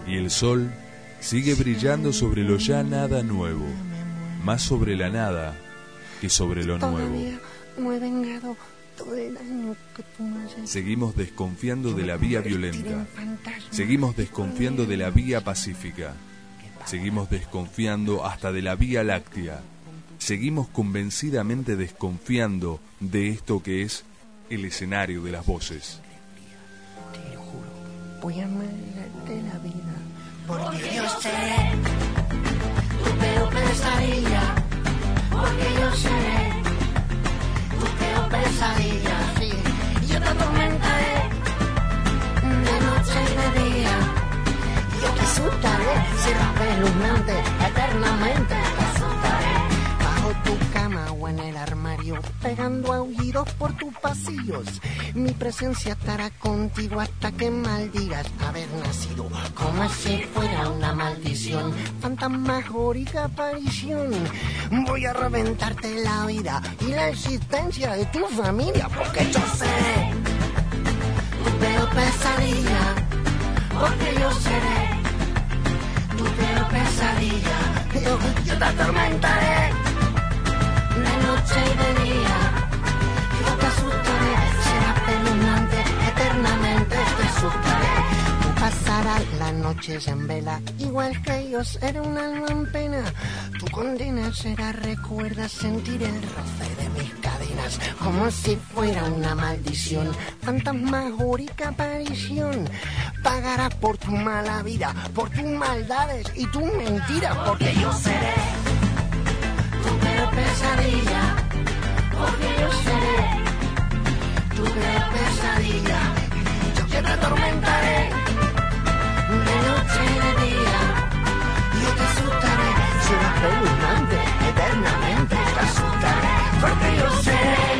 y el sol sigue brillando sobre lo ya nada nuevo, más sobre la nada que sobre lo nuevo. No he vengado todo el daño que tú me has hecho. Seguimos desconfiando de la vía violenta, seguimos desconfiando de la vía pacífica, seguimos desconfiando hasta de la vía láctea, seguimos convencidamente desconfiando de esto que es el escenario de las voces. Te lo juro, voy a amargarte la vida, porque yo seré tu peor pesadilla, porque yo seré tu peor pesadilla, sí. Yo te atormentaré de noche y de día, yo te asustaré, serás espeluznante, eternamente te asustaré. Bajo tu cama o en el armario, pegando aullidos por tus pasillos, mi presencia estará contigo hasta que maldigas haber nacido, como si fuera una maldición, fantasmagórica aparición. Voy a reventarte la vida y la existencia de tu familia, porque yo seré tu peor pesadilla, porque yo seré tu peor pesadilla. Yo te atormentaré de noche y de día, yo te asustaré, será espeluznante, eternamente te asustaré. Tú pasarás las noches en vela, igual que yo seré un alma en pena. Tu condena será, recuerda, sentir el roce de mis cadenas, como si fuera una maldición, fantasmagórica aparición. Pagarás por tu mala vida, por tus maldades y tus mentiras, porque yo seré tu peor pesadilla, porque yo seré tu peor pesadilla. Yo te atormentaré de noche y de día, yo te asustaré, será espeluznante, eternamente te asustaré, porque yo seré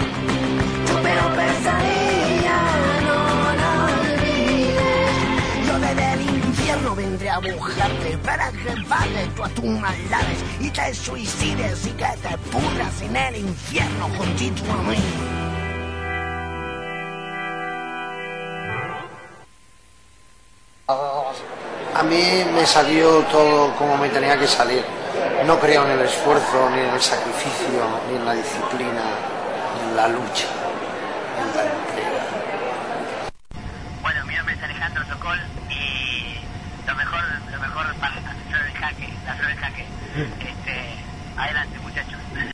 tu peor pesadilla, no lo olvides. Yo desde el infierno vendré a buscarte para que pagues todas tus maldades y te suicides y que te pudras en el infierno juntito a mí. A mí me salió todo como me tenía que salir. No creo en el esfuerzo, ni en el sacrificio, ni en la disciplina, ni en la lucha, en la entrega. Bueno, mi nombre es Alejandro Sokol y lo mejor para la flor en jaque. Adelante, muchachos.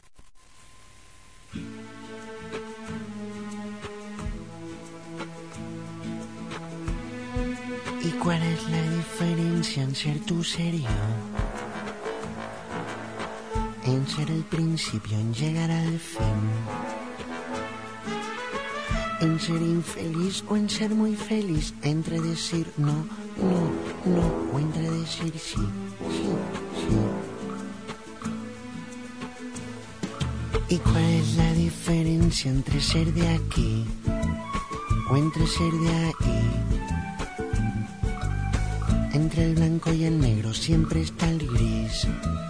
¿Y cuál es la diferencia en ser tú serio? En ser el principio, en llegar al fin. En ser infeliz o en ser muy feliz. Entre decir no, no, no, o entre decir sí, sí, sí. ¿Y cuál es la diferencia entre ser de aquí o entre ser de ahí? Entre el blanco y el negro siempre está el gris.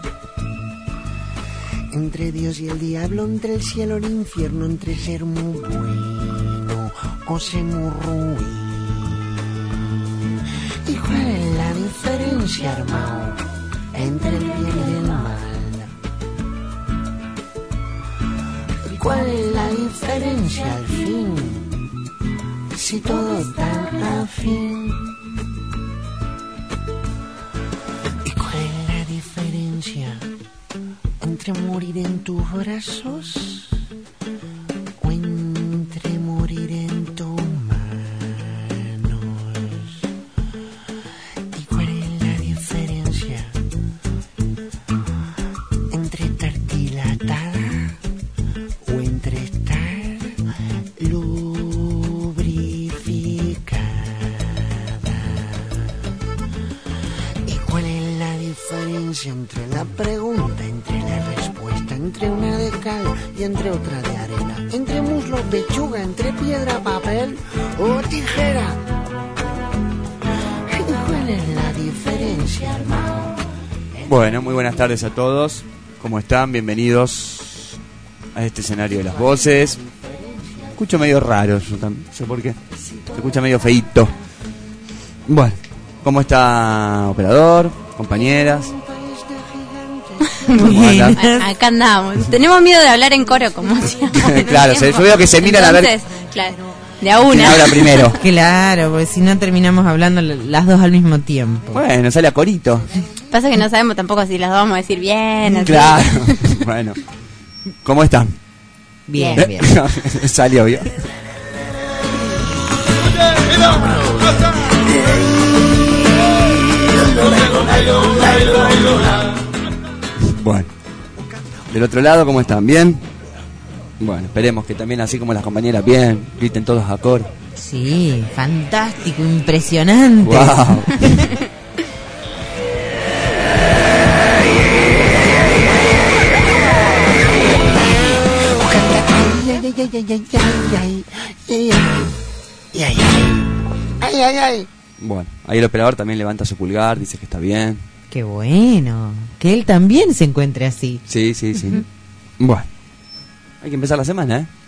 Entre Dios y el diablo, entre el cielo y el infierno, entre ser muy bueno o ser muy ruin. ¿Y cuál es la diferencia, hermano, entre el bien y el mal? ¿Y cuál es la diferencia al fin? Si todo está afín. Entre morir en tus brazos o entre morir en tus manos. ¿Y cuál es la diferencia entre estar dilatada o entre estar lubrificada? ¿Y cuál es la diferencia entre la pregunta, entre la respuesta, entre una de cal y entre otra de arena, entre muslo, pechuga, entre piedra, papel o tijera? ¿Y cuál es la diferencia, hermano? Bueno, muy buenas tardes a todos. ¿Cómo están? Bienvenidos a este escenario de las voces. Escucho medio raro, yo no sé por qué. Se escucha medio feíto. Bueno, ¿Cómo está operador? Compañeras. Muy ¿Cómo bien. anda? Acá andamos. Tenemos miedo de hablar en coro, como hacíamos. Claro, yo veo que se miran a ver Entonces, claro, de a quién una. habla primero. Claro, porque si no terminamos hablando las dos al mismo tiempo. Bueno, sale a corito. Pasa que no sabemos tampoco si las vamos a decir bien. así. Claro. Bueno. ¿Cómo están? Bien, bien. Salió bien. Bueno. Del otro lado, ¿cómo están? ¿Bien? Bueno, esperemos que también, así como las compañeras, bien, griten todos a coro. Sí, fantástico, impresionante. ¡Wow! Bueno, ahí el operador también levanta su pulgar, dice que está bien. Qué bueno, que él también se encuentre así. Sí, sí, sí. Bueno, hay que empezar la semana, ¿eh?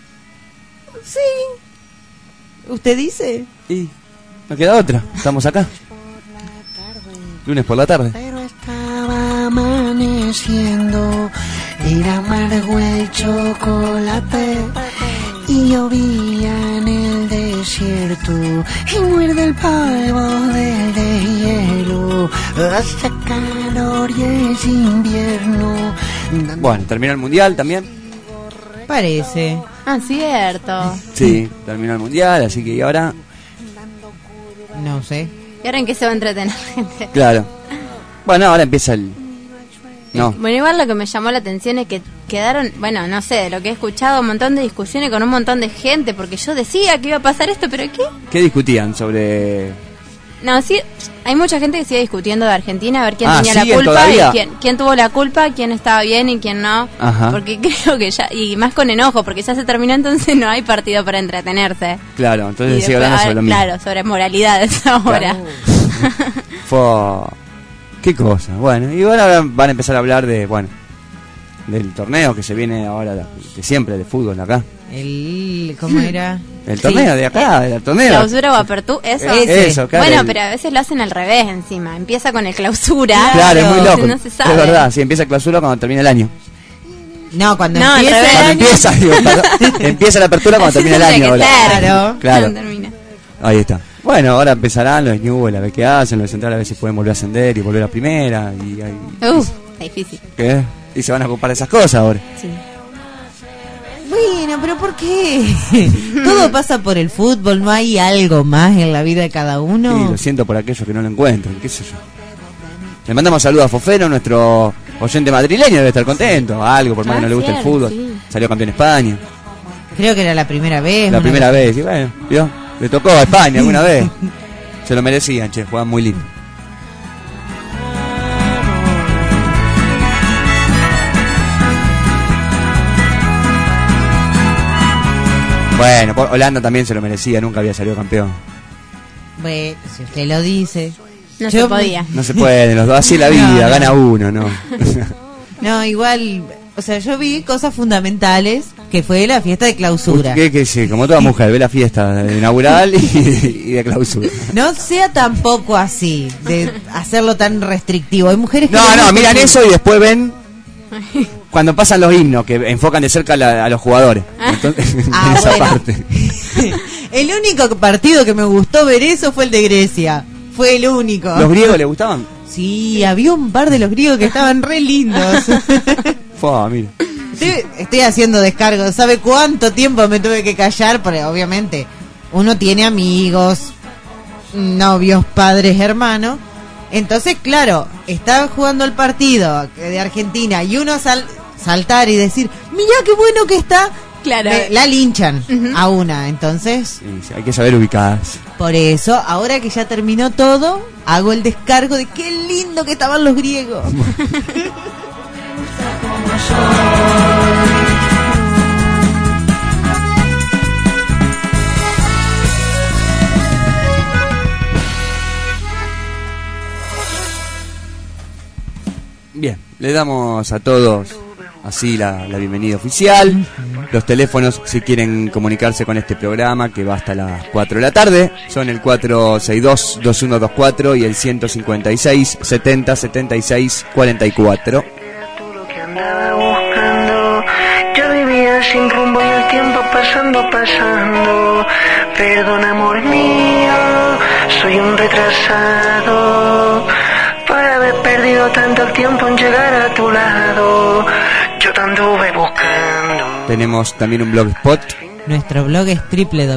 Sí. ¿Usted dice? Y no queda otra, estamos acá. Lunes por la tarde. Pero estaba amaneciendo, era amargo el chocolate y llovía en el desierto y muerde el polvo del deshielo. Hace calor y es invierno. Bueno, terminó el mundial también. Parece. Ah, cierto. Sí, terminó el mundial, así que ahora, No sé. ¿Y ahora en qué se va a entretener gente? claro. Bueno, ahora empieza el... No, Bueno, igual lo que me llamó la atención es que quedaron, bueno, no sé, de lo que he escuchado, un montón de discusiones con un montón de gente, porque yo decía que iba a pasar esto, pero ¿qué? ¿qué discutían sobre...? No, sí, hay mucha gente que sigue discutiendo de Argentina, a ver quién tenía la ¿siguen culpa todavía? y quién tuvo la culpa, quién estaba bien y quién no. Ajá. Porque creo que ya, y más con enojo, porque ya se terminó, entonces no hay partido para entretenerse. Claro, entonces Y sigue después, hablando sobre lo mismo. claro, sobre moralidades ahora. Qué cosa. Bueno, y ahora van a empezar a hablar de, bueno, del torneo que se viene ahora, de siempre, de fútbol acá. ¿Cómo era? El torneo de acá, el torneo. Clausura o apertura, eso. Eso, claro. Bueno, pero a veces lo hacen al revés encima. Empieza con el clausura. Claro, es muy loco. No se sabe. Es verdad, sí, empieza clausura cuando termina el año. No, cuando No, al empieza revés. el Cuando año. empieza, digo, empieza la apertura cuando termina el Así año. tendría que ahora. ser. Claro. Claro. Cuando termina. Ahí está. Bueno, ahora empezarán los Newell a ver qué hacen, los de Central a ver si pueden volver a ascender y volver a primera. Y Está difícil. ¿qué? Y se van a ocupar de esas cosas ahora. Sí. Bueno, pero ¿por qué? Todo pasa por el fútbol, ¿no hay algo más en la vida de cada uno? Sí, lo siento por aquellos que no lo encuentran, qué sé yo. Le mandamos saludos a Fofero, nuestro oyente madrileño, debe estar contento. Algo, por más que no le guste el cierto, fútbol. sí. Salió campeón España. Creo que era la primera vez. La una primera vez. vez. Y bueno, ¿vio? Le tocó a España alguna vez. Se lo merecían, che, jugaban muy lindo. Bueno, Holanda también se lo merecía, nunca había salido campeón. Bueno, si usted lo dice. No Yo- se podía. No se puede, los dos, así es la vida, No, no. gana uno, ¿no? No, igual, o sea, yo vi cosas fundamentales, que fue la fiesta de clausura. Que sí, como toda mujer, ve la fiesta inaugural y de clausura. No sea tampoco así, de hacerlo tan restrictivo. Hay mujeres que... No, les no, gusta miran mucho. eso y después ven cuando pasan los himnos, que enfocan de cerca a los jugadores. Entonces, Ah, esa bueno. parte. El único partido que me gustó ver eso fue el de Grecia. Fue el único. ¿Los griegos le gustaban? Sí, había un par de los griegos que estaban re lindos. Fua, mira. Estoy haciendo descargo. ¿Sabe cuánto tiempo me tuve que callar? Porque obviamente uno tiene amigos, novios, padres, hermanos. Entonces, claro, estaba jugando el partido de Argentina y uno saltar y decir, mira qué bueno que está. Claro. La linchan a una. Entonces, Sí, sí, hay que saber ubicarse. por eso, ahora que ya terminó todo, hago el descargo de qué lindo que estaban los griegos. Bien, le damos a todos así la bienvenida oficial. Los teléfonos, si quieren comunicarse con este programa, que va hasta las 4 de la tarde, son el 462-2124 y el 156-70-76-44. Andaba buscando, yo vivía sin rumbo y el tiempo pasando. Perdón, amor mío, soy un retrasado por haber perdido tanto el tiempo en llegar a tu lado. Yo te anduve buscando. Tenemos también un blogspot. Nuestro blog es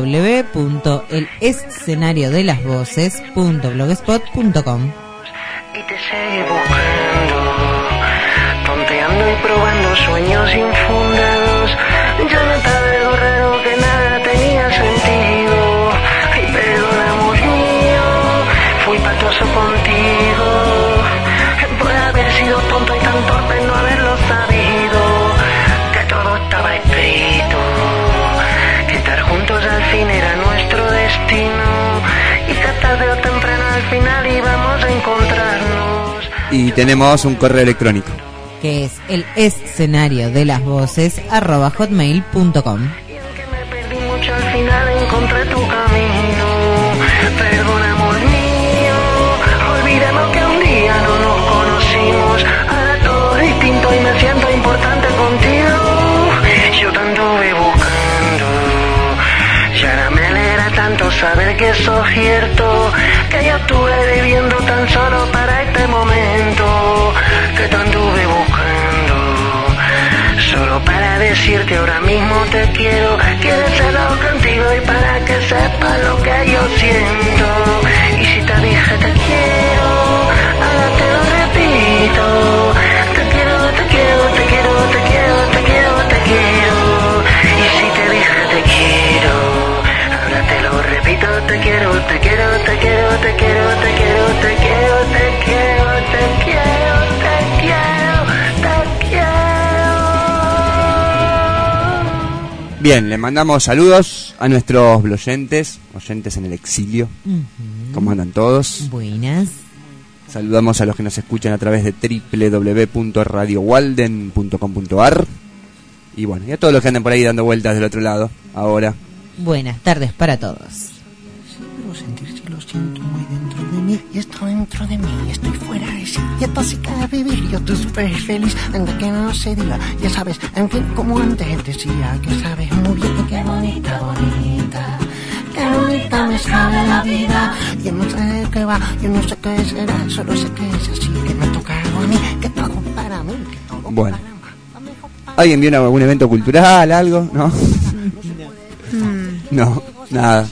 www.elescenariodelasvoces.blogspot.com. Y te seguí buscando, tonteando y probando sueños infundados. Ya notaba algo raro que nada tenía sentido. Ay, perdón, amor mío, fui patoso contigo por haber sido tonto y tan torpe no haberlo sabido. Que todo estaba escrito, que estar juntos al fin era nuestro destino y que tarde o temprano al final íbamos a encontrarnos. Y tenemos un correo electrónico, que es el escenariodelasvoces@hotmail.com. Y aunque me perdí mucho al final encontré tu camino. Perdón, amor mío, olvidemos que un día no nos conocimos. Ahora todo es distinto y me siento importante contigo. Yo te anduve buscando y ahora me alegra tanto saber que eso es cierto, que yo estuve viviendo tan solo para este momento. Que te anduve buscando solo para decirte ahora mismo te quiero. Quiero serlo contigo y para que sepas lo que yo siento. Y si te dije te quiero, ahora te lo repito. Te quiero, te quiero, te quiero, te quiero, te quiero, te quiero. Y si te dije te quiero, ahora te lo repito. Te quiero, te quiero, te quiero, te quiero, te quiero, te quiero, te quiero, te quiero, te quiero, te quiero. Bien, le mandamos saludos a nuestros oyentes en el exilio. ¿Cómo andan todos? Buenas. Saludamos a los que nos escuchan a través de www.radiowalden.com.ar. Y bueno, y a todos los que andan por ahí dando vueltas del otro lado, ahora. Buenas tardes para todos. Pero sentir si lo siento muy dentro de mí y esto dentro de mí, estoy fuera de sí y esto sí que es vivir. Yo estoy súper feliz, anda que no se diga, ya sabes, en fin, como antes decía, que sabes muy bien y qué bonita, bonita, qué bonita me sabe la vida. Yo no sé de qué va, yo no sé qué será, solo sé que es así, que me ha tocado a mí, que todo para mí, que todo Bueno. para mí. ¿Alguien vio algún evento cultural, algo? ¿No? No, nada.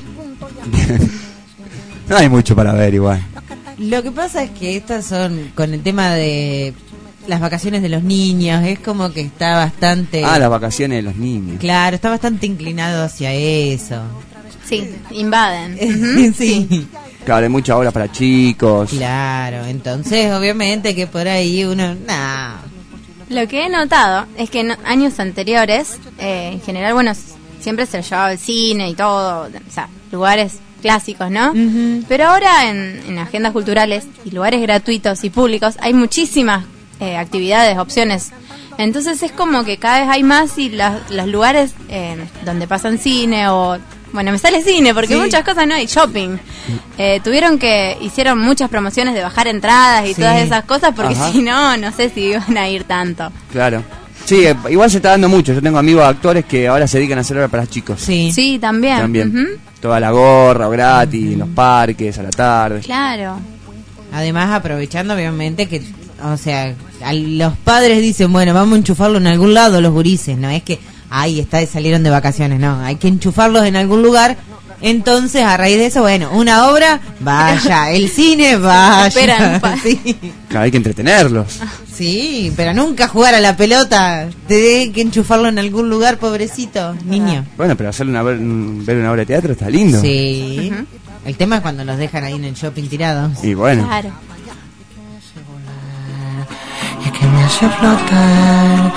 No hay mucho para ver igual. Lo que pasa es que estas son con el tema de las vacaciones de los niños, es como que está bastante... Las vacaciones de los niños. Claro, está bastante inclinado hacia eso. Sí, invaden. Ujú, Sí. Claro, hay mucha obra para chicos. Claro, entonces obviamente que por ahí uno... Nah. Lo que he notado es que en años anteriores, en general, bueno, siempre se llevaba al cine y todo, o sea, lugares clásicos, ¿no? Ujú. Pero ahora en agendas culturales y lugares gratuitos y públicos hay muchísimas actividades, opciones. Entonces es como que cada vez hay más y los lugares donde pasan cine o... Bueno, me sale cine porque Sí. muchas cosas no hay, shopping. Hicieron muchas promociones de bajar entradas y Sí. todas esas cosas porque Ajá. si no, no sé si iban a ir tanto. Claro. Sí, igual se está dando mucho. Yo tengo amigos actores que ahora se dedican a hacer obra para chicos. Sí. Sí, también. También. Ujú. Toda la gorra o gratis, en los parques, a la tarde. Claro. Además aprovechando obviamente que, o sea, los padres dicen, bueno, vamos a enchufarlo en algún lado los gurises, no es que, ahí está, salieron de vacaciones, no, hay que enchufarlos en algún lugar. Entonces a raíz de eso, bueno, una obra, vaya, el cine, vaya. Esperan, Sí. Claro, hay que entretenerlos. Sí, pero nunca jugar a la pelota, te que enchufarlo en algún lugar, pobrecito niño. Bueno, pero hacer ver una obra de teatro está lindo. Sí. Ujú. El tema es cuando los dejan ahí en el shopping tirados. Y bueno. Claro. Y que me hace flotar,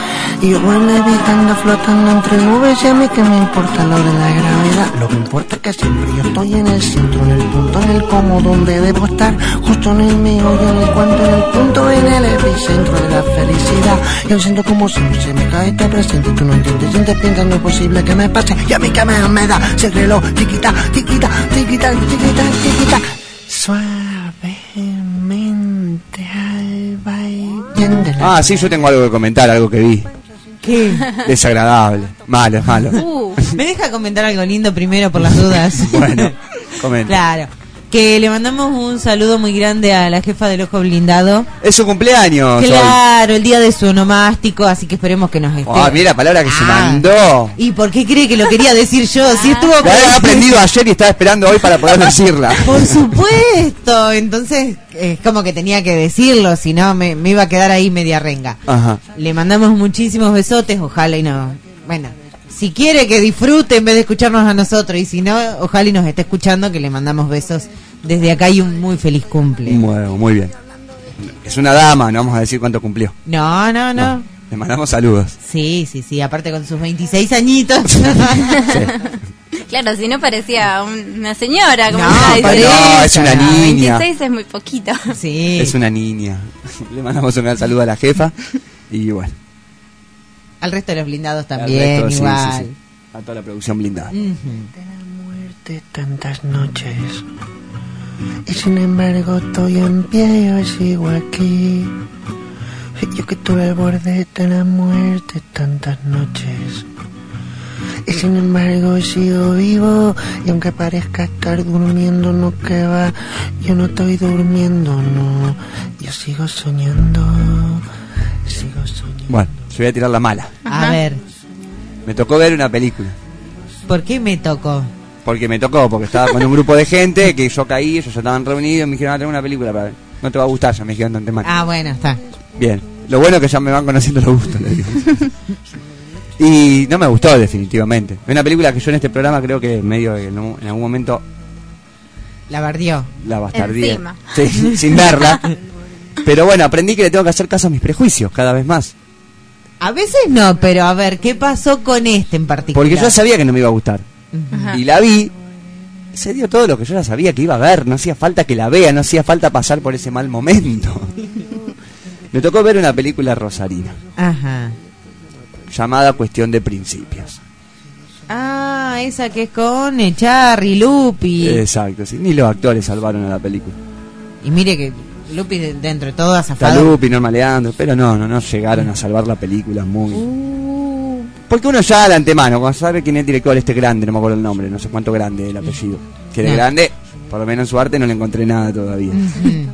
Y yo voy levitando, flotando entre nubes, y a mí que me importa lo de la gravedad. Lo que importa es que siempre yo estoy en el centro, en el punto, en el cómo, donde debo estar, justo en el meollo, en el cuanto, en el punto, en el epicentro de la felicidad. Yo siento como siempre se me cae este presente, tú no entiendes, sientes, piensas, no es posible que me pase, y a mí que me da, si el reloj, tiquita, tiquita, tiquita, tiquita, tiquita, suavemente al vaivén de la... Ah, sí, yo tengo algo que comentar, algo que vi. ¿Qué? Desagradable. Malo, es malo. ¿Me deja comentar algo lindo primero por las dudas? Bueno, comenta. Claro. Que le mandamos un saludo muy grande a la jefa del Ojo Blindado. Es su cumpleaños. Claro, el día de su onomástico, así que esperemos que nos esté. Ah, mira la palabra que se mandó. ¿Y por qué cree que lo quería decir yo? Si estuvo La había aprendido ayer y estaba esperando hoy para poder decirla. Por supuesto, entonces es como que tenía que decirlo, si no me iba a quedar ahí media renga. Ajá. Le mandamos muchísimos besotes, ojalá y no... Bueno, si quiere que disfrute en vez de escucharnos a nosotros, y si no, ojalá y nos esté escuchando, que le mandamos besos desde acá y un muy feliz cumple. Bueno, muy bien. Es una dama, no vamos a decir cuánto cumplió. No. Le mandamos saludos. Sí, aparte con sus 26 añitos. Claro, si no parecía una señora, como No, estaba diciendo. No, es una niña. 26 es muy poquito. Sí. Es una niña. Le mandamos un gran saludo a la jefa y bueno. Al resto de los blindados al también, resto, sí, igual. sí. A toda la producción blindada. Ujú. De la muerte tantas noches, y sin embargo estoy en pie, yo sigo aquí. Yo que estuve al borde de la muerte tantas noches, y sin embargo sigo vivo, y aunque parezca estar durmiendo, no que va, yo no estoy durmiendo, no, yo sigo soñando. Bueno, yo voy a tirar la mala. A ver, Me tocó ver una película. ¿por qué me tocó? Porque estaba con un grupo de gente que yo caí, ellos ya estaban reunidos y me dijeron, a tener una película para ver. No te va a gustar, ya me dijeron de antemano. Ah, bueno, está. Bien, lo bueno es que ya me van conociendo los gustos, le digo. Y no me gustó definitivamente. Es una película que yo en este programa creo que medio en algún momento La bardió. la bastardía. Encima. Sí, sin verla. Pero bueno, aprendí que le tengo que hacer caso a mis prejuicios cada vez más. A veces no, pero a ver, ¿qué pasó con este en particular? Porque yo sabía que no me iba a gustar. Ajá. Y la vi, se dio todo lo que yo ya sabía que iba a ver. No hacía falta que la vea, no hacía falta pasar por ese mal momento. Me tocó ver una película rosarina Ajá. llamada Cuestión de Principios. Ah, esa que es con Echarri, Lupi. Exacto, sí. Ni los actores salvaron a la película. Y mire que Lupi dentro de todo ha Está zafado. Lupi, Norma Leandro, pero no llegaron a salvar la película muy... Porque uno ya de antemano, cuando sabe quién es el director, este grande, no me acuerdo el nombre, no sé cuánto grande el apellido. Que de No. grande, por lo menos en su arte no le encontré nada todavía. Ujú.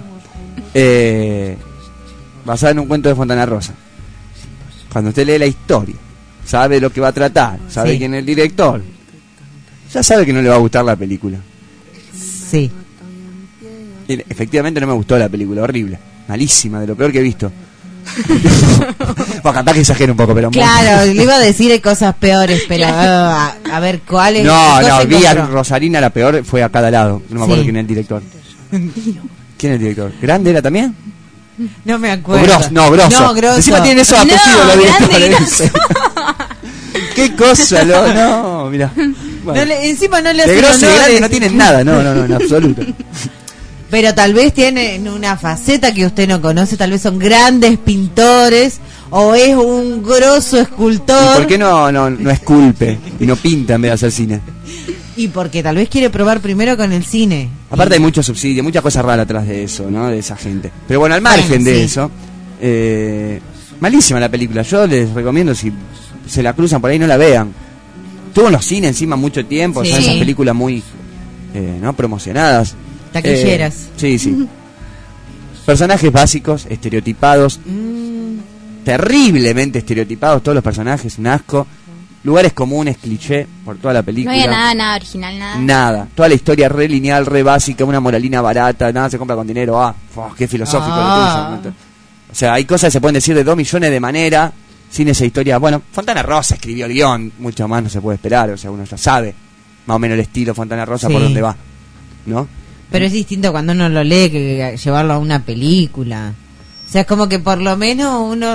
Basada en un cuento de Fontana Rosa. Cuando usted lee la historia, sabe de lo que va a tratar, sabe Sí. quién es el director, ya sabe que no le va a gustar la película. Sí. Y efectivamente no me gustó la película, horrible, malísima, de lo peor que he visto. Bueno, capaz que exagero un poco, pero Claro, le iba a decir cosas peores, pero a ver, ¿cuáles? no, qué cosa vi a encontró? Rosarina, la peor fue a cada lado. No me acuerdo Sí. quién es el director. ¿Quién es el director? ¿Grande era también? No me ¿O acuerdo. Grosso? No, Grosso. No, Grosso. Encima tienen esos No, apellidos los Grande y directores. ¿Qué cosa? No, mira. Bueno. Encima no le De hacen Grosso y honores. Grande no tienen nada, no, en absoluto. Pero tal vez tienen una faceta que usted no conoce, tal vez son grandes pintores o es un grosso ¿Y escultor. por qué no esculpe y no pinta en vez de hacer cine? Y porque tal vez quiere probar primero con el cine. Aparte hay mucho subsidio, mucha cosa rara atrás de eso, ¿no? De esa gente. Pero bueno, al margen Bueno, de sí. eso, malísima la película. Yo les recomiendo, si se la cruzan por ahí, no la vean. Estuvo en los cines encima mucho tiempo, Sí. son esas películas muy no promocionadas. Taquilleras. Sí. Personajes básicos, estereotipados, terriblemente estereotipados todos los personajes, un asco. Lugares comunes, cliché, por toda la No película. había nada original, nada. Nada, toda la historia re lineal, re básica, una moralina barata, nada se compra con dinero, qué filosófico Ah. lo tuyo. O sea, hay cosas que se pueden decir de 2 millones de maneras, sin esa historia. Bueno, Fontana Rosa escribió el guión, mucho más no se puede esperar, o sea, uno ya sabe más o menos el estilo Fontana Rosa Sí. por dónde va, ¿no? Pero es distinto cuando uno lo lee que llevarlo a una película. O sea, es como que por lo menos uno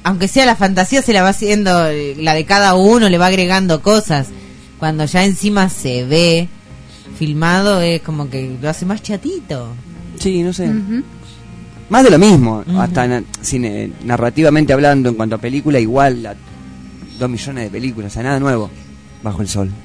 aunque sea la fantasía, se la va haciendo, la de cada uno, le va agregando cosas. Cuando ya encima se ve filmado, es como que lo hace más chatito. Sí, no sé. Más de lo mismo, hasta narrativamente hablando, en cuanto a película, igual 2 millones de películas, o sea, nada nuevo bajo el sol.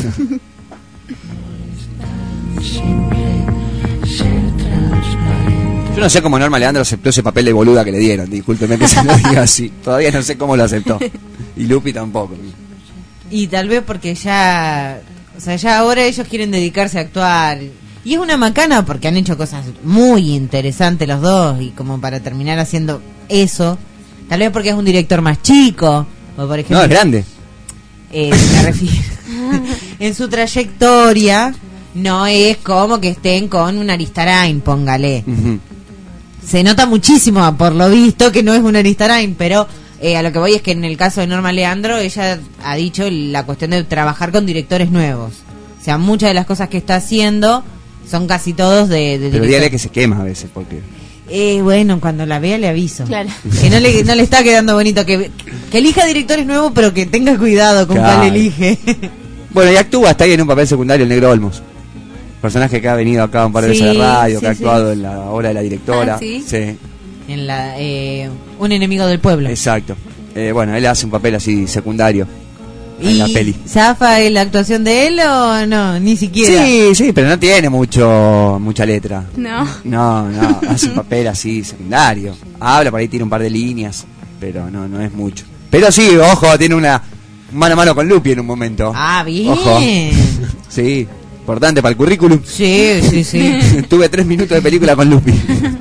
Yo no sé cómo Norma Leandro aceptó ese papel de boluda que le dieron, discúlpeme que se lo diga así. Todavía no sé cómo lo aceptó. Y Lupi tampoco. Y tal vez porque ya, o sea, ya ahora ellos quieren dedicarse a actuar. Y es una macana porque han hecho cosas muy interesantes los dos, y como para terminar haciendo eso, tal vez porque es un director más chico, o por ejemplo, no, es grande. Me refiero en su trayectoria no es como que estén con un Aristarain, póngale. Se nota muchísimo por lo visto que no es un Aristarain, pero a lo que voy es que en el caso de Norma Leandro, ella ha dicho la cuestión de trabajar con directores nuevos. O sea, muchas de las cosas que está haciendo son casi todos de pero dígale que se quema a veces, porque... bueno, cuando la vea le aviso. Claro. Que no le está quedando bonito, que elija directores nuevos, pero que tenga cuidado con cuál elige. Bueno, y actúa hasta ahí en un papel secundario el Negro Olmos. Personaje que ha venido acá un par de veces a la radio, que ha actuado en la obra de la directora. ¿Sí? Sí. En la Un enemigo del pueblo. Exacto. Bueno, él hace un papel así secundario en la peli. ¿Zafa la actuación de él o no? Ni siquiera. Sí, pero no tiene mucha letra. No, hace un papel así secundario. Habla, por ahí tiene un par de líneas, pero no es mucho. Pero sí, ojo, tiene una mano a mano con Lupi en un momento. Ah, bien. Ojo. Sí, importante para el currículum. Sí. Tuve 3 minutos de película con Lupi.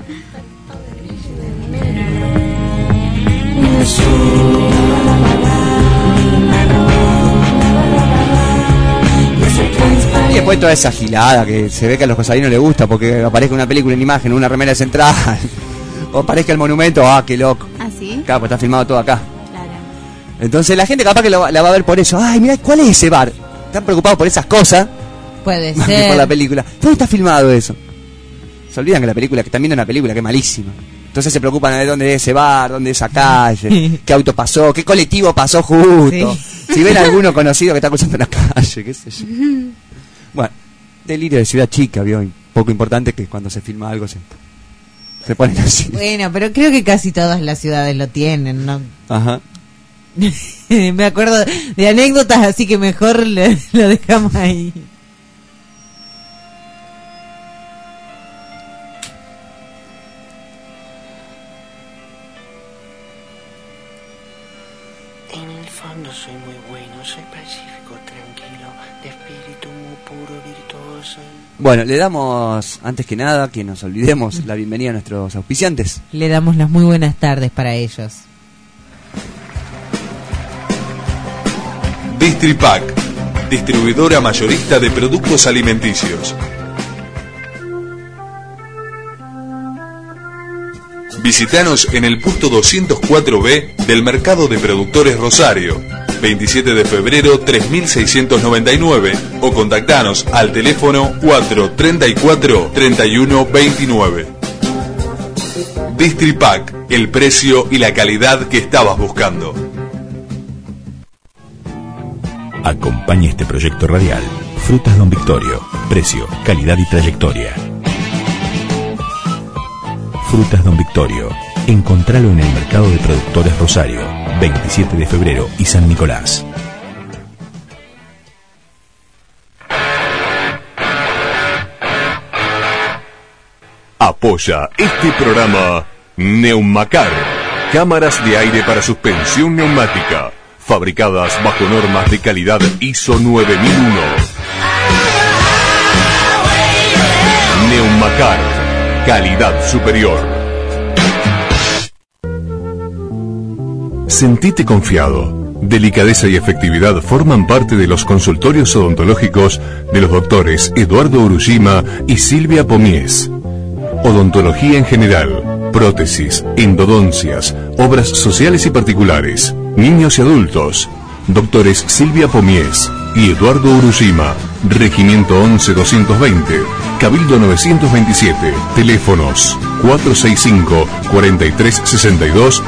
Y después toda esa gilada que se ve que a los cosadinos les gusta, porque aparezca una película en imagen, una remera central, o aparezca el monumento, qué loco. ¿Ah, sí? Claro, pues está filmado todo acá. Claro. Entonces la gente capaz que la va a ver por eso. Ay, mirá, ¿cuál es ese bar? Están preocupados por esas cosas. Puede más que ser. por la película. ¿Dónde está filmado eso? Se olvidan que la película, que están viendo una película que es malísima. Entonces se preocupan de dónde es ese bar, dónde es esa calle, qué auto pasó, qué colectivo pasó justo. Sí. Si ven a alguno conocido que está cruzando la calle, qué sé yo. Bueno, delirio de ciudad chica, vio, poco importante que cuando se filma algo se ponen así. Bueno, pero creo que casi todas las ciudades lo tienen, ¿no? Ajá. Me acuerdo de anécdotas, así que mejor lo dejamos ahí. En el fondo soy muy bueno, soy pacífico, tranquilo, de espíritu muy puro, virtuoso. Bueno, le damos, antes que nada, que nos olvidemos, la bienvenida a nuestros auspiciantes. Le damos las muy buenas tardes para ellos. Distripac, distribuidora mayorista de productos alimenticios. Visítanos en el punto 204B del Mercado de Productores Rosario, 27 de febrero 3699, o contactanos al teléfono 434-3129. Distripac, el precio y la calidad que estabas buscando. Acompaña este proyecto radial. Frutas Don Victorio. Precio, calidad y trayectoria. Frutas Don Victorio. Encontralo en el Mercado de Productores Rosario, 27 de febrero y San Nicolás. Apoya este programa Neumacar. Cámaras de aire para suspensión neumática. Fabricadas bajo normas de calidad ISO 9001. Neumacar. Calidad superior. Sentite confiado. Delicadeza y efectividad forman parte de los consultorios odontológicos de los doctores Eduardo Urujima y Silvia Pomies. Odontología en general, prótesis, endodoncias, obras sociales y particulares, niños y adultos. Doctores Silvia Pomies y Eduardo Urushima, Regimiento 11-220, Cabildo 927, teléfonos 465-4362,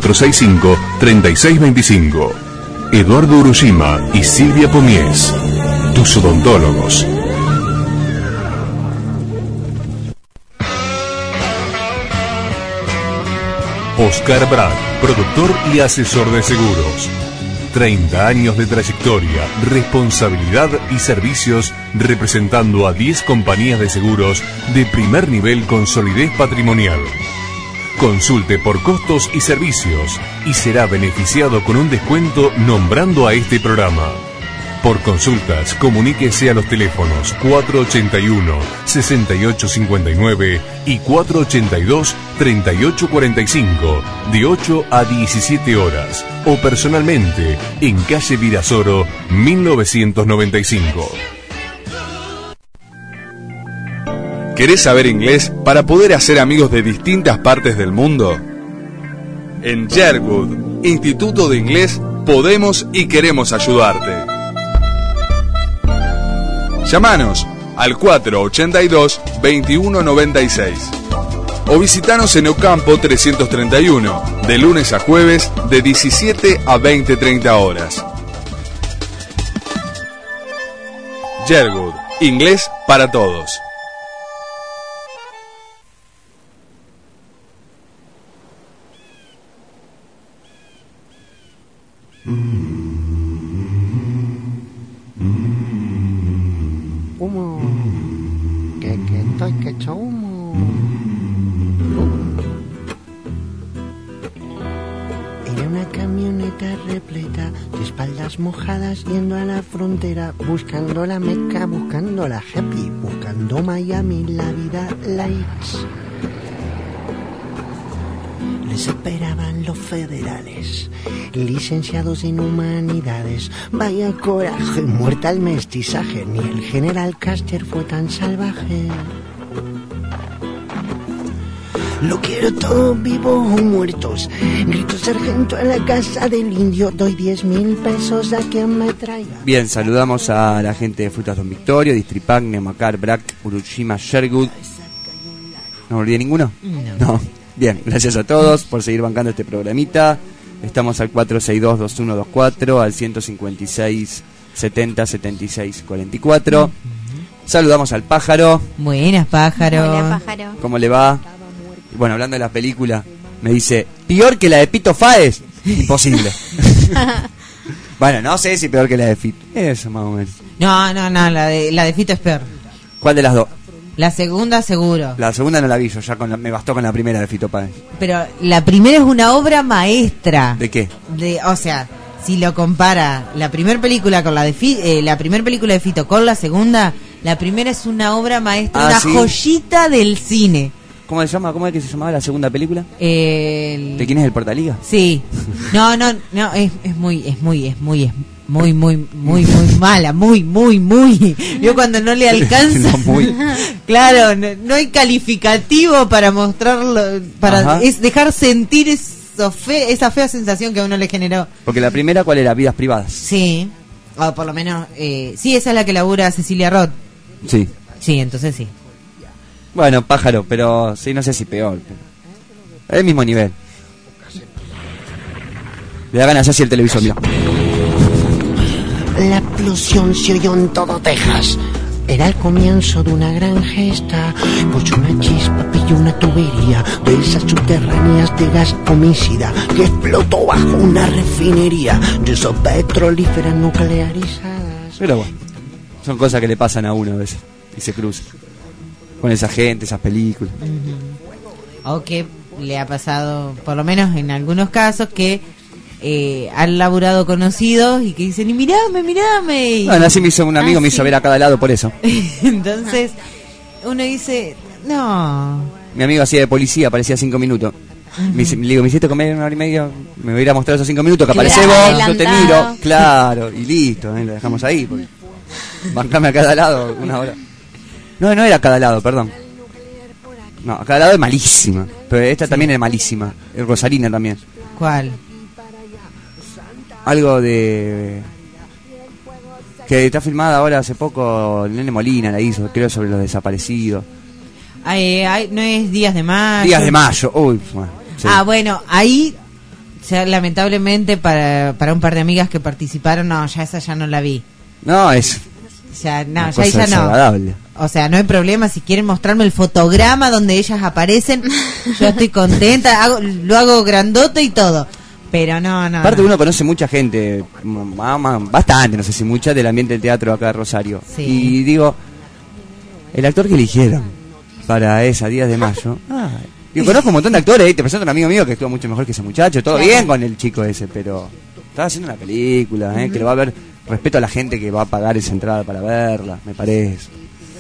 465-3625. Eduardo Urushima y Silvia Pomies, tus odontólogos. Oscar Brack, productor y asesor de seguros. 30 años de trayectoria, responsabilidad y servicios representando a 10 compañías de seguros de primer nivel con solidez patrimonial. Consulte por costos y servicios y será beneficiado con un descuento nombrando a este programa. Por consultas, comuníquese a los teléfonos 481-6859 y 482-3845 de 8 a 17 horas o personalmente en calle Virasoro 1995. ¿Querés saber inglés para poder hacer amigos de distintas partes del mundo? En Sherwood, Instituto de Inglés, podemos y queremos ayudarte. Llámanos al 482-2196 o visitanos en Ocampo 331, de lunes a jueves de 17 a 20:30 horas. Sherwood, inglés para todos. Humo, que estoy que echo humo. Era una camioneta repleta de espaldas mojadas yendo a la frontera, buscando la Meca, buscando la happy, buscando Miami, la vida likes. Les esperaban los federales, licenciados en humanidades. Vaya coraje, muerta el mestizaje, ni el general Custer fue tan salvaje. Lo quiero todo vivo o muertos. Grito sargento en la casa del indio, doy 10,000 pesos a quien me traiga. Bien, saludamos a la gente de Frutas Don Victorio, Distripac, Nemacar, Brack, Urushima, Sherwood. ¿No me olvidé ninguno? No. Bien, gracias a todos por seguir bancando este programita. Estamos al 462-2124, al 156-70-76-44. Saludamos al Pájaro. Buenas, Pájaro. Hola, Pájaro. ¿Cómo le va? Bueno, hablando de la película, me dice, ¿peor que la de Pito Faes? Imposible. Bueno, no sé si peor que la de Fito. Eso más o menos. No, la de Fito es peor. ¿Cuál de las dos? La segunda seguro. La segunda no la vi yo, ya me bastó con la primera de Fito Páez. Pero la primera es una obra maestra. ¿De qué? O sea, si lo compara la primera película con la primera película de Fito con la segunda, la primera es una obra maestra, una ¿sí? joyita del cine. ¿Cómo se llama? ¿Cómo es que se llamaba la segunda película? ¿De quién es el Portaliga? Sí. No, es muy mala, muy. Yo cuando no le alcanza. No, muy. Claro, no hay calificativo para mostrarlo, para dejar sentir esa fea sensación que a uno le generó. Porque la primera, ¿cuál era? Vidas privadas. Sí. O por lo menos, sí, esa es la que labura Cecilia Roth. Sí. Sí, entonces sí. Bueno, Pájaro, pero sí, no sé si peor. Es el mismo nivel. Le da ganas así el televisor, mira. La explosión se oyó en todo Texas. Era el comienzo de una gran gesta, pues una chispa pilló una tubería de esas subterráneas de gas homicida que explotó bajo una refinería de esas petrolíferas nuclearizadas. Pero bueno, son cosas que le pasan a uno a veces y se cruzan con esa gente, esas películas. O que le ha pasado, por lo menos en algunos casos, que han laburado conocidos y que dicen, y mirame. Y bueno, así me hizo un amigo, me hizo ver a cada lado por eso. Entonces, uno dice, no. Mi amigo hacía de policía, aparecía 5 minutos. Le digo, me hiciste comer 1 hora y media, me voy a ir a mostrar esos 5 minutos que apareces vos, yo te miro, claro, y listo, lo dejamos ahí, porque bancame a cada lado 1 hora. No era a cada lado, perdón. No, a cada lado es malísima, pero esta también es malísima, el Rosarina también. ¿Cuál? Algo de... Que está filmada ahora hace poco, el Nene Molina la hizo, creo, sobre los desaparecidos. No es Días de Mayo. Días de Mayo, uy. Bueno, sí. Bueno, ahí, o sea, lamentablemente para un par de amigas que participaron, esa ya no la vi. No, es... O sea, una ya cosa desagradable. no. O sea, no hay problema, si quieren mostrarme el fotograma donde ellas aparecen, yo estoy contenta, lo hago grandote y todo. Pero no. Aparte uno conoce mucha gente, bastante, no sé si mucha, del ambiente del teatro acá de Rosario. Sí. Y digo, el actor que eligieron para esa Días de Mayo... Yo conozco un montón de actores, te presento a un amigo mío que actúa mucho mejor que ese muchacho, todo bien con el chico ese, pero estaba haciendo una película, que lo va a ver, respeto a la gente que va a pagar esa entrada para verla, me parece.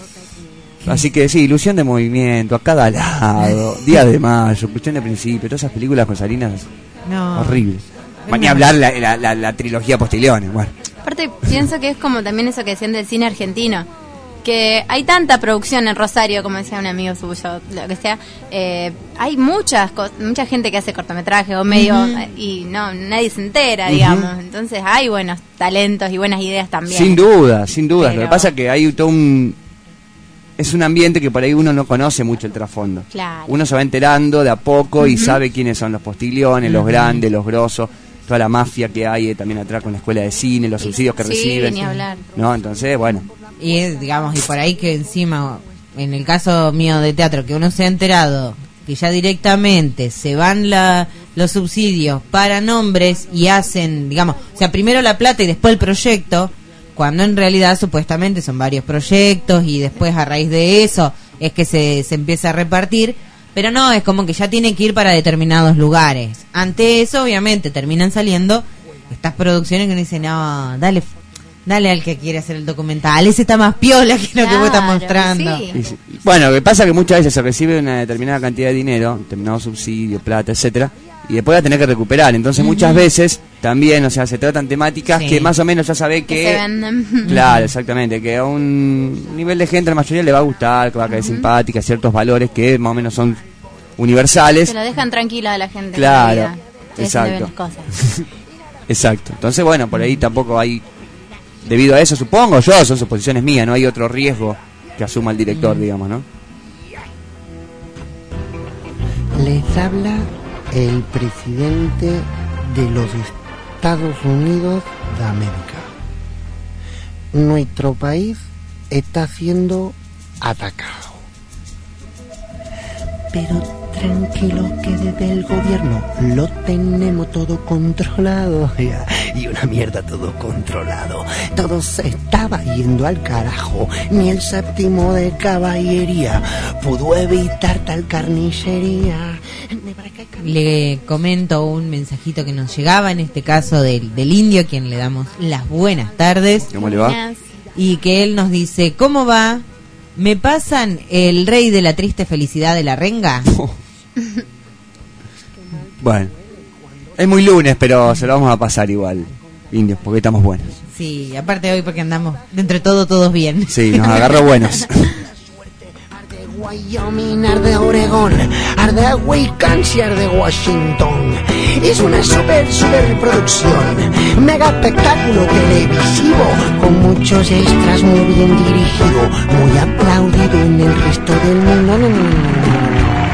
Así que sí, Ilusión de Movimiento, a cada lado, Día de Mayo, Cuestión de Principio, todas esas películas rosarinas horribles. Ni hablar la trilogía Postigliones, bueno. Aparte pienso que es como también eso que decían del cine argentino, que hay tanta producción en Rosario, como decía un amigo suyo, lo que sea, hay mucha gente que hace cortometraje o medio y nadie se entera, digamos. Entonces hay buenos talentos y buenas ideas también. Sin duda. Pero... Lo que pasa es que hay todo es un ambiente que por ahí uno no conoce mucho el trasfondo. Claro. Uno se va enterando de a poco y sabe quiénes son los Postigliones, los grandes, los grosos, toda la mafia que hay también atrás con la escuela de cine, los subsidios que reciben. Ni hablar. No, entonces, bueno. Y digamos, y por ahí que encima, en el caso mío de teatro, que uno se ha enterado que ya directamente se van los subsidios para nombres y hacen, digamos, o sea, primero la plata y después el proyecto, cuando en realidad supuestamente son varios proyectos y después a raíz de eso es que se empieza a repartir, pero no, es como que ya tiene que ir para determinados lugares. Ante eso, obviamente, terminan saliendo estas producciones que uno dice, no, dale al que quiere hacer el documental, ese está más piola que lo que vos estás mostrando. Sí. Bueno, lo que pasa es que muchas veces se recibe una determinada cantidad de dinero, determinado subsidio, plata, etcétera, y después la tenés que recuperar. Entonces muchas veces también, o sea, se tratan temáticas que más o menos ya sabés que se venden. Claro, exactamente, que a un nivel de gente, la mayoría le va a gustar, que va a caer simpática, ciertos valores que más o menos son universales. Se lo dejan tranquila a la gente. Claro, exacto. Exacto. Entonces, bueno, por ahí tampoco hay, debido a eso, supongo yo, son suposiciones mías, no hay otro riesgo que asuma el director, digamos, ¿no? Les habla el presidente de los Estados Unidos de América. Nuestro país está siendo atacado. Pero tranquilo que desde el gobierno lo tenemos todo controlado. Y una mierda todo controlado. Todo se estaba yendo al carajo. Ni el séptimo de caballería pudo evitar tal carnicería. Le comento un mensajito que nos llegaba, en este caso del Indio, a quien le damos las buenas tardes. ¿Cómo le va? Y que él nos dice, ¿cómo va? ¿Me pasan el rey de la triste felicidad de la renga? Bueno, es muy lunes, pero se lo vamos a pasar igual, Indios, porque estamos buenos. Sí, aparte hoy porque andamos, de entre todos bien. Sí, nos agarró buenos. Wyoming, arde Oregón, arde Wisconsin, arde Washington. Es una super producción, mega espectáculo televisivo, con muchos extras, muy bien dirigido, muy aplaudido en el resto del mundo. No.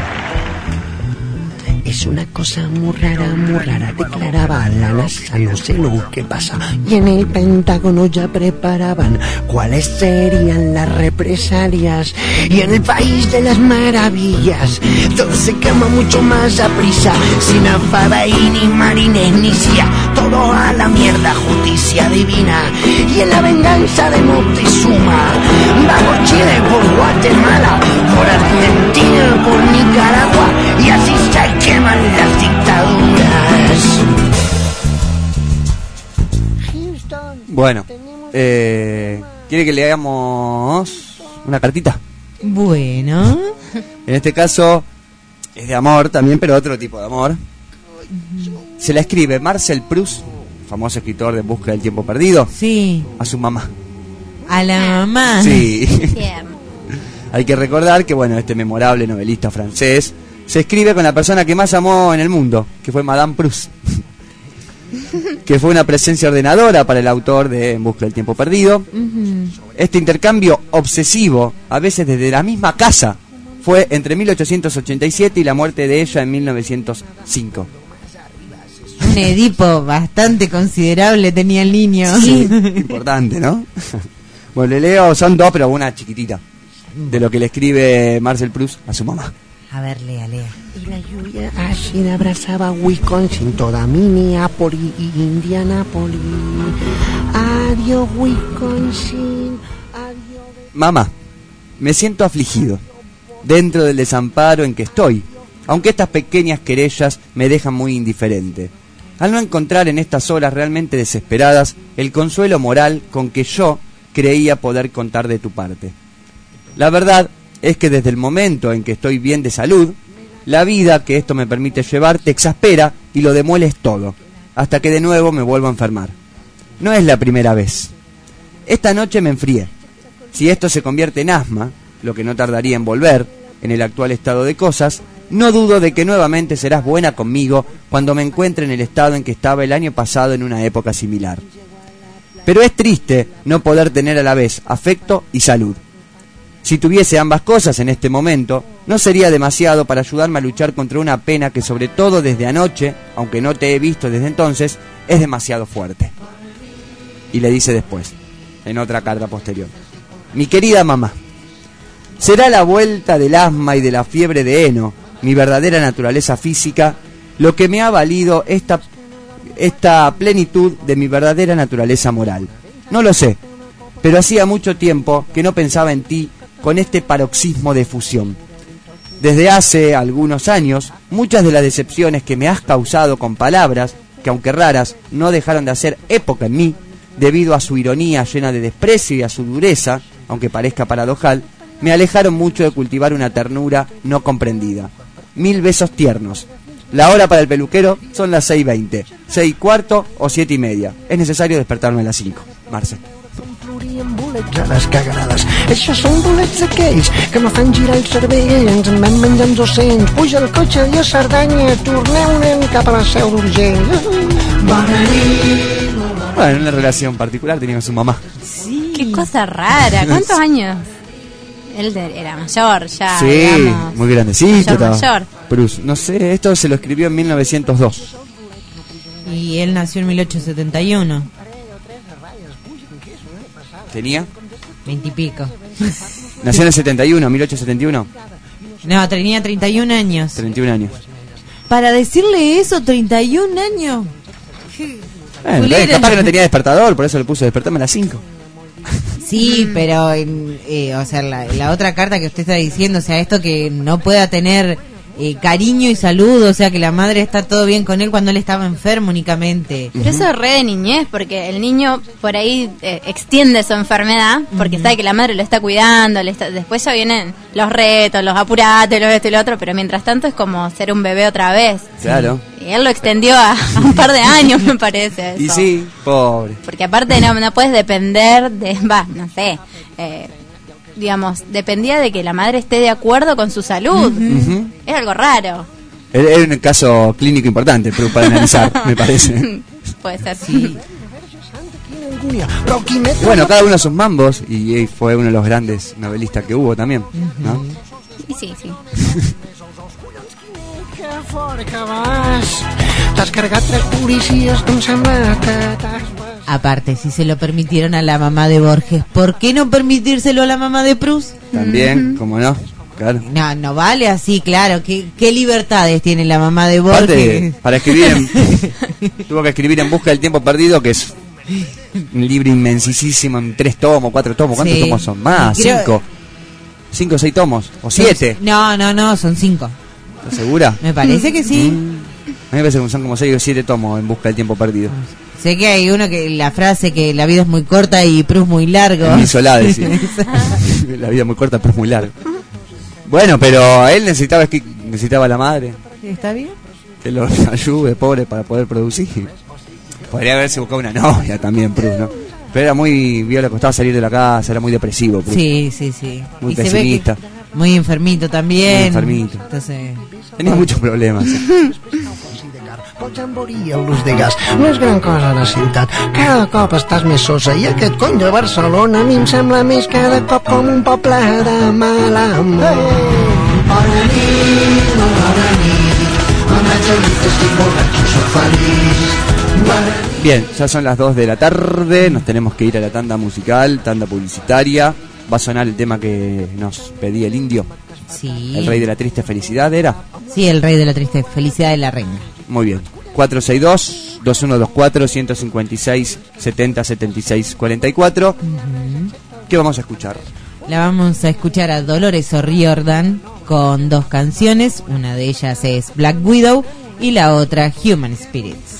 Es una cosa muy rara, declaraba la NASA, no sé lo que pasa. Y en el Pentágono ya preparaban cuáles serían las represalias. Y en el país de las maravillas, todo se quema mucho más a prisa, sin afada y ni marines ni cia, todo a la mierda, justicia divina. Y en la venganza de Moctezuma, va por Chile, por Guatemala, por Argentina, por Nicaragua, y así se queman las dictaduras. Bueno, ¿quiere que le hagamos una cartita? Bueno. En este caso es de amor también, pero otro tipo de amor. Se la escribe Marcel Proust, famoso escritor de En busca del tiempo perdido. Sí. A su mamá. A la mamá. Sí. Hay que recordar que, bueno, este memorable novelista francés se escribe con la persona que más amó en el mundo, que fue Madame Proust. que fue una presencia ordenadora para el autor de En busca del tiempo perdido. Este intercambio obsesivo, a veces desde la misma casa, fue entre 1887 y la muerte de ella en 1905. Un Edipo bastante considerable tenía el niño. Sí, importante, ¿no? Bueno, le leo, son dos, pero una chiquitita, de lo que le escribe Marcel Proust a su mamá. A ver, lea. Y la lluvia así abrazaba Wisconsin, toda Minneapolis y Indianapolis. Adiós, Wisconsin, adiós. Mamá, me siento afligido dentro del desamparo en que estoy, aunque estas pequeñas querellas me dejan muy indiferente, al no encontrar en estas horas realmente desesperadas el consuelo moral con que yo creía poder contar de tu parte. La verdad es que desde el momento en que estoy bien de salud, la vida que esto me permite llevar te exaspera y lo demueles todo, hasta que de nuevo me vuelvo a enfermar. No es la primera vez. Esta noche me enfrié. Si esto se convierte en asma, lo que no tardaría en volver, en el actual estado de cosas, no dudo de que nuevamente serás buena conmigo cuando me encuentre en el estado en que estaba el año pasado en una época similar. Pero es triste no poder tener a la vez afecto y salud. Si tuviese ambas cosas en este momento, no sería demasiado para ayudarme a luchar contra una pena que, sobre todo desde anoche, aunque no te he visto desde entonces, es demasiado fuerte. Y le dice después, en otra carta posterior: mi querida mamá, será la vuelta del asma y de la fiebre de heno, mi verdadera naturaleza física, lo que me ha valido esta plenitud de mi verdadera naturaleza moral. No lo sé, pero hacía mucho tiempo que no pensaba en ti con este paroxismo de efusión. Desde hace algunos años, muchas de las decepciones que me has causado con palabras, que aunque raras, no dejaron de hacer época en mí, debido a su ironía llena de desprecio y a su dureza, aunque parezca paradojal, me alejaron mucho de cultivar una ternura no comprendida. 1000 besos tiernos. La hora para el peluquero son las 6:20, 6:15 o 7:30. Es necesario despertarme a las 5. Marcel. A les cagarades. Això són bolets aquells que me fan girar el cervell. Ens en vam menjar uns docents. Puja el cotxe, adiós Cerdanya. Torneu-ne cap a la Seu d'Urgell. Bueno, una relación particular tenía con su mamá. Sí. Qué cosa rara. ¿Cuántos años? Él era mayor ya. Sí, digamos, muy grandecito. mayor. Bruce, no sé, esto se lo escribió en 1902. Y él nació en 1871. ¿Tenía? 20 y pico. Nació en el 71, 1871. No, tenía 31 años. 31 años. Para decirle eso, 31 años. Capaz que no tenía despertador, por eso le puso despertarme a las 5. Sí, pero o sea, la otra carta que usted está diciendo, o sea, esto que no pueda tener cariño y salud, o sea, que la madre está todo bien con él cuando él estaba enfermo únicamente. Pero eso es re de niñez, porque el niño por ahí extiende su enfermedad, porque sabe que la madre lo está cuidando, después ya vienen los retos, los apurates, los esto y lo otro, pero mientras tanto es como ser un bebé otra vez. Claro. Y él lo extendió a un par de años, me parece. Eso. Y sí, pobre. Porque aparte no puedes depender de, no sé, digamos, dependía de que la madre esté de acuerdo con su salud. Es algo raro. Es un caso clínico importante para analizar, me parece. Puede ser, sí. Bueno, cada uno a sus mambos, y fue uno de los grandes novelistas que hubo también, ¿no? Y sí. T'has cargat 3 policies, em sembla que t'has... Aparte, si se lo permitieron a la mamá de Borges, ¿por qué no permitírselo a la mamá de Proust? También, como no, claro. No vale así, claro. ¿Qué libertades tiene la mamá de Borges? Aparte, para escribir tuvo que escribir En busca del tiempo perdido, que es un libro inmensísimo, en 3 tomos, 4 tomos. ¿Cuántos tomos son? Más, 5 o 6 tomos, o 7. No, son 5. ¿Estás segura? Me parece que sí. A mí me parece que son como 6 o 7 tomos En busca del tiempo perdido. Sé que hay uno que la frase que la vida es muy corta y Proust muy largo. En Solá decía. La vida es muy corta, Proust muy largo. Bueno, pero él necesitaba a la madre. ¿Está bien? Que lo ayude, pobre, para poder producir. Podría haberse buscado una novia también, Proust, ¿no? Pero era le costaba salir de la casa, era muy depresivo, Proust. Sí. Muy y pesimista. Se ve que muy enfermito también. Muy enfermito. Entonces... Tenía muchos problemas. el jamborí i el l'ús de gas. No és gran cosa a la ciutat, cada cop estàs més sosa i aquest cony de Barcelona a mi em sembla més cada cop com un poble de mala mort. Bona nit, me'n vaig al llit, estic borratxo, soc feliç. Bien, ya son las 2 de la tarde, nos tenemos que ir a la tanda musical, tanda publicitaria. Va a sonar el tema que nos pedía el indio. Sí. El rey de la triste felicidad, ¿era? Sí, el rey de la triste felicidad de la reina. Muy bien. 462-2124-156-70-76-44. ¿Qué vamos a escuchar? La vamos a escuchar a Dolores O'Riordan con 2 canciones. Una de ellas es Black Widow y la otra Human Spirits.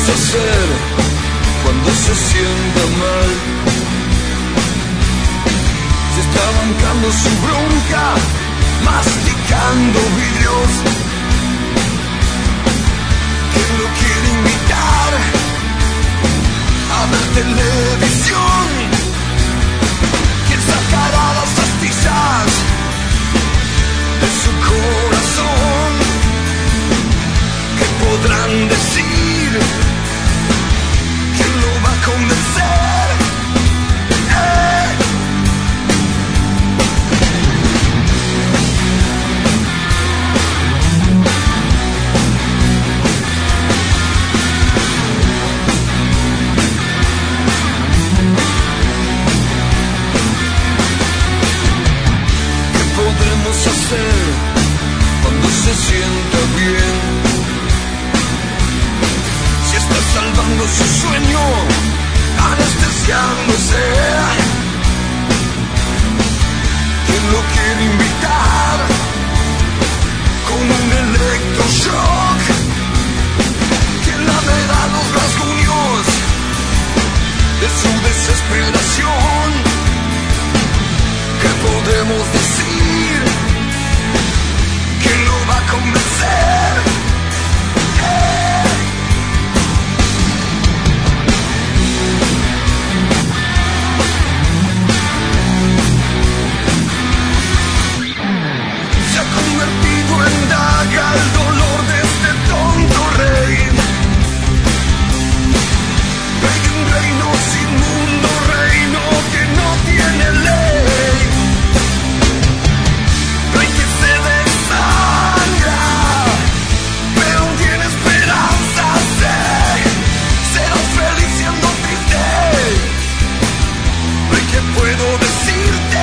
hacer cuando se sienta mal? Se está bancando su bronca, masticando vidrios. ¿Quién lo quiere invitar a ver televisión? ¿Quién sacará las astillas de su corazón? ¿Qué podrán decir? ¿Quién lo va a convencer? ¿Qué podremos hacer cuando se sienta bien? Si está salvando su sueño, anestesiándose. ¿Quién lo quiere invitar con un electroshock? ¿Quién lamerá los rasguños de su desesperación? ¿Qué podemos decir? ¿Quién lo va a convencer? Se ha convertido en daga el dolor de este tonto rey. Rey de un reino sin mundo, reino que no tiene ley. Rey que se desangra, pero tiene esperanza. Serás feliz siendo triste. Rey, ¿qué puedo decirte?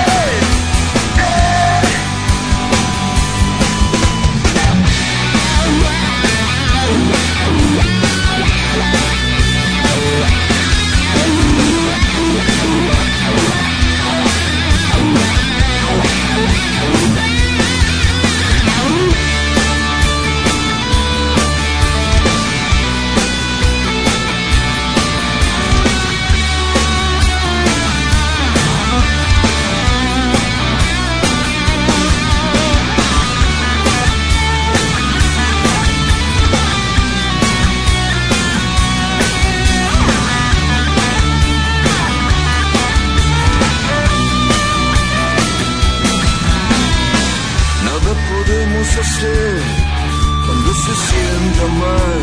Nada podemos hacer cuando se sienta mal.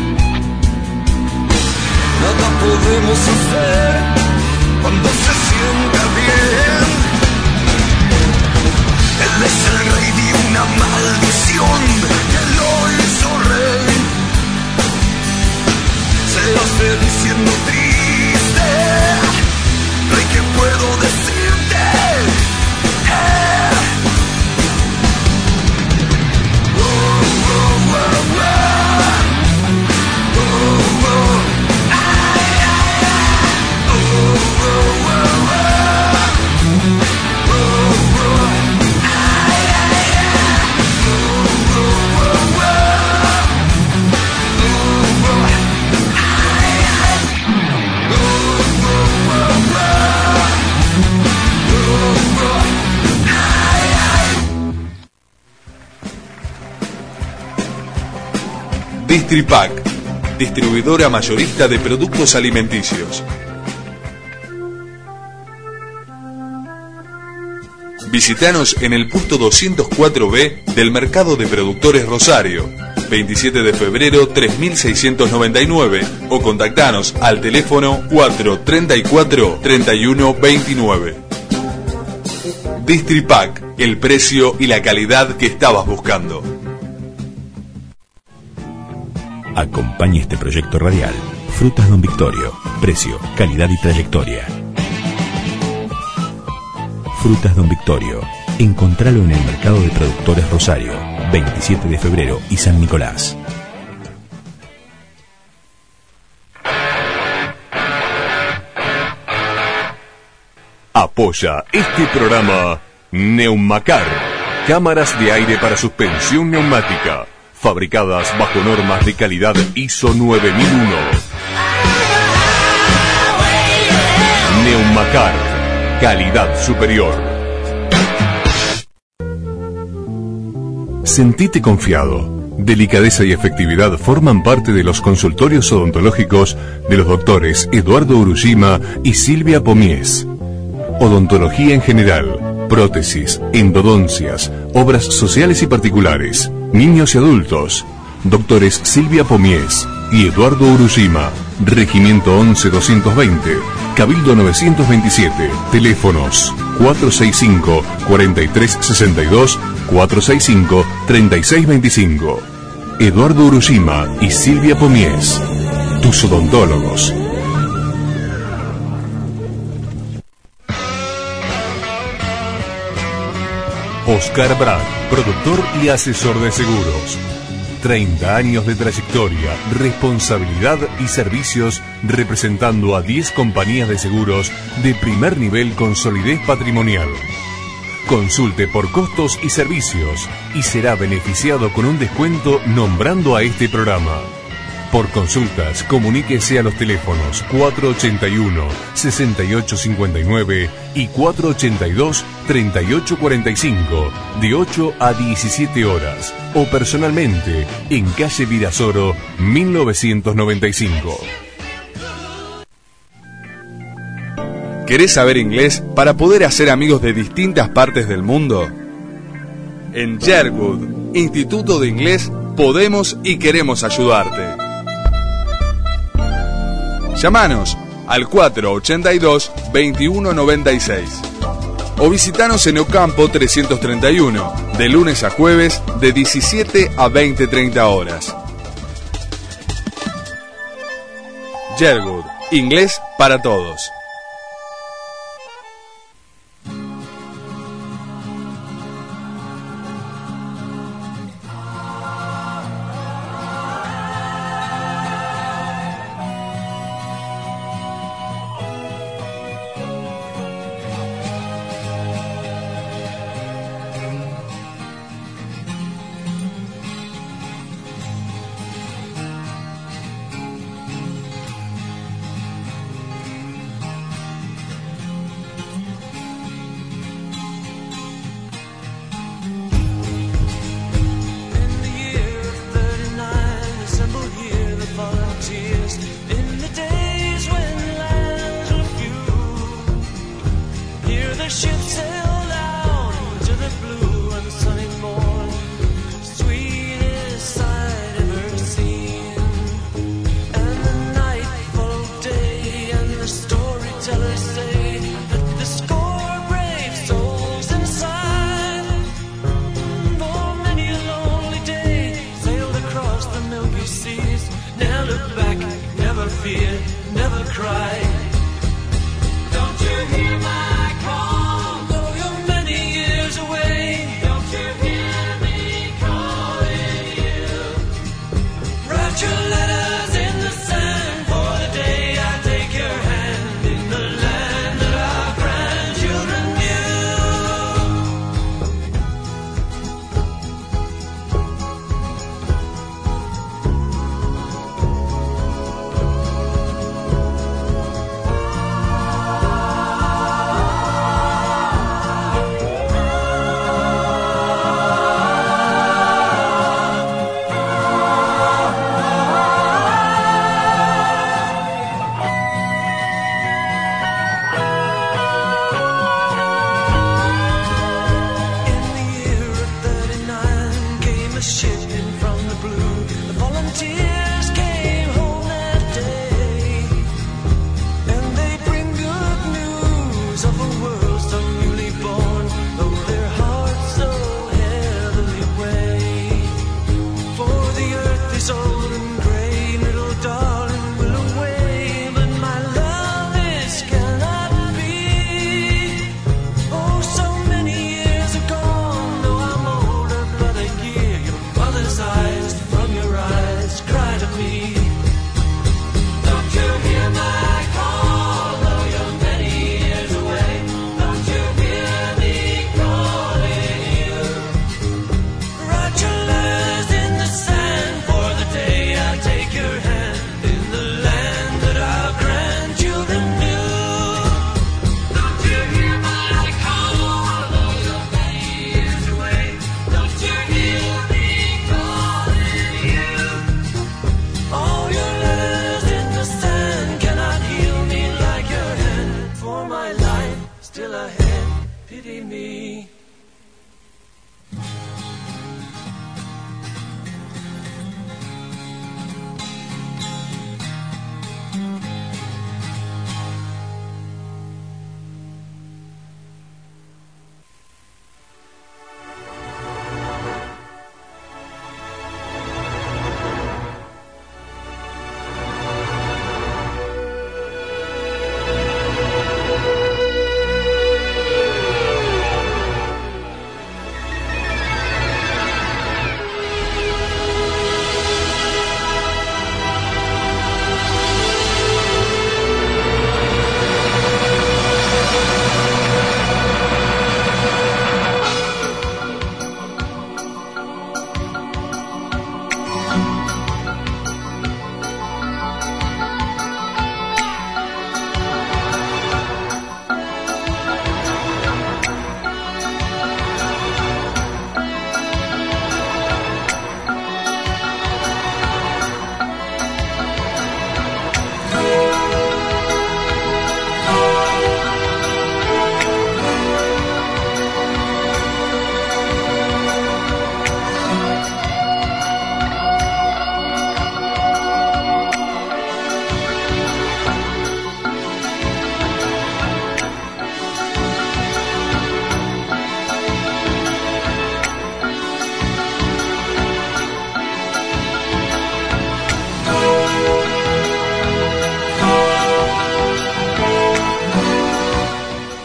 Nada podemos hacer cuando se sienta bien. Él es el rey de una maldición que lo hizo rey. Serás feliz siendo triste. Rey, ¿qué puedo decirte? Distripac, distribuidora mayorista de productos alimenticios. Visítanos en el punto 204B del Mercado de Productores Rosario, 27 de febrero 3699, o contactanos al teléfono 434-3129. Distripac, el precio y la calidad que estabas buscando. Acompañe este proyecto radial. Frutas Don Victorio. Precio, calidad y trayectoria. Frutas Don Victorio. Encontralo en el Mercado de Productores Rosario, 27 de febrero y San Nicolás. Apoya este programa Neumacar, cámaras de aire para suspensión neumática, fabricadas bajo normas de calidad ISO 9001. Neumacar, calidad superior. Sentite confiado. Delicadeza y efectividad forman parte de los consultorios odontológicos de los doctores Eduardo Urushima y Silvia Pomies. Odontología en general, prótesis, endodoncias, obras sociales y particulares, niños y adultos. Doctores Silvia Pomies y Eduardo Urushima. Regimiento 11-220, Cabildo 927, teléfonos 465-4362, 465-3625. Eduardo Urushima y Silvia Pomies, tus odontólogos. Oscar Brand, productor y asesor de seguros. 30 años de trayectoria, responsabilidad y servicios representando a 10 compañías de seguros de primer nivel con solidez patrimonial. Consulte por costos y servicios y será beneficiado con un descuento nombrando a este programa. Por consultas, comuníquese a los teléfonos 481-6859 y 482-3845 de 8 a 17 horas o personalmente en calle Virasoro 1995. ¿Querés saber inglés para poder hacer amigos de distintas partes del mundo? En Sherwood, Instituto de Inglés, podemos y queremos ayudarte. Llámanos al 482-2196 o visitanos en Ocampo 331, de lunes a jueves de 17 a 20:30 horas. Sherwood, inglés para todos.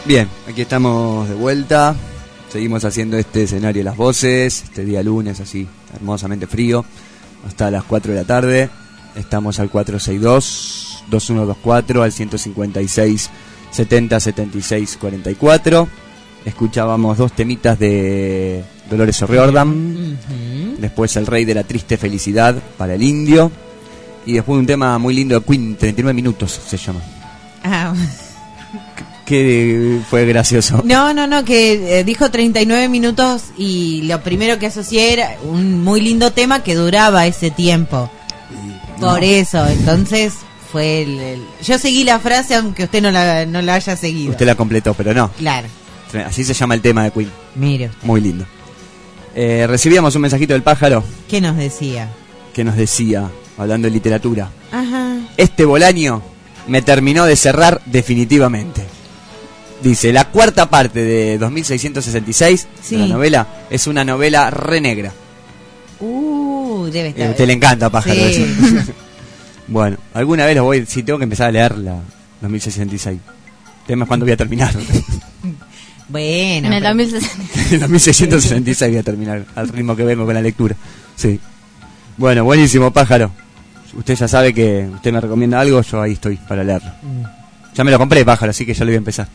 Bien, aquí estamos de vuelta. Seguimos haciendo este escenario de las voces, este día lunes así, hermosamente frío, hasta las 4 de la tarde. Estamos al 462-2124, al 156 70 76 44. Escuchábamos 2 temitas de Dolores O'Riordan, después El Rey de la Triste Felicidad para el Indio, y después un tema muy lindo de Queen, 39 minutos se llama. Ah. Que fue gracioso. No, que dijo 39 minutos y lo primero que asocié era un muy lindo tema que duraba ese tiempo. Por eso, entonces fue yo seguí la frase aunque usted no la haya seguido. Usted la completó, pero no. Claro. Así se llama el tema de Queen. Mire. Muy lindo. Recibíamos un mensajito del pájaro. ¿Qué nos decía? Que nos decía, hablando de literatura: ajá. Este Bolaño me terminó de cerrar definitivamente. Dice, la cuarta parte de 2666, sí, de la novela, es una novela re negra. Debe estar. A usted le encanta, pájaro, sí. eso. Bueno, alguna vez si tengo que empezar a leer la 2066. El tema es cuando voy a terminar. Bueno. En el 2066. En el 1666 voy a terminar, al ritmo que vengo con la lectura. Sí. Bueno, buenísimo, pájaro. Usted ya sabe que usted me recomienda algo, yo ahí estoy para leerlo. Ya me lo compré, pájaro, así que ya lo voy a empezar.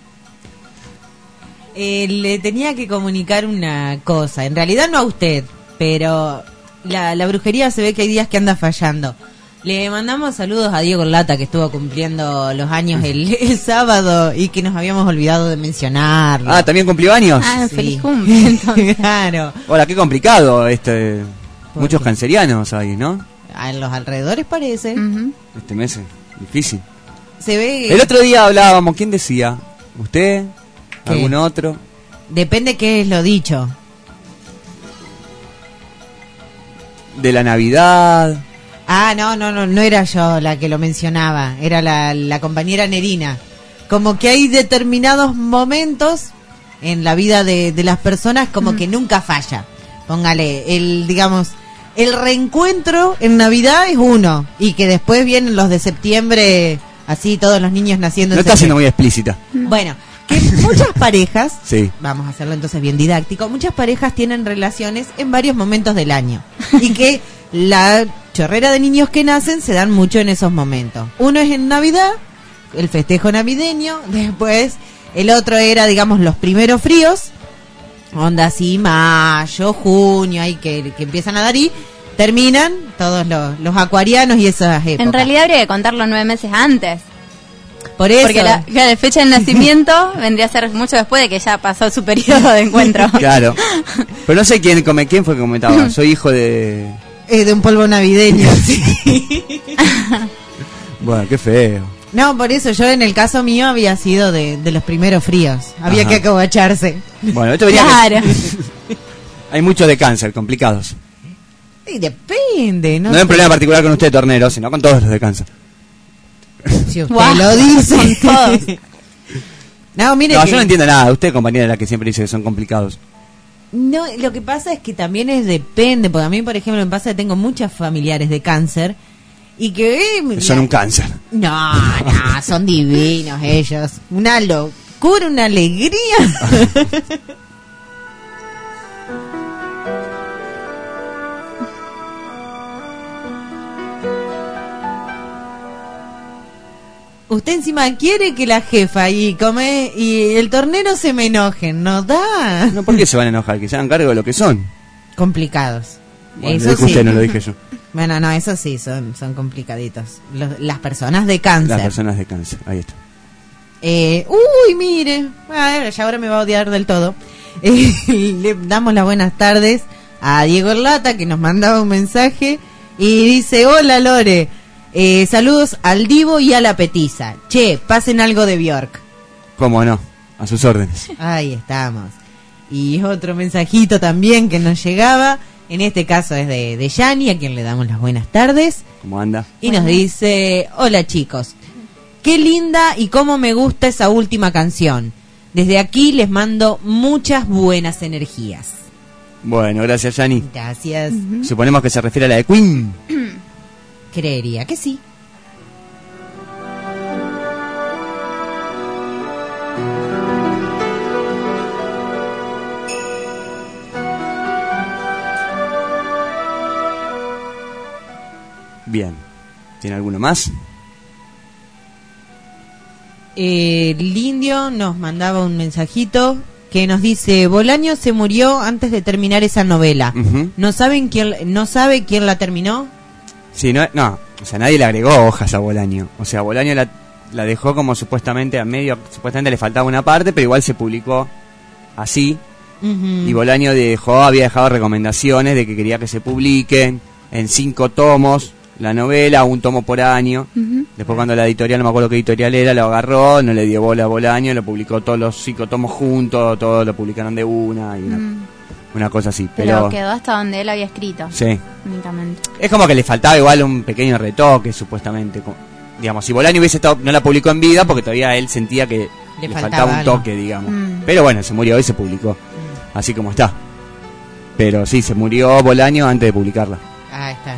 Le tenía que comunicar una cosa. En realidad no a usted, pero la brujería se ve que hay días que anda fallando. Le mandamos saludos a Diego Lata, que estuvo cumpliendo los años el sábado y que nos habíamos olvidado de mencionarlo. Ah, ¿también cumplió años? Ah, sí. feliz cumple, entonces. Claro. Hola, qué complicado ¿Por muchos qué? cancerianos ahí, ¿no? A los alrededores parece. Este mes es difícil. Se ve. El otro día hablábamos, ¿quién decía? ¿Usted? ¿Qué? ¿Algún otro? Depende qué es lo dicho. De la Navidad. Ah, no era yo la que lo mencionaba, era la compañera Nerina. Como que hay determinados momentos en la vida de las personas como que nunca falla. Póngale, el reencuentro en Navidad es uno, y que después vienen los de septiembre, así todos los niños naciendo en No está siendo septiembre. muy explícita. Bueno, que muchas parejas, Sí. vamos a hacerlo entonces bien didáctico, muchas parejas tienen relaciones en varios momentos del año y que la chorrera de niños que nacen se dan mucho en esos momentos. Uno es en Navidad, el festejo navideño, después el otro era, digamos, los primeros fríos, onda así, mayo, junio, ahí que empiezan a dar y terminan todos los acuarianos y esas épocas. En realidad habría que contarlo 9 meses antes. Por eso. Porque la fecha de nacimiento vendría a ser mucho después de que ya pasó su periodo de encuentro. Claro. Pero no sé quién fue que comentaba. Soy hijo de un polvo navideño. Sí. Bueno, qué feo. No, por eso yo en el caso mío había sido de los primeros fríos. Había Ajá. que acobacharse. Bueno, esto venía Claro. Hay muchos de cáncer, complicados. Y depende, ¿no? No hay un problema particular con usted, tornero, sino con todos los de cáncer. Si usted Guau, lo dice. con todos. No, mire No, que- yo no entiendo nada. Usted, compañera, es la que siempre dice que son complicados. No, lo que pasa es que también depende, porque a mí, por ejemplo, me pasa que tengo muchas familiares de cáncer y que... Son un cáncer. No, son divinos ellos. Una locura, una alegría. Usted encima quiere que la jefa y el tornero se me enojen, ¿no da? No, ¿por qué se van a enojar? Que se hagan cargo de lo que son. Complicados. Bueno, Eso lo dijo sí. usted, no lo dije yo. Bueno, no, eso sí, son complicaditos. Las personas de cáncer. Las personas de cáncer, ahí está. Uy, mire, ya ahora me va a odiar del todo. Le damos las buenas tardes a Diego Lata, que nos mandaba un mensaje y dice: hola Lore, saludos al Divo y a la Petiza. Che, pasen algo de Bjork. ¿Cómo no? A sus órdenes. Ahí estamos. Y otro mensajito también que nos llegaba, en este caso es de Yani, a quien le damos las buenas tardes. ¿Cómo anda? Y nos dice: hola chicos, qué linda y cómo me gusta esa última canción. Desde aquí les mando muchas buenas energías. Bueno, gracias, Yani. Gracias. Suponemos que se refiere a la de Queen. Creería que sí. Bien. ¿Tiene alguno más? El indio nos mandaba un mensajito que nos dice: Bolaño se murió antes de terminar esa novela. Ujú. ¿No sabe quién la terminó? Sí, no, o sea, nadie le agregó hojas a Bolaño. O sea, Bolaño la dejó como supuestamente a medio, supuestamente le faltaba una parte, pero igual se publicó así. Y Bolaño había dejado recomendaciones de que quería que se publiquen en 5 tomos la novela, 1 tomo por año. Después cuando la editorial, no me acuerdo qué editorial era, lo agarró, no le dio bola a Bolaño, lo publicó todos los 5 tomos juntos, todos lo publicaron de una y una cosa así. Pero quedó hasta donde él había escrito. Sí. Únicamente. Es como que le faltaba igual un pequeño retoque, supuestamente. Digamos, si Bolaño hubiese estado, no la publicó en vida porque todavía él sentía que le faltaba un algo. toque, digamos. Pero bueno, se murió y se publicó. Así como está. Pero sí, se murió Bolaño antes de publicarla. Ah, está.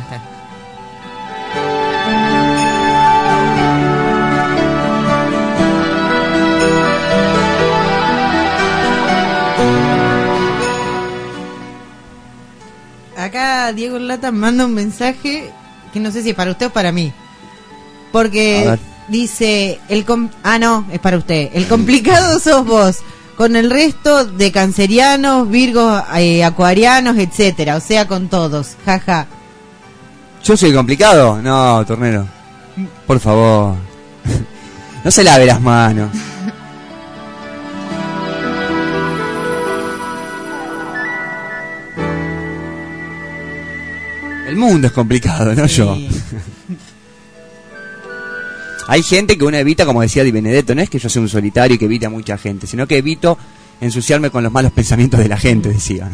Acá Diego Lata manda un mensaje que no sé si es para usted o para mí. Porque dice, no, es para usted. El complicado sos vos, con el resto de cancerianos, virgos, acuarianos, etcétera, o sea, con todos. Jaja. ¿Yo soy complicado? No, Tornero. Por favor. No se lave las manos. El mundo es complicado, no yo. Hay gente que uno evita, como decía Di Benedetto, no es que yo sea un solitario y que evite a mucha gente, sino que evito ensuciarme con los malos pensamientos de la gente, decía.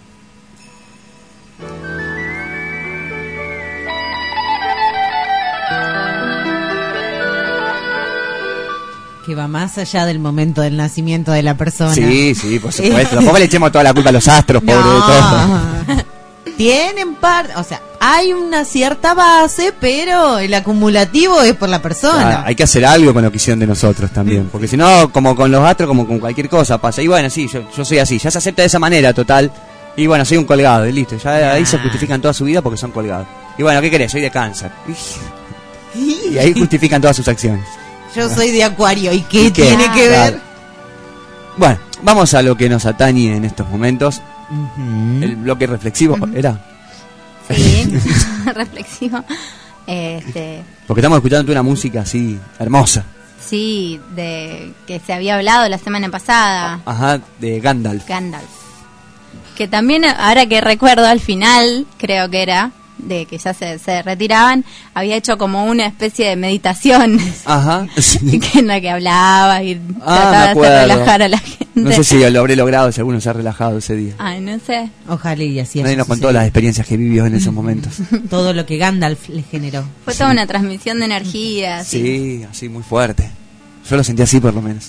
Que va más allá del momento del nacimiento de la persona. Sí, por supuesto. Tampoco le echemos toda la culpa a los astros, pobre de todo. Tienen parte, o sea, hay una cierta base, pero el acumulativo es por la persona. Hay que hacer algo con lo que hicieron de nosotros también, porque si no, como con los astros, como con cualquier cosa pasa. Y bueno, sí, yo soy así, ya se acepta de esa manera, total. Y bueno, soy un colgado, y listo. Ya ahí se justifican toda su vida porque son colgados. Y bueno, ¿qué querés? Soy de Cáncer. Y ahí justifican todas sus acciones. Yo soy de Acuario, ¿y qué tiene que ver? Bueno, vamos a lo que nos atañe en estos momentos. El bloque reflexivo, ¿era? Sí, reflexivo. Porque estamos escuchando una música así, hermosa. Sí, de que se había hablado la semana pasada. Ajá, de Gandalf. Que también, ahora que recuerdo, al final, creo que era, de que ya se retiraban, había hecho como una especie de meditación. Ajá, sí. Que en la que hablaba y trataba de hacer relajar a la gente. No sé si lo habré logrado, si alguno se ha relajado ese día. Ay, no sé. Ojalá y así. Nadie nos contó las experiencias que vivió en esos momentos. Todo lo que Gandalf le generó. Fue toda una transmisión de energía. Sí, así muy fuerte. Yo lo sentí así por lo menos.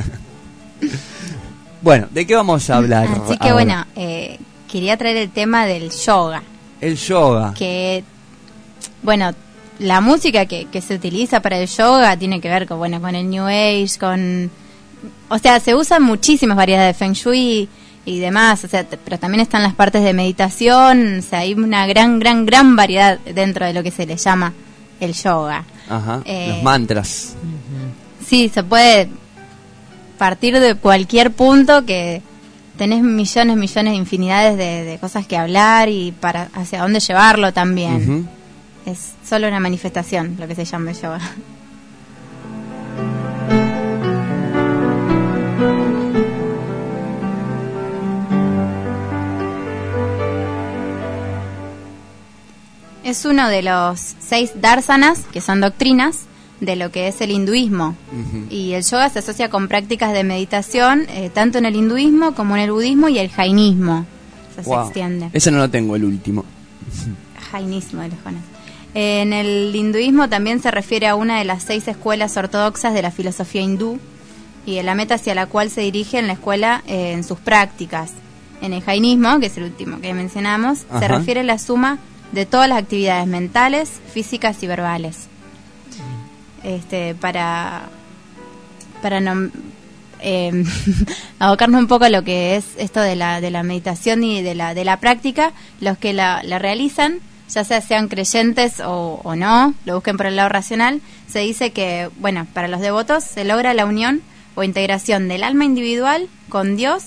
Bueno, ¿de qué vamos a hablar? Así que bueno, quería traer el tema del yoga. El yoga. Que, bueno, la música que se utiliza para el yoga tiene que ver con el New Age, o sea, se usan muchísimas variedades de Feng Shui y demás, o sea, pero también están las partes de meditación, o sea, hay una gran variedad dentro de lo que se le llama el yoga. Ajá, los mantras. Sí, se puede partir de cualquier punto que tenés millones, infinidades de cosas que hablar y para hacia dónde llevarlo también. Es solo una manifestación lo que se llama el yoga. Es uno de los 6 darsanas, que son doctrinas, de lo que es el hinduismo. Y el yoga se asocia con prácticas de meditación, tanto en el hinduismo como en el budismo y el jainismo. Se extiende. Ese no lo tengo, el último. Jainismo de los japoneses. En el hinduismo también se refiere a una de las 6 escuelas ortodoxas de la filosofía hindú y la meta hacia la cual se dirige en la escuela en sus prácticas. En el jainismo, que es el último que mencionamos, se refiere a la suma de todas las actividades mentales, físicas y verbales. Para no abocarnos un poco a lo que es esto de la meditación y de la práctica, los que la realizan ya sea sean creyentes o no, lo busquen por el lado racional, se dice que, bueno, para los devotos se logra la unión o integración del alma individual con Dios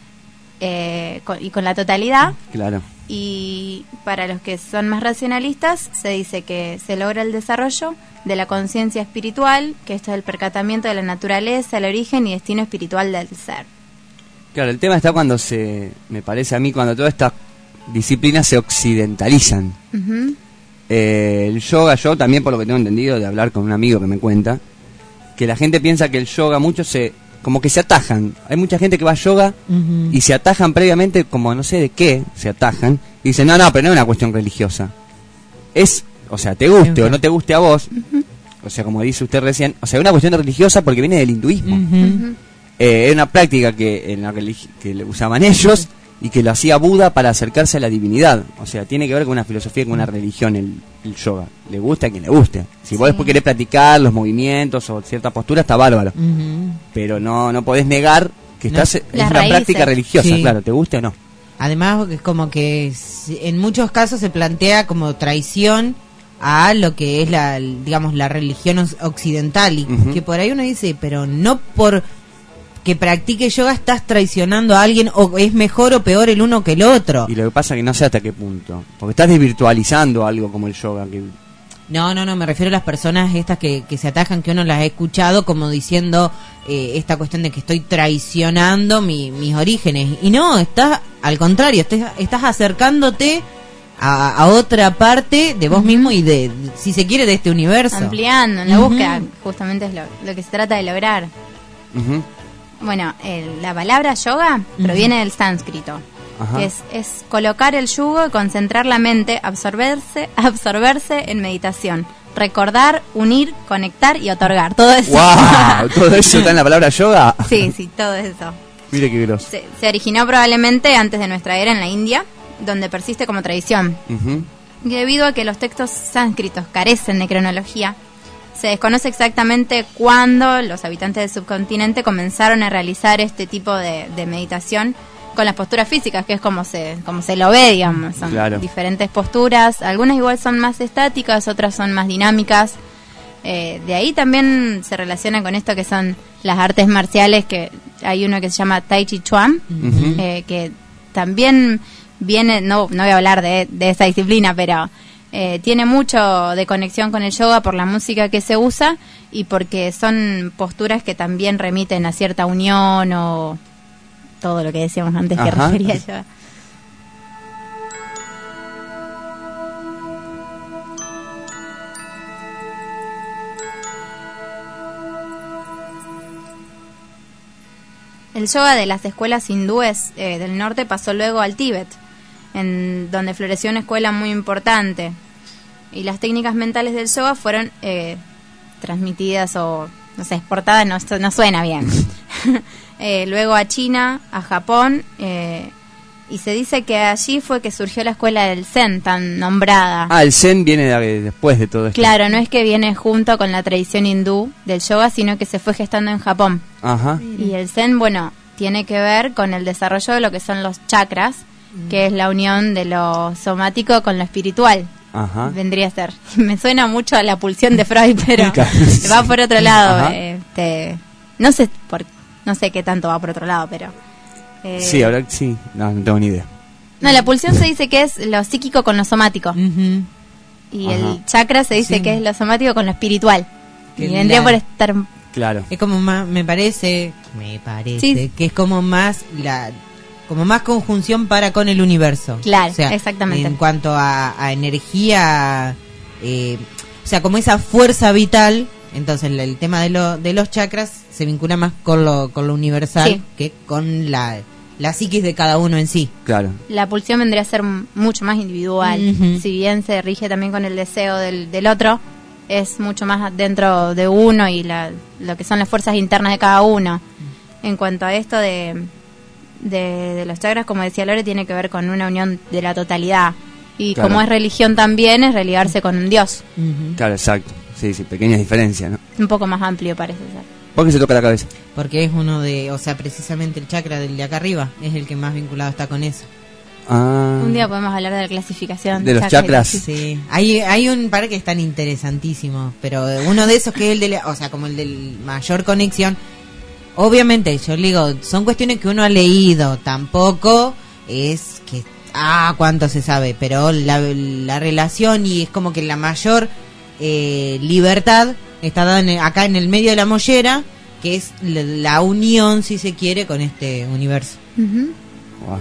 y con la totalidad. Claro. Y para los que son más racionalistas, se dice que se logra el desarrollo de la conciencia espiritual, que esto es el percatamiento de la naturaleza, el origen y destino espiritual del ser. Claro, el tema está cuando me parece a mí, cuando todas estas disciplinas se occidentalizan. Uh-huh. El yoga, yo también por lo que tengo entendido de hablar con un amigo que me cuenta, que la gente piensa que el yoga, muchos como que se atajan. Hay mucha gente que va a yoga y se atajan previamente, como no sé de qué, se atajan, y dicen, no, pero no es una cuestión religiosa. Es, o sea, te guste o no te guste a vos, o sea, como dice usted recién, o sea, es una cuestión religiosa porque viene del hinduismo. Es una práctica que le usaban ellos y que lo hacía Buda para acercarse a la divinidad. O sea, tiene que ver con una filosofía, con una religión el yoga. Le gusta a quien le guste. Si vos después querés practicar los movimientos o cierta postura, está bárbaro. Pero no podés negar que estás en una práctica religiosa, claro, te guste o no. Además, es como que en muchos casos se plantea como traición a lo que es la religión occidental, y que por ahí uno dice, pero no por que practique yoga estás traicionando a alguien, o es mejor o peor el uno que el otro. Y lo que pasa es que no sé hasta qué punto, porque estás desvirtualizando algo como el yoga. No, me refiero a las personas estas que se atajan, que uno las ha escuchado como diciendo esta cuestión de que estoy traicionando mis orígenes. Y no, estás al contrario, estás acercándote a otra parte de vos mismo y de, si se quiere, de este universo. Ampliando, en la búsqueda, justamente es lo que se trata de lograr. Bueno, la palabra yoga proviene del sánscrito, que es colocar el yugo y concentrar la mente, absorberse en meditación, recordar, unir, conectar y otorgar. Todo eso. ¡Wow! ¿Todo eso está en la palabra yoga? Sí, todo eso. Mire qué grosso. Se originó probablemente antes de nuestra era en la India, donde persiste como tradición. Y debido a que los textos sánscritos carecen de cronología, se desconoce exactamente cuándo los habitantes del subcontinente comenzaron a realizar este tipo de meditación con las posturas físicas, que es como se lo ve, digamos. Son diferentes posturas, algunas igual son más estáticas, otras son más dinámicas. De ahí también se relaciona con esto que son las artes marciales, que hay uno que se llama Tai Chi Chuan, que también viene, no voy a hablar de esa disciplina, pero tiene mucho de conexión con el yoga por la música que se usa y porque son posturas que también remiten a cierta unión o todo lo que decíamos antes que refería a yoga. El yoga de las escuelas hindúes del norte pasó luego al Tíbet, en donde floreció una escuela muy importante, y las técnicas mentales del yoga fueron transmitidas o, no sé, exportadas, no suena bien. Luego a China, a Japón, y se dice que allí fue que surgió la escuela del Zen, tan nombrada. El Zen viene después de todo esto. Claro, no es que viene junto con la tradición hindú del yoga, sino que se fue gestando en Japón. Y el Zen, bueno, tiene que ver con el desarrollo de lo que son los chakras, que es la unión de lo somático con lo espiritual. Vendría a ser. Me suena mucho a la pulsión de Freud, pero va por otro lado. No sé qué tanto va por otro lado, pero sí, ahora sí, no tengo ni idea. No, la pulsión se dice que es lo psíquico con lo somático. Y el chakra se dice que es lo somático con lo espiritual. Y vendría por estar... Claro. Es como más, me parece que es como más más conjunción para con el universo. Claro, o sea, exactamente. En cuanto a energía, o sea, como esa fuerza vital, entonces el tema de los chakras se vincula más con lo universal que con la psiquis de cada uno en sí. Claro. La pulsión vendría a ser mucho más individual. Si bien se rige también con el deseo del otro, es mucho más dentro de uno y lo que son las fuerzas internas de cada uno. En cuanto a esto de los chakras, como decía Lore, tiene que ver con una unión de la totalidad. Y como es religión también, es religarse con un Dios. Claro, exacto. Sí, pequeñas diferencias, ¿no? Un poco más amplio parece ser. ¿Por qué se toca la cabeza? Porque es uno o sea, precisamente el chakra del de acá arriba es el que más vinculado está con eso. Un día podemos hablar de la clasificación de los chakras. Sí, hay un par que están interesantísimos, pero uno de esos que es el o sea, como el del mayor conexión. Obviamente, yo le digo, son cuestiones que uno ha leído, tampoco es que cuánto se sabe, pero la relación y es como que la mayor libertad está dada acá en el medio de la mollera, que es la unión, si se quiere, con este universo. Wow.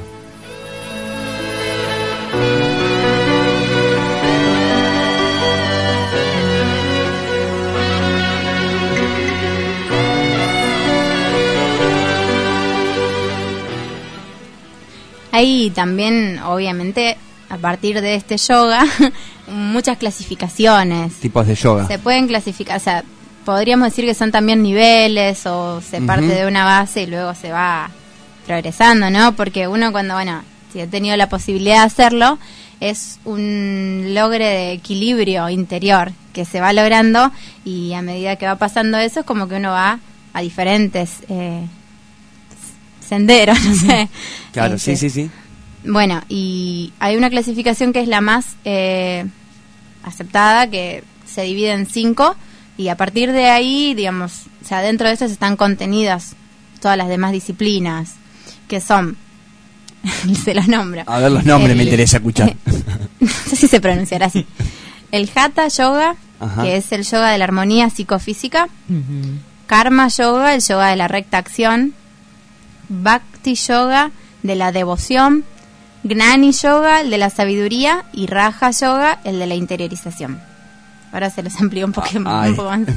Hay también, obviamente, a partir de este yoga, muchas clasificaciones. Tipos de yoga. Se pueden clasificar, o sea, podríamos decir que son también niveles o se parte de una base y luego se va progresando, ¿no? Porque uno cuando, si ha tenido la posibilidad de hacerlo, es un logre de equilibrio interior que se va logrando y a medida que va pasando eso es como que uno va a diferentes senderos, no sé. Claro, sí. Bueno, y hay una clasificación que es la más aceptada, que se divide en 5 y a partir de ahí, digamos, o sea, dentro de eso están contenidas todas las demás disciplinas, que son, se los nombro. A ver los nombres, me interesa escuchar. No sé si se pronunciará así. El Hatha Yoga, que es el yoga de la armonía psicofísica. Karma Yoga, el yoga de la recta acción. Bhakti Yoga, de la devoción. Gnani Yoga, el de la sabiduría. Y Raja Yoga, el de la interiorización. Ahora se los amplío un poco más.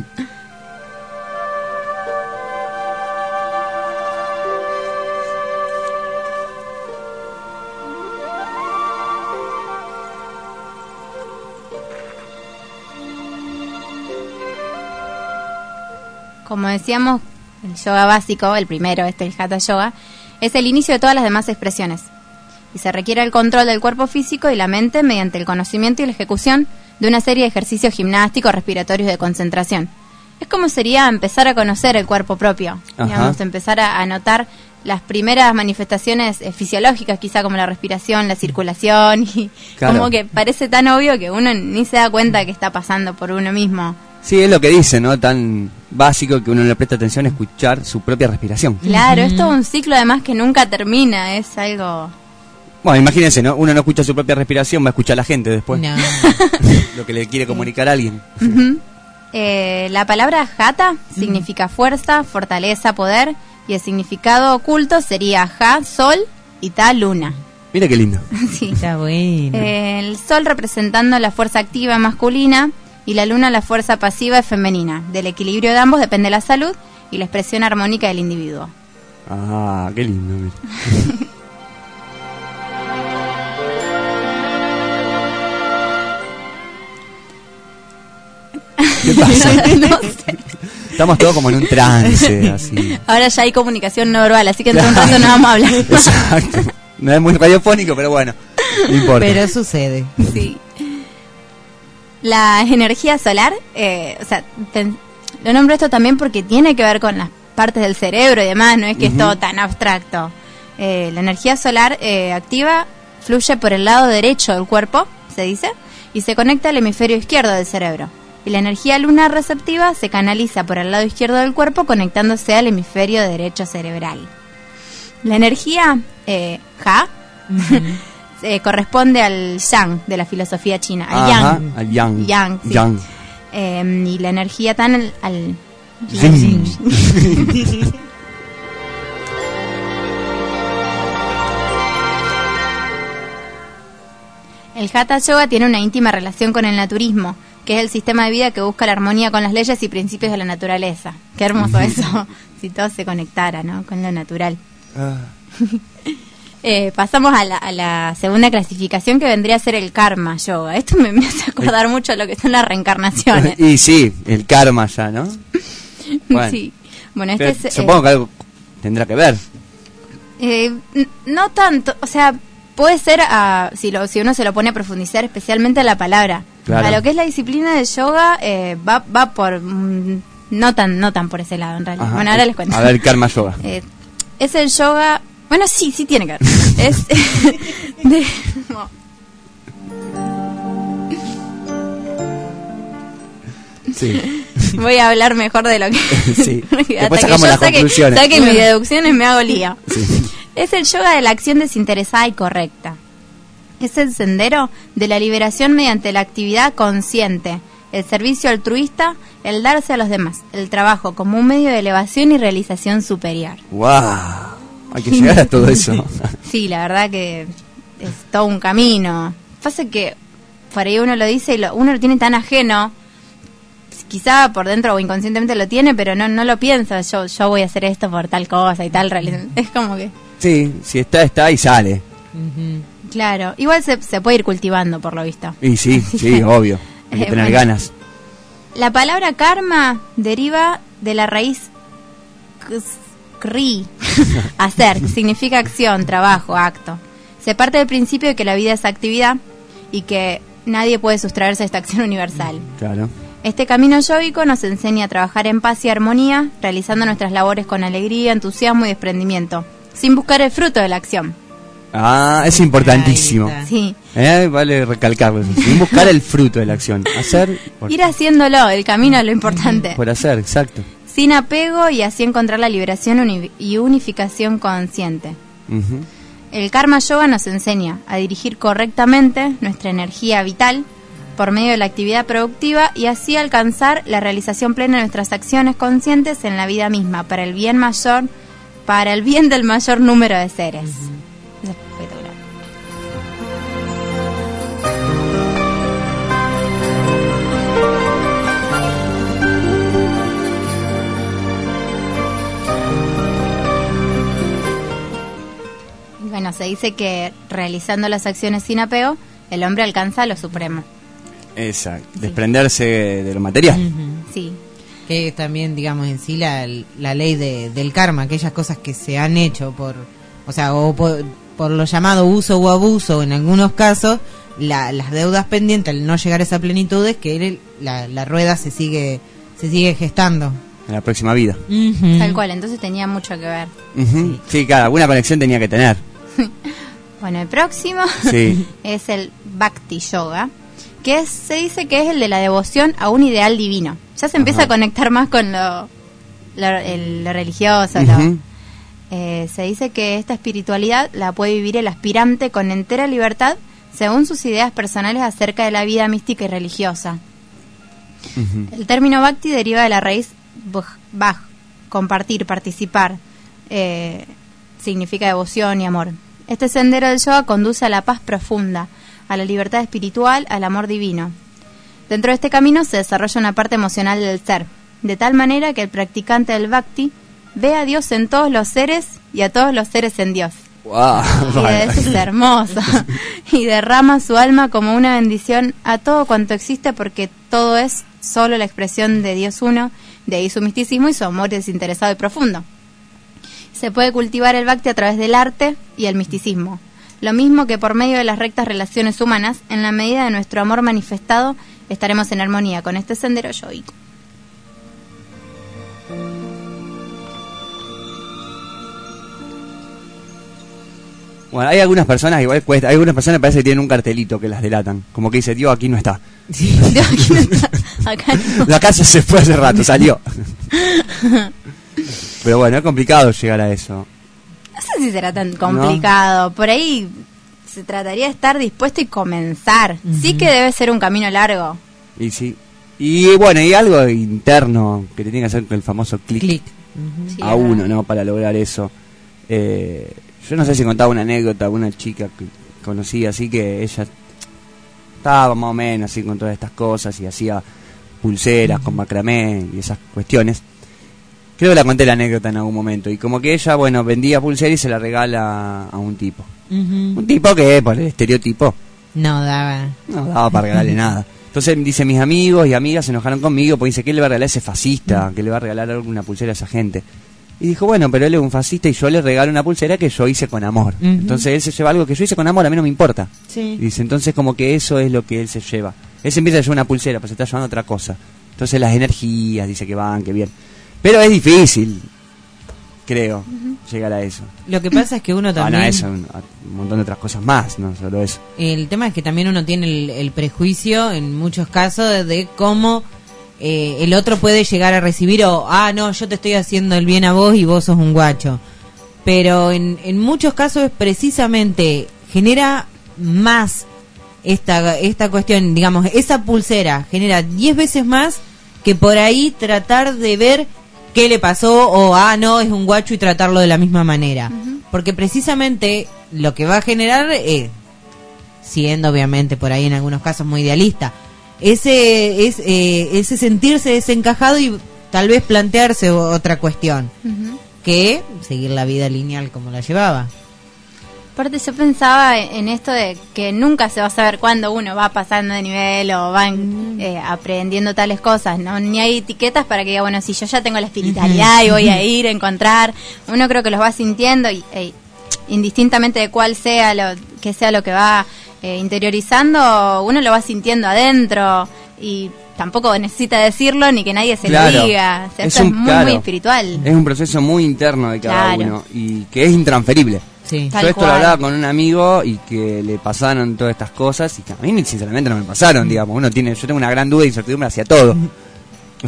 Como decíamos, el yoga básico, el primero, el Hatha Yoga, es el inicio de todas las demás expresiones. Y se requiere el control del cuerpo físico y la mente mediante el conocimiento y la ejecución de una serie de ejercicios gimnásticos, respiratorios de concentración. Es como sería empezar a conocer el cuerpo propio, digamos, empezar a notar las primeras manifestaciones fisiológicas, quizá como la respiración, la circulación, y como que parece tan obvio que uno ni se da cuenta que está pasando por uno mismo. Sí, es lo que dice, ¿no? Tan básico que uno le presta atención a escuchar su propia respiración. Claro, es todo un ciclo además que nunca termina, es algo... Bueno, imagínense, ¿no? Uno no escucha su propia respiración, va a escuchar a la gente después. No. Lo que le quiere comunicar a alguien. La palabra Hatha significa fuerza, fortaleza, poder, y el significado oculto sería Ja, sol, y Ta, luna. Mira qué lindo. Sí. Está bueno. El sol representando la fuerza activa masculina y la luna la fuerza pasiva y femenina. Del equilibrio de ambos depende la salud y la expresión armónica del individuo. Ah, qué lindo. Mira. ¿Qué pasa? No sé. Estamos todos como en un trance, así. Ahora ya hay comunicación no verbal, así que en un rato no vamos a hablar. Exacto. No es muy radiofónico, pero bueno, no importa. Pero sucede. Sí. La energía solar, o sea, lo nombro esto también porque tiene que ver con las partes del cerebro y demás, no es que es todo tan abstracto. La energía solar activa fluye por el lado derecho del cuerpo, se dice, y se conecta al hemisferio izquierdo del cerebro. Y la energía lunar receptiva se canaliza por el lado izquierdo del cuerpo conectándose al hemisferio derecho cerebral. La energía Ja corresponde al Yang de la filosofía china, al Yang. Al Yang. Yang, sí. Yang. Y la energía Tan al Yin. El Hatha Yoga tiene una íntima relación con el naturismo, que es el sistema de vida que busca la armonía con las leyes y principios de la naturaleza. Qué hermoso eso, si todo se conectara, ¿no?, con lo natural. Pasamos a la segunda clasificación, que vendría a ser el Karma Yoga. Esto me hace acordar mucho a lo que son las reencarnaciones. Y sí, el karma ya, ¿no? Bueno, sí. Bueno, supongo que algo tendrá que ver. No tanto, o sea, puede ser si uno se lo pone a profundizar, especialmente la palabra. Claro. A lo que es la disciplina del yoga va por no tan por ese lado en realidad. Ajá. Bueno, ahora les cuento. A ver, Karma Yoga. Es el yoga, bueno, sí tiene que ver. Sí. Voy a hablar mejor de lo que... Sí. Hasta Después que sacamos yo las conclusiones. saque mis deducciones me hago lío. Sí. Es el yoga de la acción desinteresada y correcta. Es el sendero de la liberación mediante la actividad consciente, el servicio altruista, el darse a los demás, el trabajo como un medio de elevación y realización superior. ¡Wow! Hay que llegar a todo eso. Sí, la verdad que es todo un camino. Pasa que por ahí uno lo dice y uno lo tiene tan ajeno, quizá por dentro o inconscientemente lo tiene, pero no lo piensa. Yo voy a hacer esto por tal cosa y tal. Es como que... Sí, si está y sale. Claro, igual se puede ir cultivando por lo visto. Y sí, obvio. Hay que tener ganas. La palabra karma deriva de la raíz kri, hacer, que significa acción, trabajo, acto. Se parte del principio de que la vida es actividad y que nadie puede sustraerse a esta acción universal. Claro. Este camino yógico nos enseña a trabajar en paz y armonía, realizando nuestras labores con alegría, entusiasmo y desprendimiento, sin buscar el fruto de la acción. Ah, es importantísimo. Sí. Vale recalcarlo. Sin buscar el fruto de la acción. Hacer. Ir haciéndolo, el camino es lo importante. Por hacer, exacto. Sin apego y así encontrar la liberación y unificación consciente. El Karma Yoga nos enseña a dirigir correctamente nuestra energía vital por medio de la actividad productiva y así alcanzar la realización plena de nuestras acciones conscientes en la vida misma, para el bien del mayor número de seres. Eso es espectacular. Bueno, se dice que realizando las acciones sin apego, el hombre alcanza lo supremo. Exacto, desprenderse de lo material. Sí. Que también, digamos, en sí la ley del karma, aquellas cosas que se han hecho por lo llamado uso o abuso, en algunos casos, las deudas pendientes, al no llegar a esa plenitud, es que la rueda se sigue gestando. En la próxima vida. Tal cual, entonces tenía mucho que ver. Sí, claro, alguna conexión tenía que tener. Bueno, el próximo es el Bhakti Yoga, que se dice que es el de la devoción a un ideal divino. Ya se empieza a conectar más con lo religioso. Se dice que esta espiritualidad la puede vivir el aspirante con entera libertad según sus ideas personales acerca de la vida mística y religiosa. El término Bhakti deriva de la raíz Bhaj, compartir, participar, significa devoción y amor. Este sendero del yoga conduce a la paz profunda, a la libertad espiritual, al amor divino. Dentro de este camino se desarrolla una parte emocional del ser, de tal manera que el practicante del Bhakti ve a Dios en todos los seres y a todos los seres en Dios. Wow, y eso es hermoso. Y derrama su alma como una bendición a todo cuanto existe, porque todo es solo la expresión de Dios uno, de ahí su misticismo y su amor desinteresado y profundo. Se puede cultivar el Bhakti a través del arte y el misticismo, lo mismo que por medio de las rectas relaciones humanas. En la medida de nuestro amor manifestado, estaremos en armonía con este sendero yoico. Bueno, hay algunas personas, igual cuesta, hay algunas personas que parece que tienen un cartelito que las delatan, como que dice, Dios, aquí no está. Sí, Dios, aquí no está. Acá no. La casa se fue hace rato, salió. Pero bueno, es complicado llegar a eso. No sé si será tan complicado. ¿No? Por ahí se trataría de estar dispuesto y comenzar. Sí que debe ser un camino largo. Y sí. Y bueno, y algo interno que te tiene que hacer con el famoso clic a uno, ¿no? Para lograr eso. Yo no sé si contaba una anécdota, una chica que conocí así, que ella estaba más o menos así con todas estas cosas y hacía pulseras con macramé y esas cuestiones. Creo que la conté la anécdota en algún momento. Y como que ella, bueno, vendía pulseras y se la regala a un tipo. Un tipo que, por el estereotipo, no daba para regalarle nada. Entonces dice, mis amigos y amigas se enojaron conmigo porque dice, ¿qué le va a regalar a ese fascista? ¿Qué le va a regalar alguna pulsera a esa gente? Y dijo, bueno, pero él es un fascista y yo le regalo una pulsera que yo hice con amor. Entonces él se lleva algo que yo hice con amor, a mí no me importa. Y dice, entonces como que eso es lo que él se lleva. Él se empieza a llevar una pulsera, pero se está llevando otra cosa. Entonces las energías, dice que van, que bien. Pero es difícil, creo. llegar a eso. Lo que pasa es que uno también... eso, un montón de otras cosas más, no solo eso. El tema es que también uno tiene el prejuicio, en muchos casos, de cómo el otro puede llegar a recibir no, yo te estoy haciendo el bien a vos y vos sos un guacho. Pero en muchos casos precisamente genera más esta cuestión, digamos, esa pulsera genera 10 veces más que por ahí tratar de ver qué le pasó no, es un guacho y tratarlo de la misma manera. Porque precisamente lo que va a generar siendo obviamente por ahí en algunos casos muy idealista, ese sentirse desencajado y tal vez plantearse otra cuestión que seguir la vida lineal como la llevaba. Aparte yo pensaba en esto de que nunca se va a saber cuándo uno va pasando de nivel o va aprendiendo tales cosas, ¿no? Ni hay etiquetas para que diga, bueno, si yo ya tengo la espiritualidad y voy a ir a encontrar. Uno creo que los va sintiendo y indistintamente de cuál sea lo que va interiorizando, uno lo va sintiendo adentro y tampoco necesita decirlo ni que nadie se lo diga. O sea, esto es muy espiritual. Es un proceso muy interno de cada uno y que es intransferible. Sí. Yo esto lo hablaba con un amigo y que le pasaron todas estas cosas y que a mí sinceramente no me pasaron, digamos. Yo tengo una gran duda e incertidumbre hacia todo. O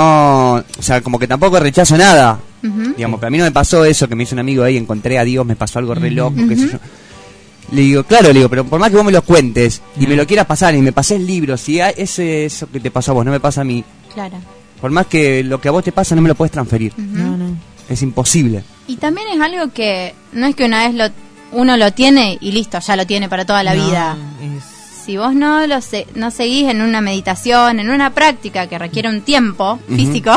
sea, como que tampoco rechazo nada. Digamos, pero a mí no me pasó eso que me hizo un amigo ahí, encontré a Dios, me pasó algo re loco, qué sé yo. Le digo, pero por más que vos me lo cuentes y me lo quieras pasar y me pases el libro, si eso que te pasó a vos no me pasa a mí. Claro. Por más que lo que a vos te pasa no me lo puedes transferir. No. Es imposible. Y también es algo que no es que una vez uno lo tiene y listo, ya lo tiene para toda la vida. Si vos no seguís en una meditación, en una práctica que requiere un tiempo físico,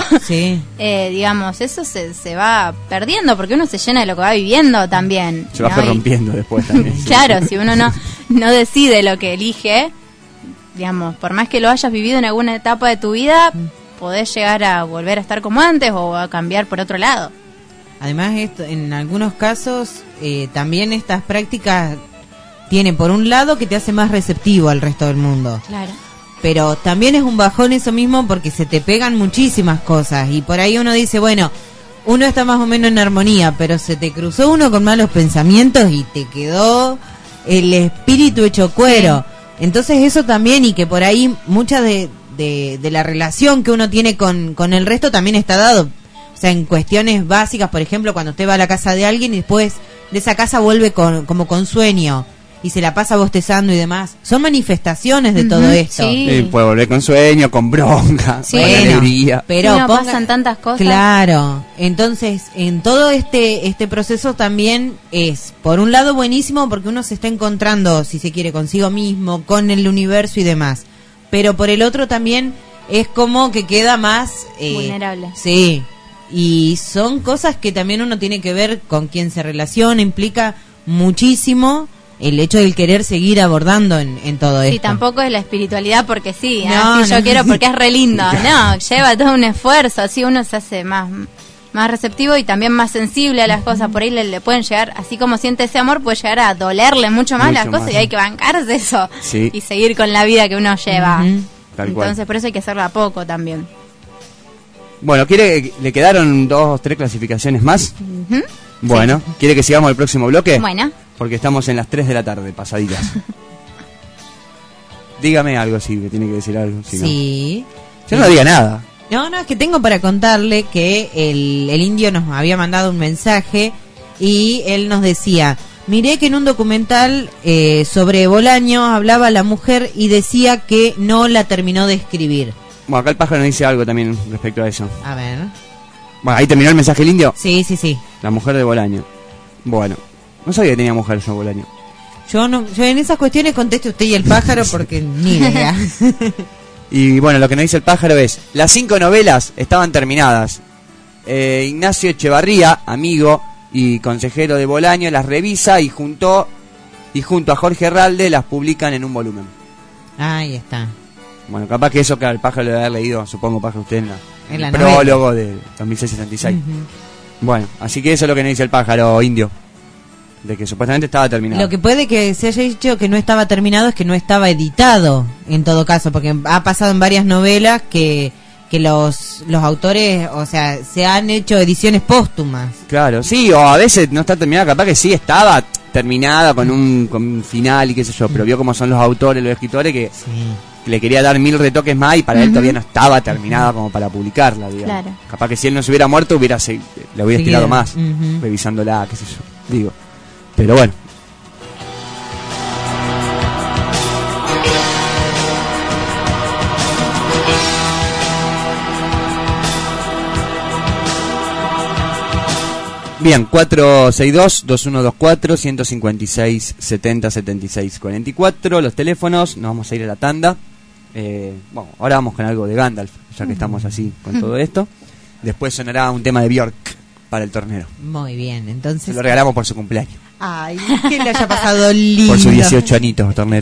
digamos, eso se va perdiendo porque uno se llena de lo que va viviendo también. Se va corrompiendo después también. Claro, si uno no decide lo que elige, digamos, por más que lo hayas vivido en alguna etapa de tu vida, podés llegar a volver a estar como antes o a cambiar por otro lado. Además, en algunos casos, también estas prácticas tienen, por un lado, que te hace más receptivo al resto del mundo. Claro. Pero también es un bajón eso mismo porque se te pegan muchísimas cosas. Y por ahí uno dice, bueno, uno está más o menos en armonía, pero se te cruzó uno con malos pensamientos y te quedó el espíritu hecho cuero. Sí. Entonces eso también, y que por ahí mucha de la relación que uno tiene con el resto también está dado. O sea, en cuestiones básicas, por ejemplo, cuando usted va a la casa de alguien y después de esa casa vuelve como con sueño y se la pasa bostezando y demás. Son manifestaciones de todo esto. Sí, puede volver con sueño, con bronca, con alegría. Pero pasan tantas cosas. Claro. Entonces, en todo este proceso también es, por un lado, buenísimo porque uno se está encontrando, si se quiere, consigo mismo, con el universo y demás. Pero por el otro también es como que queda más vulnerable. Sí. Y son cosas que también uno tiene que ver con quién se relaciona, implica muchísimo el hecho del querer seguir abordando en todo esto. Sí, tampoco es la espiritualidad porque sí, yo quiero porque es re lindo. No, lleva todo un esfuerzo, así uno se hace más receptivo y también más sensible a las cosas. Por ahí le pueden llegar, así como siente ese amor, puede llegar a dolerle mucho más las cosas y hay que bancarse eso y seguir con la vida que uno lleva. Entonces por eso hay que hacerlo a poco también. Bueno, ¿le quedaron 2 o 3 clasificaciones más? Bueno, ¿quiere que sigamos el próximo bloque? Bueno. Porque estamos en las 3 de la tarde, pasaditas. Dígame algo si me tiene que decir algo. Sí. No. Yo no diga nada. No, es que tengo para contarle que el indio nos había mandado un mensaje y él nos decía, miré que en un documental sobre Bolaño hablaba la mujer y decía que no la terminó de escribir. Bueno, acá el pájaro nos dice algo también respecto a eso. A ver. Bueno, ¿ahí terminó el mensaje el indio? Sí. La mujer de Bolaño. Bueno, no sabía que tenía mujer yo, Bolaño. Yo en esas cuestiones conteste usted y el pájaro porque ni idea. Y bueno, lo que nos dice el pájaro es, las 5 novelas estaban terminadas. Ignacio Echevarría, amigo y consejero de Bolaño, las revisa y junto a Jorge Herralde las publican en un volumen. Ahí está. Bueno, capaz que eso, claro, el pájaro lo debe haber leído, supongo, pájaro, usted en el novela. Prólogo de 2676. Bueno, así que eso es lo que nos dice el pájaro indio, de que supuestamente estaba terminado. Lo que puede que se haya dicho que no estaba terminado es que no estaba editado, en todo caso, porque ha pasado en varias novelas que que los autores, o sea, se han hecho ediciones póstumas. Claro, sí, o a veces no está terminada, capaz que sí estaba terminada con un final y qué sé yo, pero vio cómo son los autores, los escritores, que le quería dar 1000 retoques más y para él todavía no estaba terminada como para publicarla, digamos. Claro. Capaz que si él no se hubiera muerto le hubiera estirado más, revisándola, qué sé yo, digo. Pero bueno. Bien, 462-2124-156-70-76-44, los teléfonos, nos vamos a ir a la tanda. Bueno, ahora vamos con algo de Gandalf, ya que estamos así con todo esto. Después sonará un tema de Björk para el tornero. Muy bien, entonces... Se lo regalamos por su cumpleaños. Ay, que le haya pasado lindo. Por sus 18 anitos, tornero.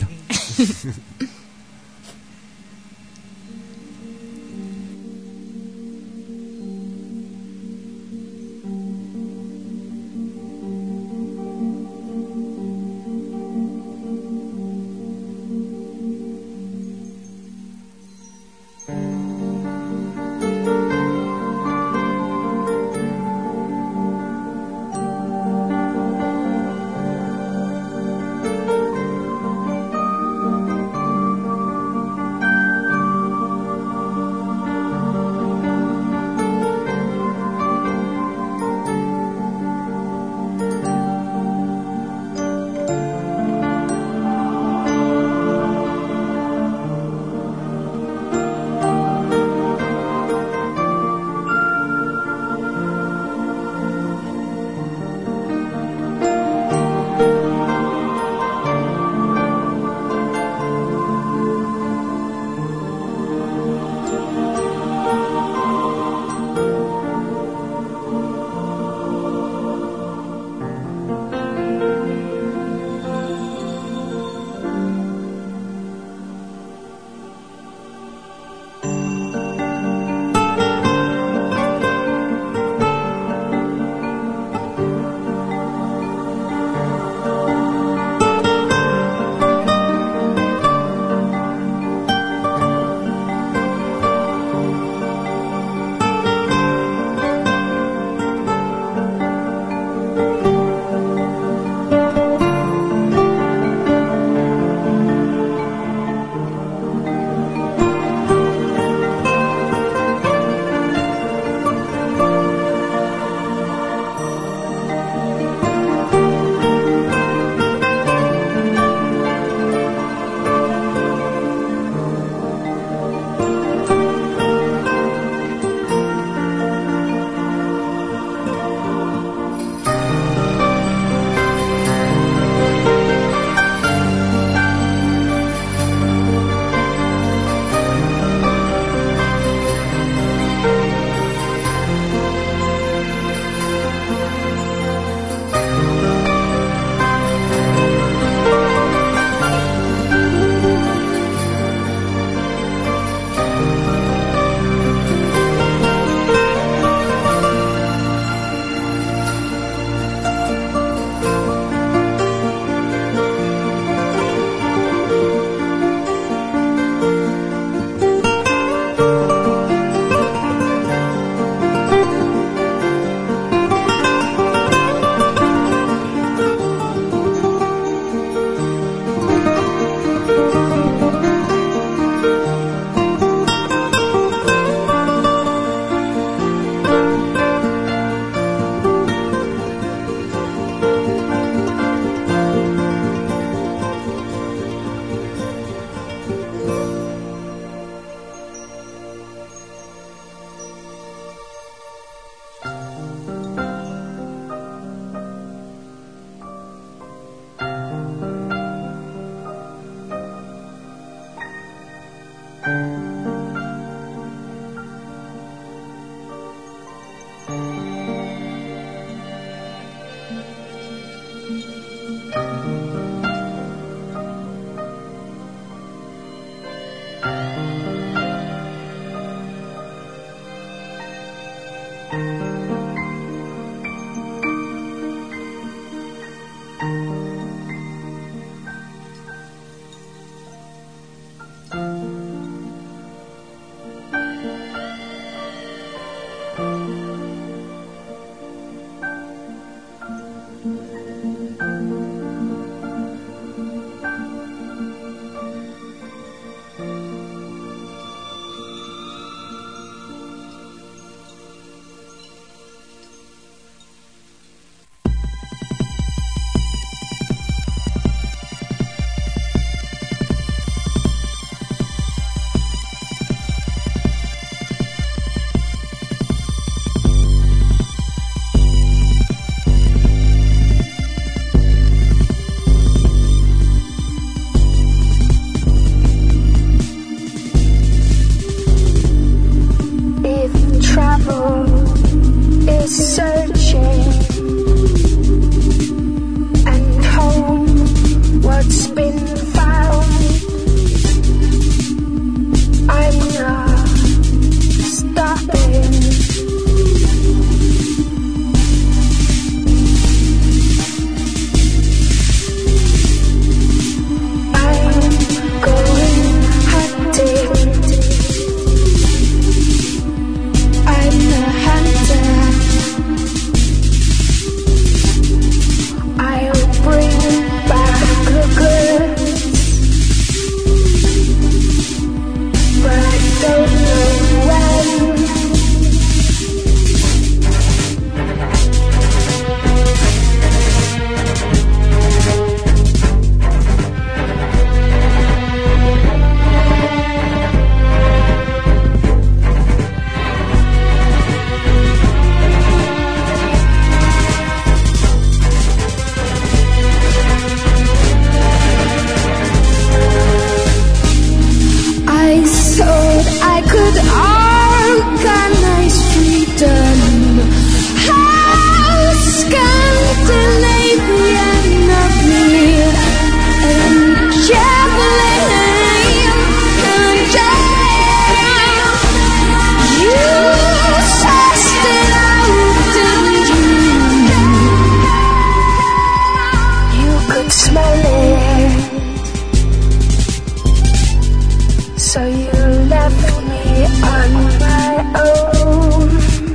So you left me on my own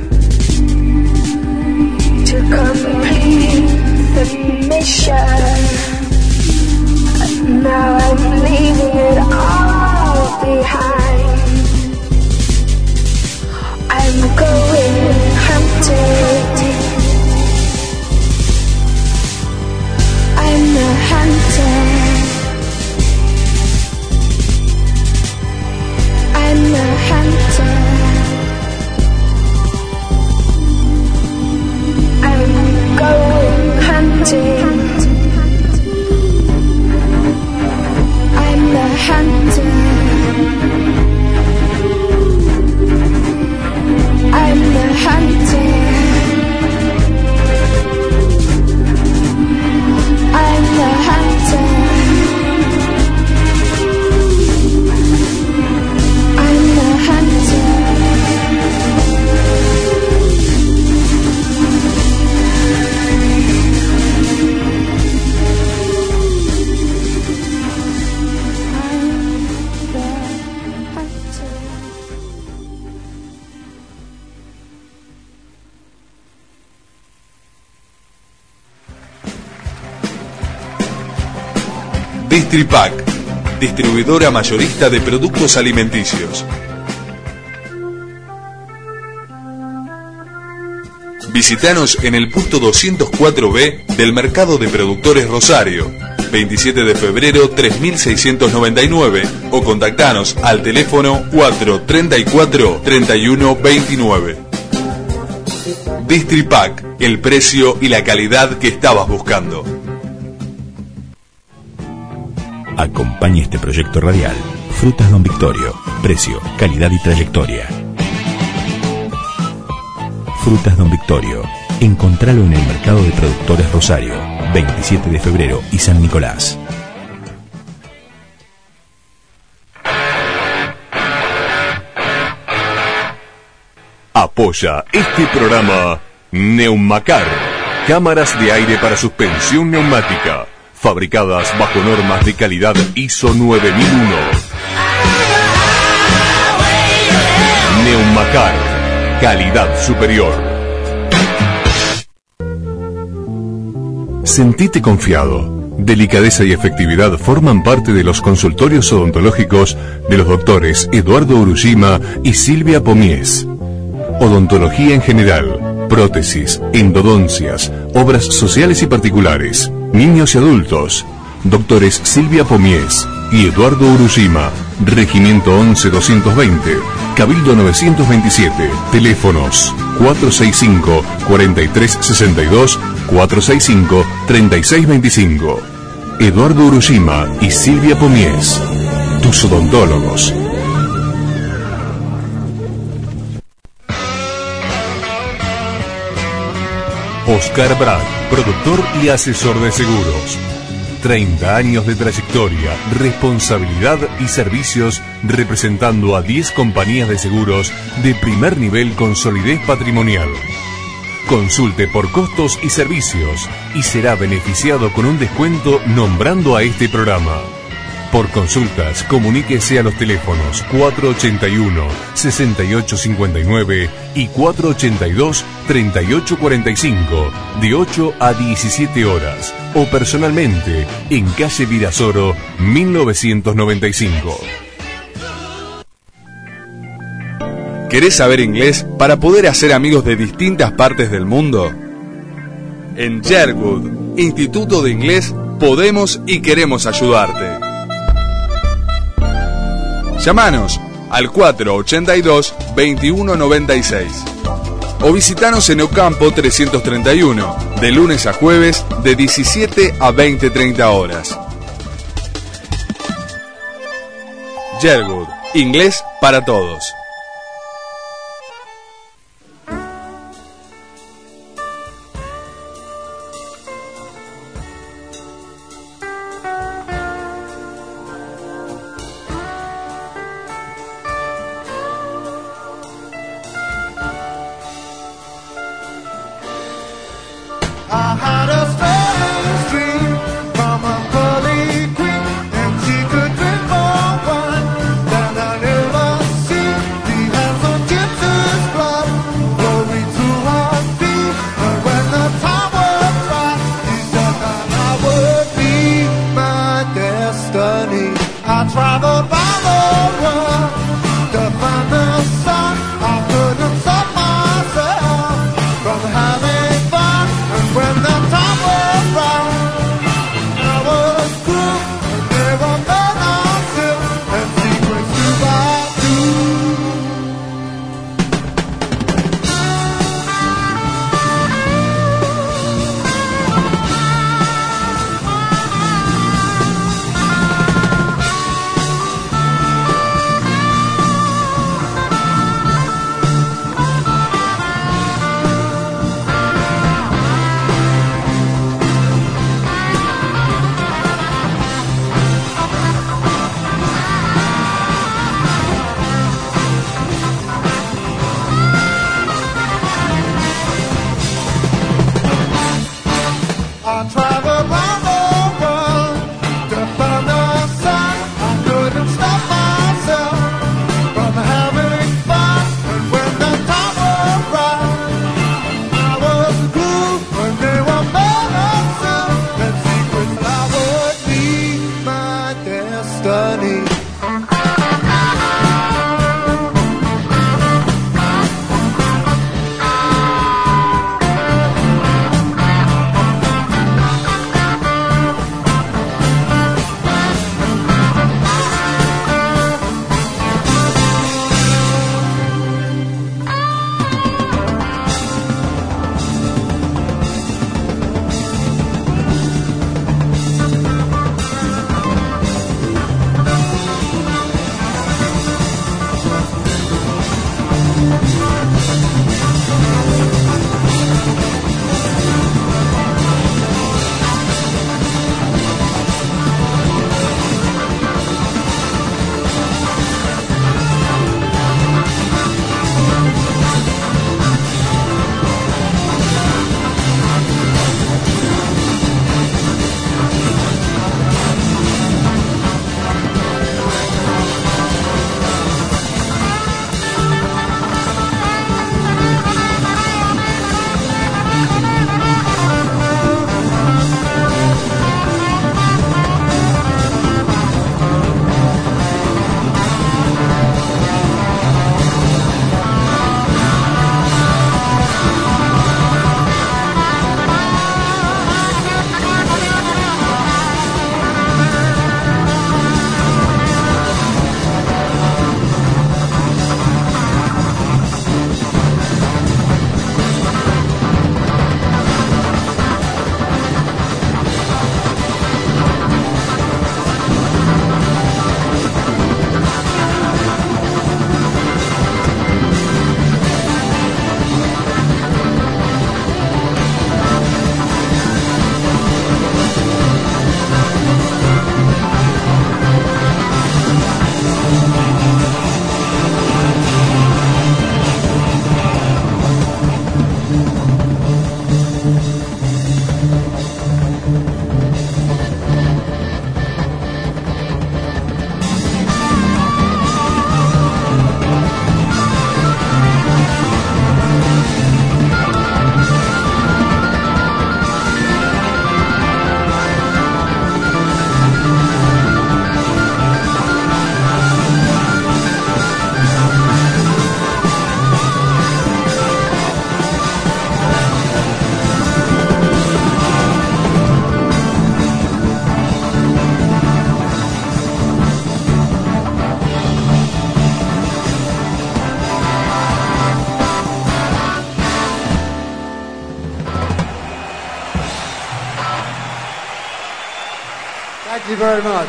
to complete the mission. Now I'm leaving it all behind. I'm going hunting. I'm a hunter. I'm a hunter. I'm going hunting. I'm a hunter. I'm a hunter. I'm a hunter. I'm a hunter. Distripac, distribuidora mayorista de productos alimenticios. Visítanos en el punto 204B del Mercado de Productores Rosario, 27 de febrero 3699, o contactanos al teléfono 434-3129. Distripac, el precio y la calidad que estabas buscando. Acompaña este proyecto radial. Frutas Don Victorio. Precio, calidad y trayectoria. Frutas Don Victorio. Encontralo en el Mercado de Productores Rosario, 27 de febrero y San Nicolás. Apoya este programa Neumacar. Cámaras de aire para suspensión neumática. Fabricadas bajo normas de calidad ISO 9001. Neumacar. Calidad superior. Sentite confiado. Delicadeza y efectividad forman parte de los consultorios odontológicos de los doctores Eduardo Urushima y Silvia Pomies. Odontología en general, prótesis, endodoncias, obras sociales y particulares, niños y adultos. Doctores Silvia Pomies y Eduardo Urushima. Regimiento 11220, Cabildo 927. Teléfonos 465-4362, 465-3625. Eduardo Urushima y Silvia Pomies, tus odontólogos. Oscar Brad, productor y asesor de seguros. 30 años de trayectoria, responsabilidad y servicios representando a 10 compañías de seguros de primer nivel con solidez patrimonial. Consulte por costos y servicios y será beneficiado con un descuento nombrando a este programa. Por consultas, comuníquese a los teléfonos 481-6859 y 482-3845 de 8 a 17 horas o personalmente en calle Virasoro 1995. ¿Querés saber inglés para poder hacer amigos de distintas partes del mundo? En Sherwood, Instituto de Inglés, podemos y queremos ayudarte. Llámanos al 482-2196 o visitanos en Ocampo 331, de lunes a jueves de 17 a 20:30 horas. Sherwood, inglés para todos. I had a strange dream from a pearly queen, and she could drink more wine than I you very much.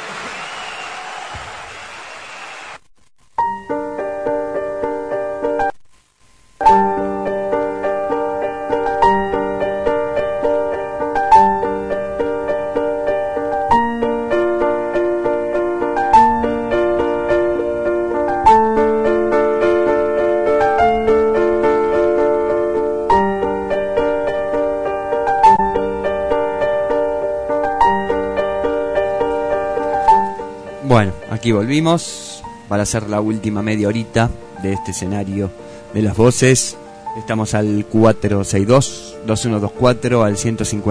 Bueno, aquí volvimos para hacer la última media horita de este escenario de las voces. Estamos al 462-2124, al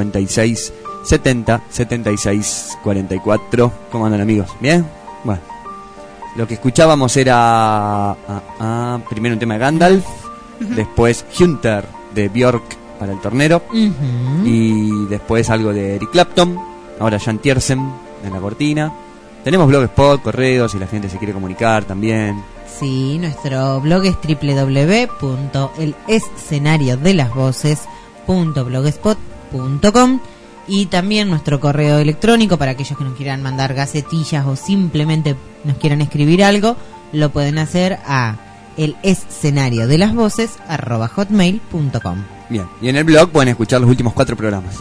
156-70-76-44. ¿Cómo andan, amigos? ¿Bien? Bueno, lo que escuchábamos era primero un tema de Gandalf, después Hunter de Björk para el tornero, y después algo de Eric Clapton, ahora Jan Tiersen en la cortina. Tenemos blogspot, correos, si la gente se quiere comunicar también. Sí, nuestro blog es www.elescenariodelasvoces.blogspot.com, y también nuestro correo electrónico para aquellos que nos quieran mandar gacetillas o simplemente nos quieran escribir algo, lo pueden hacer a elescenariodelasvoces@hotmail.com. Bien, y en el blog pueden escuchar los últimos 4 programas.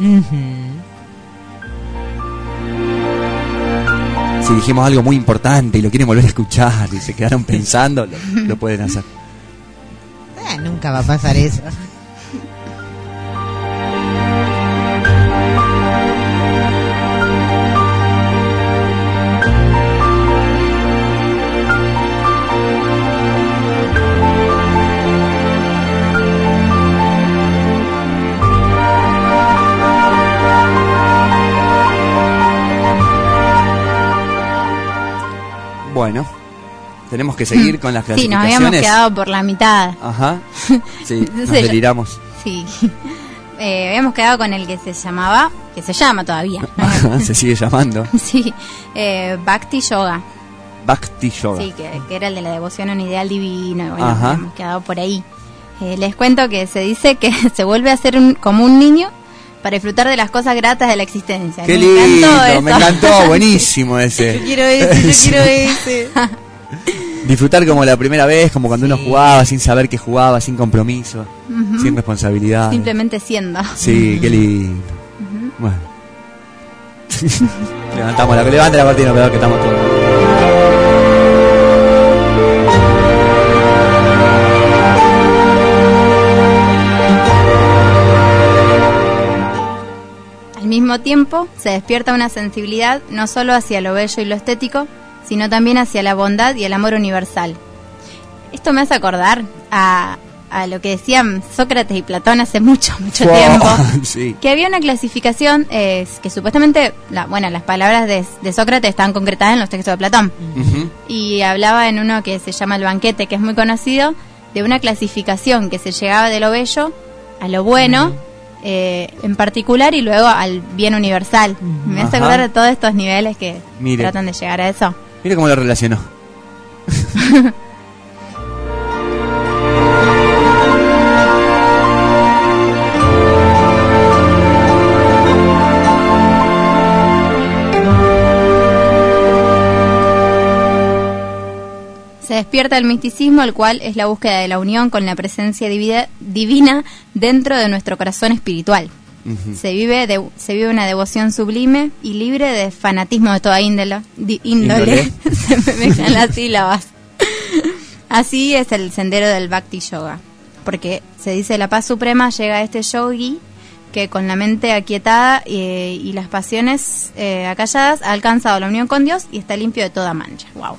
Si dijimos algo muy importante y lo quieren volver a escuchar y se quedaron pensando, lo pueden hacer. Nunca va a pasar eso. Bueno, tenemos que seguir con las Sí, clasificaciones. nos habíamos quedado por la mitad. Ajá, sí, nos Entonces, deliramos. Sí. Habíamos quedado con el que se llama todavía. Se sigue llamando Sí, Bhakti Yoga. Bhakti Yoga. Sí, que era el de la devoción a un ideal divino. Y bueno, Ajá. hemos quedado por ahí. Les cuento que se dice que se vuelve a ser como un niño para disfrutar de las cosas gratas de la existencia. Qué Me encantó lindo, eso. me encantó, buenísimo ese. Yo quiero ese. Disfrutar como la primera vez, como cuando uno jugaba, sin saber que jugaba, sin compromiso, sin responsabilidad. Simplemente siendo. Sí, qué lindo. Bueno. Levanta la cortina, pero que estamos todos. Al mismo tiempo, se despierta una sensibilidad no solo hacia lo bello y lo estético, sino también hacia la bondad y el amor universal. Esto me hace acordar a lo que decían Sócrates y Platón hace mucho tiempo, Sí. que había una clasificación que supuestamente, las palabras de Sócrates están concretadas en los textos de Platón, y hablaba en uno que se llama El Banquete, que es muy conocido, de una clasificación que se llegaba de lo bello a lo bueno, en particular, y luego al bien universal. Me hace acordar de todos estos niveles que tratan de llegar a eso. Mire cómo lo relacionó. Se despierta el misticismo, el cual es la búsqueda de la unión con la presencia divina dentro de nuestro corazón espiritual. Se vive una devoción sublime y libre de fanatismo de toda índole. Se me mezclan las sílabas. Así es el sendero del Bhakti Yoga, porque se dice la paz suprema llega a este yogi que con la mente aquietada y las pasiones acalladas ha alcanzado la unión con Dios y está limpio de toda mancha. Wow.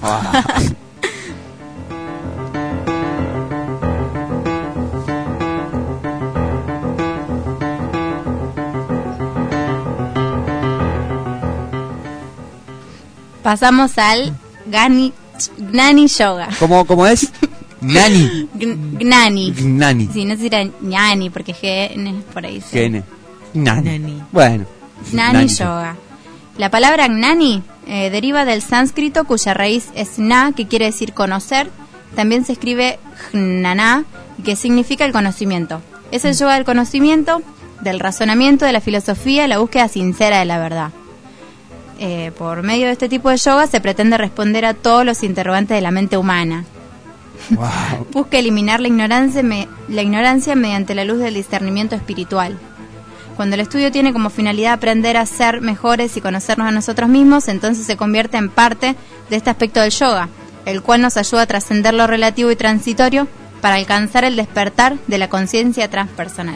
Pasamos al Gnani Yoga. ¿Cómo es? Gnani. Gnani. Sí, no sé si era ñani, porque GN por ahí. GN. Gnani. Bueno. Gnani Yoga. La palabra Gnani deriva del sánscrito, cuya raíz es na, que quiere decir conocer. También se escribe gnana, que significa el conocimiento. Es el yoga del conocimiento, del razonamiento, de la filosofía, la búsqueda sincera de la verdad. por medio de este tipo de yoga se pretende responder a todos los interrogantes de la mente humana. Wow. Busca eliminar la ignorancia mediante la luz del discernimiento espiritual. Cuando el estudio tiene como finalidad aprender a ser mejores y conocernos a nosotros mismos, entonces se convierte en parte de este aspecto del yoga, el cual nos ayuda a trascender lo relativo y transitorio para alcanzar el despertar de la conciencia transpersonal.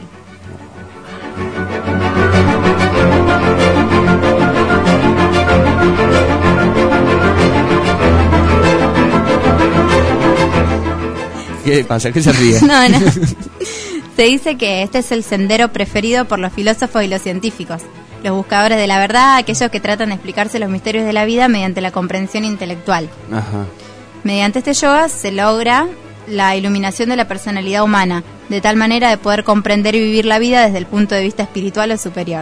¿Qué pasa? ¿Qué se ríe? No. Se dice que este es el sendero preferido por los filósofos y los científicos, los buscadores de la verdad, aquellos que tratan de explicarse los misterios de la vida mediante la comprensión intelectual. Ajá. Mediante este yoga se logra la iluminación de la personalidad humana, de tal manera de poder comprender y vivir la vida desde el punto de vista espiritual o superior.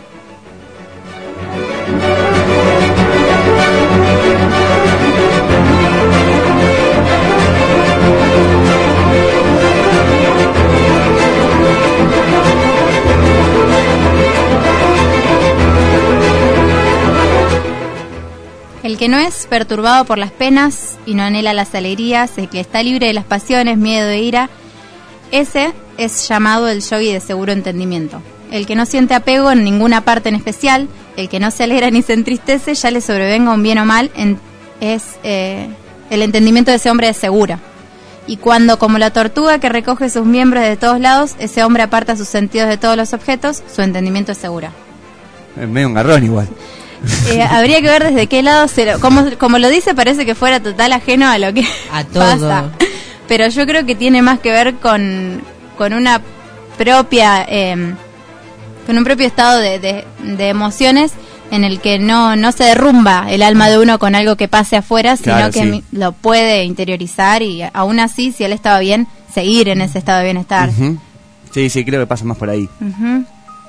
El que no es perturbado por las penas y no anhela las alegrías, el que está libre de las pasiones, miedo e ira, ese es llamado el yogi de seguro entendimiento. El que no siente apego en ninguna parte en especial, el que no se alegra ni se entristece, ya le sobrevenga un bien o mal, el entendimiento de ese hombre es segura. Y cuando, como la tortuga que recoge sus miembros de todos lados, ese hombre aparta sus sentidos de todos los objetos, su entendimiento es segura. Es medio un garrón igual. Habría que ver desde qué lado como lo dice, parece que fuera total ajeno a lo que a todo. pasa. Pero yo creo que tiene más que ver con una propia con un propio estado de emociones en el que no se derrumba el alma de uno con algo que pase afuera, sino claro, que sí. lo puede interiorizar y aún así, si él estaba bien, seguir en ese estado de bienestar. Uh-huh. Sí, creo que pasa más por ahí. Uh-huh.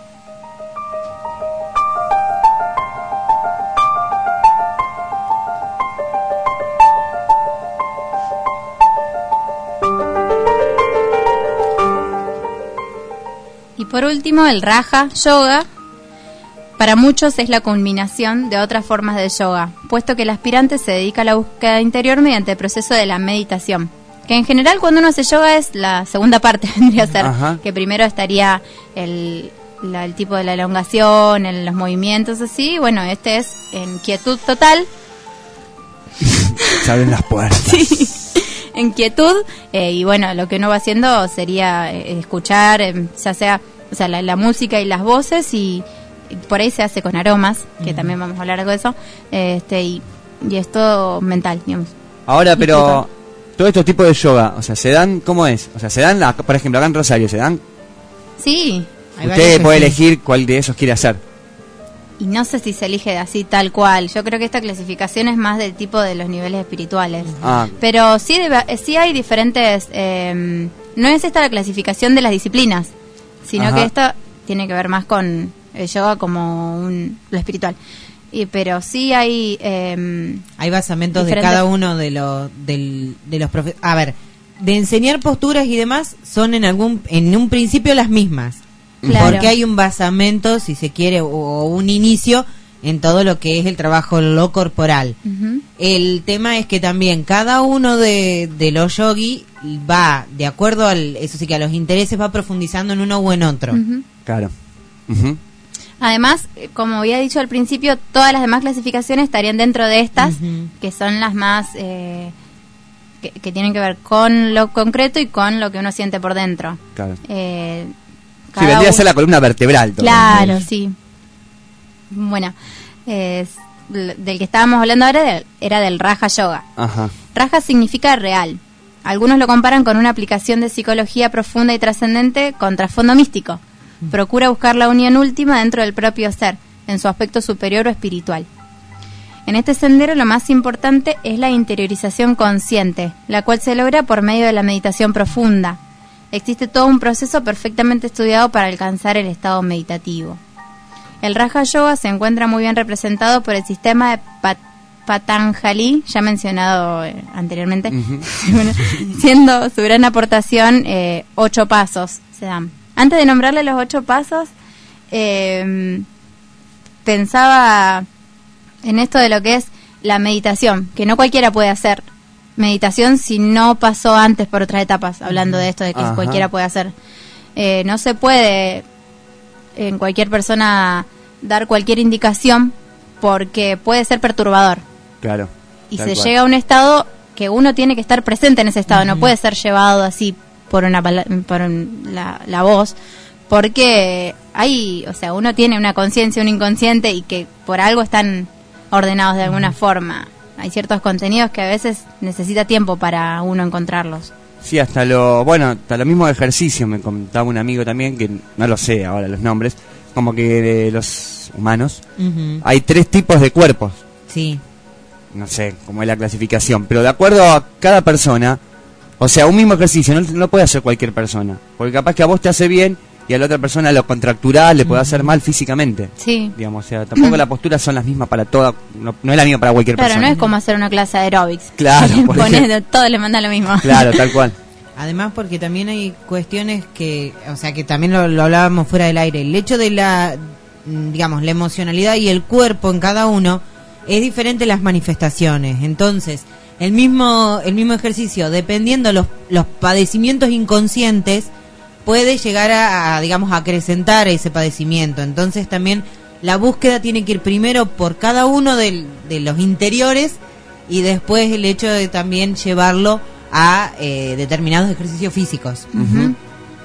Y por último, el Raja Yoga, para muchos es la culminación de otras formas de yoga, puesto que el aspirante se dedica a la búsqueda interior mediante el proceso de la meditación, que en general cuando uno hace yoga es la segunda parte, vendría a ser. Ajá. Que primero estaría el tipo de la elongación, los movimientos así, bueno, este es en quietud total. Se abren las puertas. Sí. En quietud, y bueno, lo que uno va haciendo sería escuchar, ya sea, o sea, la música y las voces, y por ahí se hace con aromas, que también vamos a hablar algo de eso, y es todo mental, digamos. Ahora, pero todos estos tipos de yoga, o sea, se dan, ¿cómo es? O sea, se dan, por ejemplo, acá en Rosario, se dan. Sí. Usted puede elegir cuál de esos quiere hacer. Y no sé si se elige así tal cual. Yo creo que esta clasificación es más del tipo de los niveles espirituales. Pero sí hay diferentes... no es esta la clasificación de las disciplinas, sino que esto tiene que ver más con el yoga como lo espiritual. Pero sí hay... hay basamentos de cada uno de los profesores. A ver, de enseñar posturas y demás son en un principio las mismas. Claro. Porque hay un basamento, si se quiere, o un inicio en todo lo que es el trabajo lo corporal. Uh-huh. El tema es que también cada uno de los yogi va, de acuerdo a los intereses, va profundizando en uno u en otro. Uh-huh. Claro. Uh-huh. Además, como había dicho al principio, todas las demás clasificaciones estarían dentro de estas, que son las más... que tienen que ver con lo concreto y con lo que uno siente por dentro. Claro. Sí, vendría a ser la columna vertebral. Todo. Claro, sí. Bueno, del que estábamos hablando ahora era del Raja Yoga. Ajá. Raja significa real. Algunos lo comparan con una aplicación de psicología profunda y trascendente con trasfondo místico. Procura buscar la unión última dentro del propio ser, en su aspecto superior o espiritual. En este sendero lo más importante es la interiorización consciente, la cual se logra por medio de la meditación profunda. Existe todo un proceso perfectamente estudiado para alcanzar el estado meditativo. El Raja Yoga se encuentra muy bien representado por el sistema de Patanjali, ya mencionado anteriormente, siendo su gran aportación 8 pasos se dan. Antes de nombrarle los 8 pasos, pensaba en esto de lo que es la meditación, que no cualquiera puede hacer meditación si no pasó antes por otras etapas, hablando de esto de que Ajá. cualquiera puede hacer. No se puede en cualquier persona dar cualquier indicación porque puede ser perturbador. Claro. Y tal se cual. llega a un estado que uno tiene que estar presente en ese estado, no puede ser llevado así por la voz, porque hay, o sea, uno tiene una conciencia, un inconsciente y que por algo están ordenados de alguna forma. Hay ciertos contenidos que a veces necesita tiempo para uno encontrarlos. Sí, hasta lo mismo de ejercicio, me contaba un amigo también, que no lo sé ahora los nombres, como que de los humanos hay 3 tipos de cuerpos. Sí. No sé cómo es la clasificación, pero de acuerdo a cada persona, o sea, un mismo ejercicio no lo puede hacer cualquier persona, porque capaz que a vos te hace bien y a la otra persona lo contractural le puede hacer mal físicamente. Sí. Digamos, o sea, tampoco las posturas son las mismas para toda, no es la misma para cualquier Claro, persona. no es como hacer una clase de aeróbics. Claro, por ejemplo. Todos le mandan lo mismo. Claro, tal cual. Además, porque también hay cuestiones que, o sea, que también lo hablábamos fuera del aire. El hecho de la emocionalidad y el cuerpo en cada uno es diferente las manifestaciones. Entonces, el mismo ejercicio, dependiendo los padecimientos inconscientes, puede llegar a acrecentar ese padecimiento. Entonces, también la búsqueda tiene que ir primero por cada uno de los interiores y después el hecho de también llevarlo a determinados ejercicios físicos. Ujú.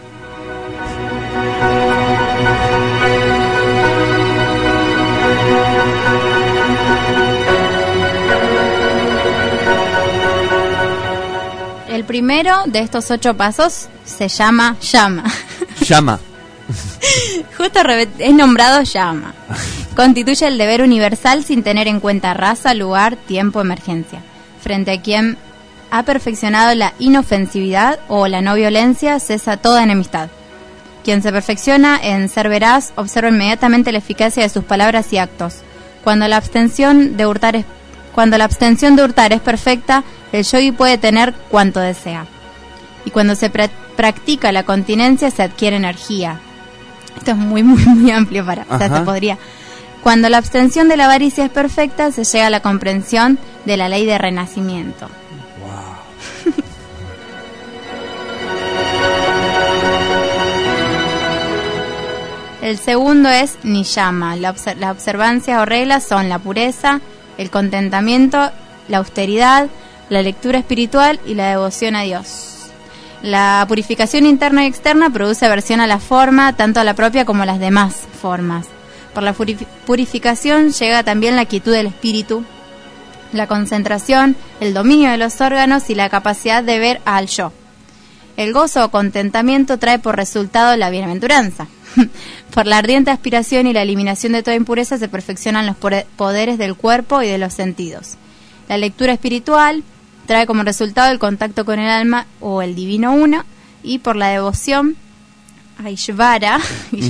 El primero de estos 8 pasos se llama llama. Llama. Justo es nombrado llama. Constituye el deber universal sin tener en cuenta raza, lugar, tiempo, emergencia. Frente a quien ha perfeccionado la inofensividad o la no violencia, cesa toda enemistad. Quien se perfecciona en ser veraz, observa inmediatamente la eficacia de sus palabras y actos. Cuando la abstención de hurtar es perfecta, el yogui puede tener cuanto desea. Y cuando se practica la continencia, se adquiere energía. Esto es muy, muy, muy amplio o sea, se podría. Cuando la abstención de la avaricia es perfecta, se llega a la comprensión de la ley de renacimiento. El segundo es niyama. Las observancias o reglas son la pureza, el contentamiento, la austeridad, la lectura espiritual y la devoción a Dios. La purificación interna y externa produce aversión a la forma, tanto a la propia como a las demás formas. Por la purificación llega también la quietud del espíritu, la concentración, el dominio de los órganos y la capacidad de ver al yo. El gozo o contentamiento trae por resultado la bienaventuranza. Por la ardiente aspiración y la eliminación de toda impureza se perfeccionan los poderes del cuerpo y de los sentidos. La lectura espiritual trae como resultado el contacto con el alma o el divino uno, y por la devoción a Ishvara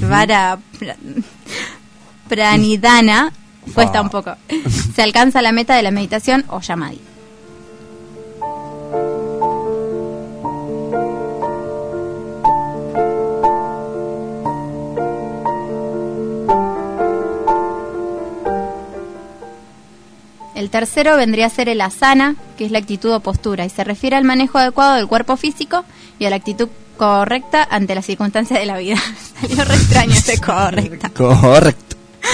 Pranidhana, cuesta un poco, se alcanza la meta de la meditación o Samadhi. El tercero vendría a ser el asana, que es la actitud o postura, y se refiere al manejo adecuado del cuerpo físico y a la actitud correcta ante las circunstancias de la vida. Salió re extraño ese correcta. Correcto.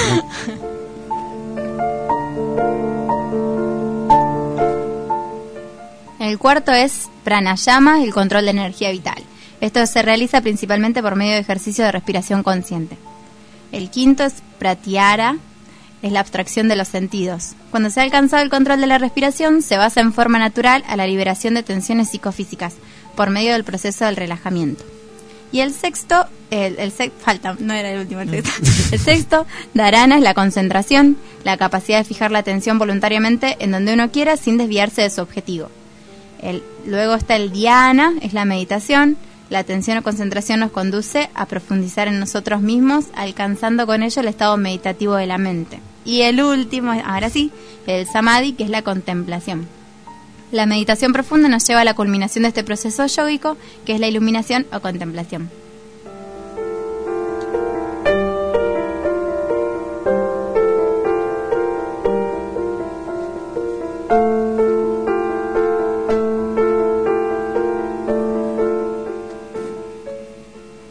El cuarto es pranayama, el control de energía vital. Esto se realiza principalmente por medio de ejercicio de respiración consciente. El quinto es pratyahara, es la abstracción de los sentidos. Cuando se ha alcanzado el control de la respiración, se basa en forma natural a la liberación de tensiones psicofísicas por medio del proceso del relajamiento. Y el sexto, falta, no era el último el sexto. El sexto, dharana, es la concentración, la capacidad de fijar la atención voluntariamente en donde uno quiera sin desviarse de su objetivo. Luego está el dhyana, es la meditación. La atención o concentración nos conduce a profundizar en nosotros mismos, alcanzando con ello el estado meditativo de la mente. Y el último, ahora sí, el samadhi, que es la contemplación. La meditación profunda nos lleva a la culminación de este proceso yógico, que es la iluminación o contemplación.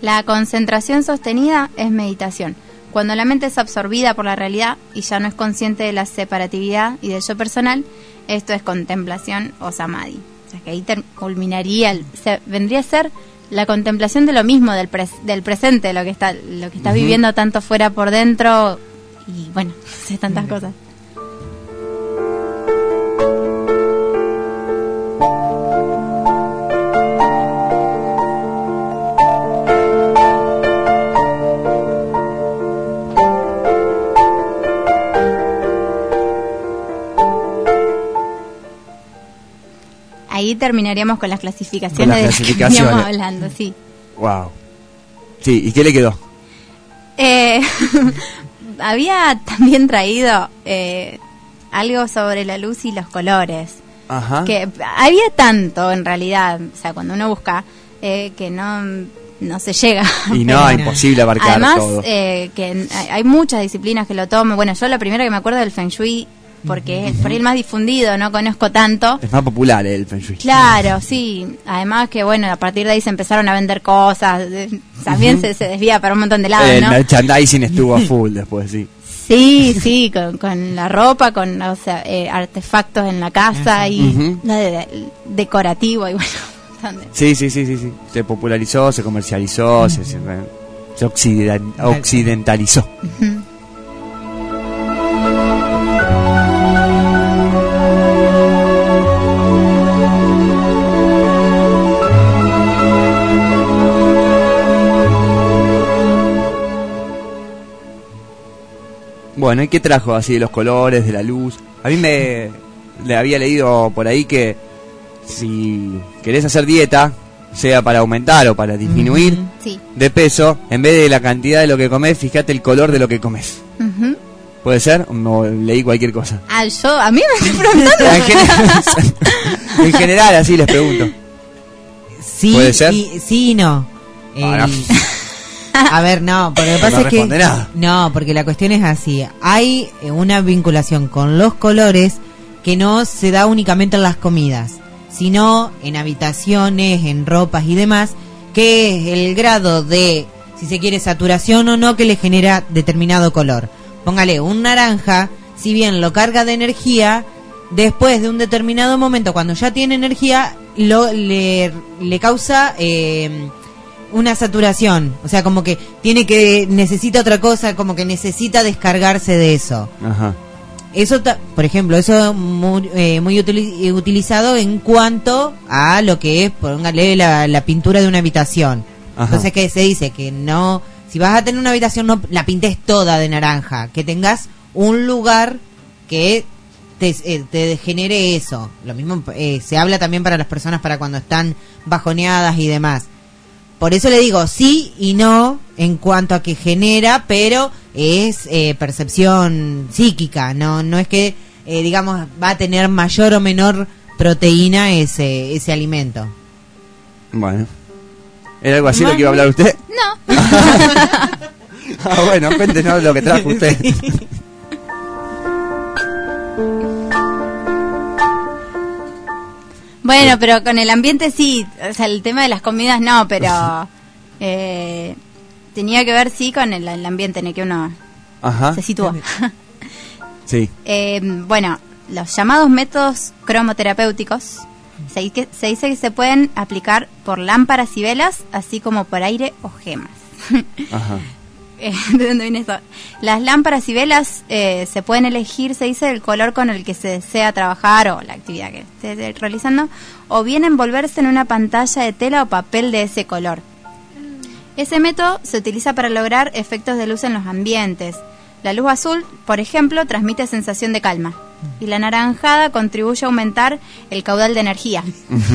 La concentración sostenida es meditación. Cuando la mente es absorbida por la realidad y ya no es consciente de la separatividad y del yo personal, esto es contemplación o samadhi. O sea que ahí culminaría, vendría a ser la contemplación de lo mismo, del presente, de lo que estás viviendo tanto fuera por dentro y bueno, sé tantas cosas. Ahí terminaríamos con las clasificaciones de las que veníamos hablando, sí. Wow. Sí, ¿y qué le quedó? Había también traído algo sobre la luz y los colores. Ajá. Que había tanto, en realidad, o sea, cuando uno busca, que no se llega. Y no, es imposible abarcar además, todo. Que hay muchas disciplinas que lo toman. Bueno, yo la primera que me acuerdo del Feng Shui, porque es por ahí el más difundido, no conozco tanto. Es más popular el Feng Shui. Claro, sí. Además que, bueno, a partir de ahí se empezaron a vender cosas. También se desvía para un montón de lados, el ¿no? merchandising estuvo a full después, sí. Sí, con la ropa, con artefactos en la casa y decorativo y bueno. Sí. Se popularizó, se comercializó, se occidentalizó. Bueno, ¿y qué trajo así de los colores, de la luz? A mí le había leído por ahí que si querés hacer dieta, sea para aumentar o para disminuir de peso, en vez de la cantidad de lo que comés, fíjate el color de lo que comés. ¿Puede ser? ¿O no leí cualquier cosa? A mí me estoy preguntando. En general, así les pregunto. Sí, ¿puede ser? Sí y no. A ver, no, porque lo que pasa es que nada. no, porque la cuestión es así. Hay una vinculación con los colores que no se da únicamente en las comidas, sino en habitaciones, en ropas y demás, que es el grado de, si se quiere, saturación o no que le genera determinado color. Póngale un naranja, si bien lo carga de energía, después de un determinado momento, cuando ya tiene energía, le causa una saturación, o sea, como que necesita otra cosa, como que necesita descargarse de eso. Ajá. Eso, por ejemplo, eso muy utilizado en cuanto a lo que es, póngale la pintura de una habitación. Ajá. Entonces, que se dice que no, si vas a tener una habitación, no la pintes toda de naranja, que tengas un lugar que te genere eso. Lo mismo se habla también para las personas para cuando están bajoneadas y demás. Por eso le digo sí y no en cuanto a que genera, pero es percepción psíquica, no es que digamos va a tener mayor o menor proteína ese alimento. Bueno, ¿era algo así lo que iba a hablar usted? No. Bueno, cuéntenos lo que trajo usted. Bueno, pero con el ambiente sí, o sea, el tema de las comidas no, pero tenía que ver sí con el ambiente en el que uno se sitúa. Sí. Bueno, los llamados métodos cromoterapéuticos se dice que se pueden aplicar por lámparas y velas, así como por aire o gemas. Ajá. ¿De dónde viene esto? Las lámparas y velas se pueden elegir, se dice, el color con el que se desea trabajar o la actividad que esté realizando, o bien envolverse en una pantalla de tela o papel de ese color. Ese método se utiliza para lograr efectos de luz en los ambientes. La luz azul, por ejemplo, transmite sensación de calma, y la anaranjada contribuye a aumentar el caudal de energía.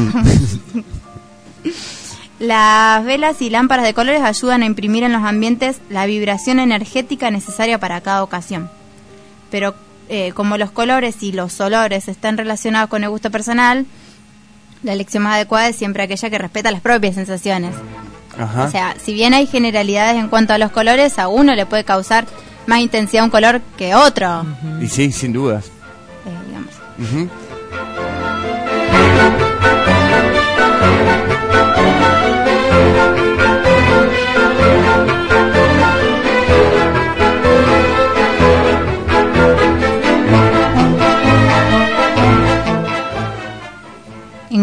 Las velas y lámparas de colores ayudan a imprimir en los ambientes la vibración energética necesaria para cada ocasión. Pero como los colores y los olores están relacionados con el gusto personal, la elección más adecuada es siempre aquella que respeta las propias sensaciones. Ajá. O sea, si bien hay generalidades en cuanto a los colores, a uno le puede causar más intensidad un color que otro. Y sí, sin dudas. Digamos.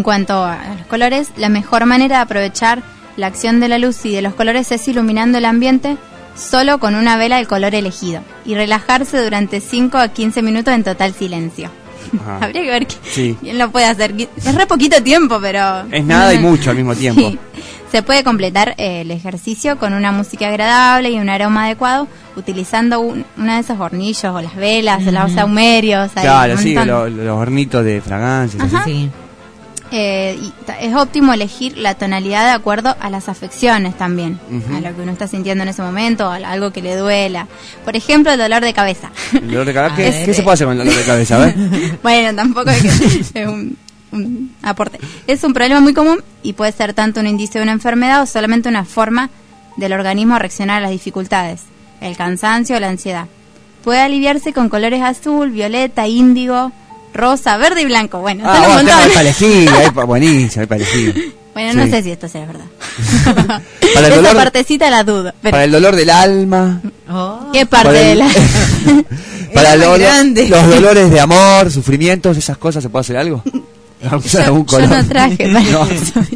cuanto a los colores, la mejor manera de aprovechar la acción de la luz y de los colores es iluminando el ambiente solo con una vela del color elegido y relajarse durante 5 a 15 minutos en total silencio. Habría que ver quién lo puede hacer. Es re poquito tiempo, pero... Es nada y mucho al mismo tiempo. Sí. Se puede completar el ejercicio con una música agradable y un aroma adecuado, utilizando una de esos hornillos o las velas, los saumerios. Claro, sí, los hornitos de fragancias. Sí. Y es óptimo elegir la tonalidad de acuerdo a las afecciones también, a lo que uno está sintiendo en ese momento, a algo que le duela. Por ejemplo, el dolor de cabeza. ¿El dolor de cabeza? ¿Qué se puede hacer con el dolor de cabeza? A ver. Bueno, tampoco es que es un aporte. Es un problema muy común y puede ser tanto un indicio de una enfermedad o solamente una forma del organismo a reaccionar a las dificultades, el cansancio o la ansiedad. Puede aliviarse con colores azul, violeta, índigo, rosa, verde y blanco. Bueno, son un montón. Hay para elegir, buenísimo, hay para elegir. Bueno, no sé si esto sea verdad. Para el esa dolor, partecita la dudo. Pero... Para el dolor del alma. ¿Qué parte del alma? Para los dolores de amor, sufrimientos, esas cosas, ¿se puede hacer algo? Yo no traje para eso.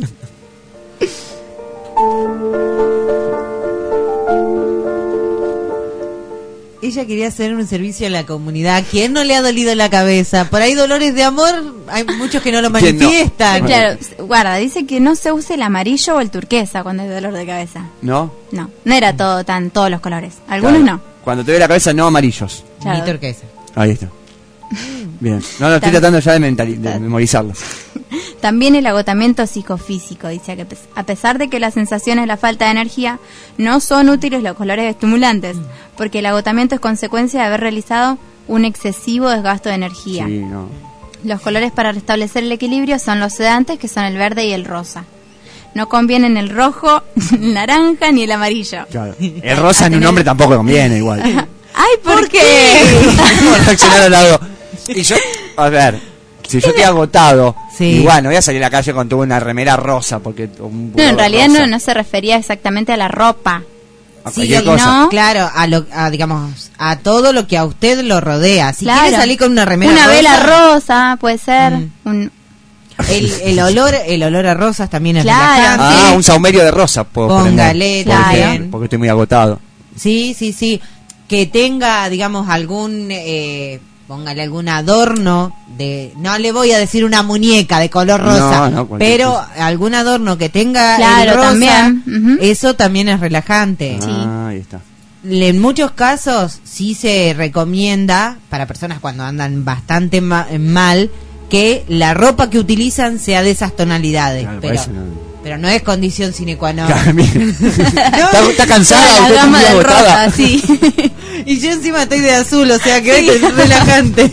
Ella quería hacer un servicio a la comunidad. ¿Quién no le ha dolido la cabeza? Por ahí dolores de amor, hay muchos que no lo manifiestan. No? Claro, guarda, dice que no se use el amarillo o el turquesa cuando hay dolor de cabeza. ¿No? No era todos los colores. Algunos no. Cuando te ve la cabeza, no amarillos. Ni turquesa. Ahí está. Bien. No, estoy tratando ya de memorizarlo. También el agotamiento psicofísico. Dice que a pesar de que las sensaciones de la falta de energía no son útiles los colores estimulantes, porque el agotamiento es consecuencia de haber realizado un excesivo desgasto de energía. Sí, no. Los colores para restablecer el equilibrio son los sedantes, que son el verde y el rosa. No convienen el rojo, el naranja ni el amarillo. Claro. El rosa en un hombre tampoco conviene igual. Ay, ¿por qué? ¿Cómo reaccionar al lado? Y yo, a ver, si yo estoy agotado, y bueno, voy a salir a la calle con toda una remera rosa, porque... No, en realidad no se refería exactamente a la ropa. Sí, no, claro, digamos, a todo lo que a usted lo rodea. Si quiere salir con una remera rosa, vela rosa, puede ser. El olor a rosas también es relajante. Ah, un saumerio de rosa puedo Póngale, también. Porque estoy muy agotado. Sí. Que tenga, digamos, póngale algún adorno no le voy a decir una muñeca de color rosa, pero cosa. Algún adorno que tenga el rosa, también. Eso también es relajante. Ahí está. En muchos casos sí se recomienda para personas cuando andan bastante mal que la ropa que utilizan sea de esas tonalidades, claro, pero no es condición sine qua non. Claro, está cansada, la gama de rosa, sí. Y yo encima estoy de azul, o sea que es relajante.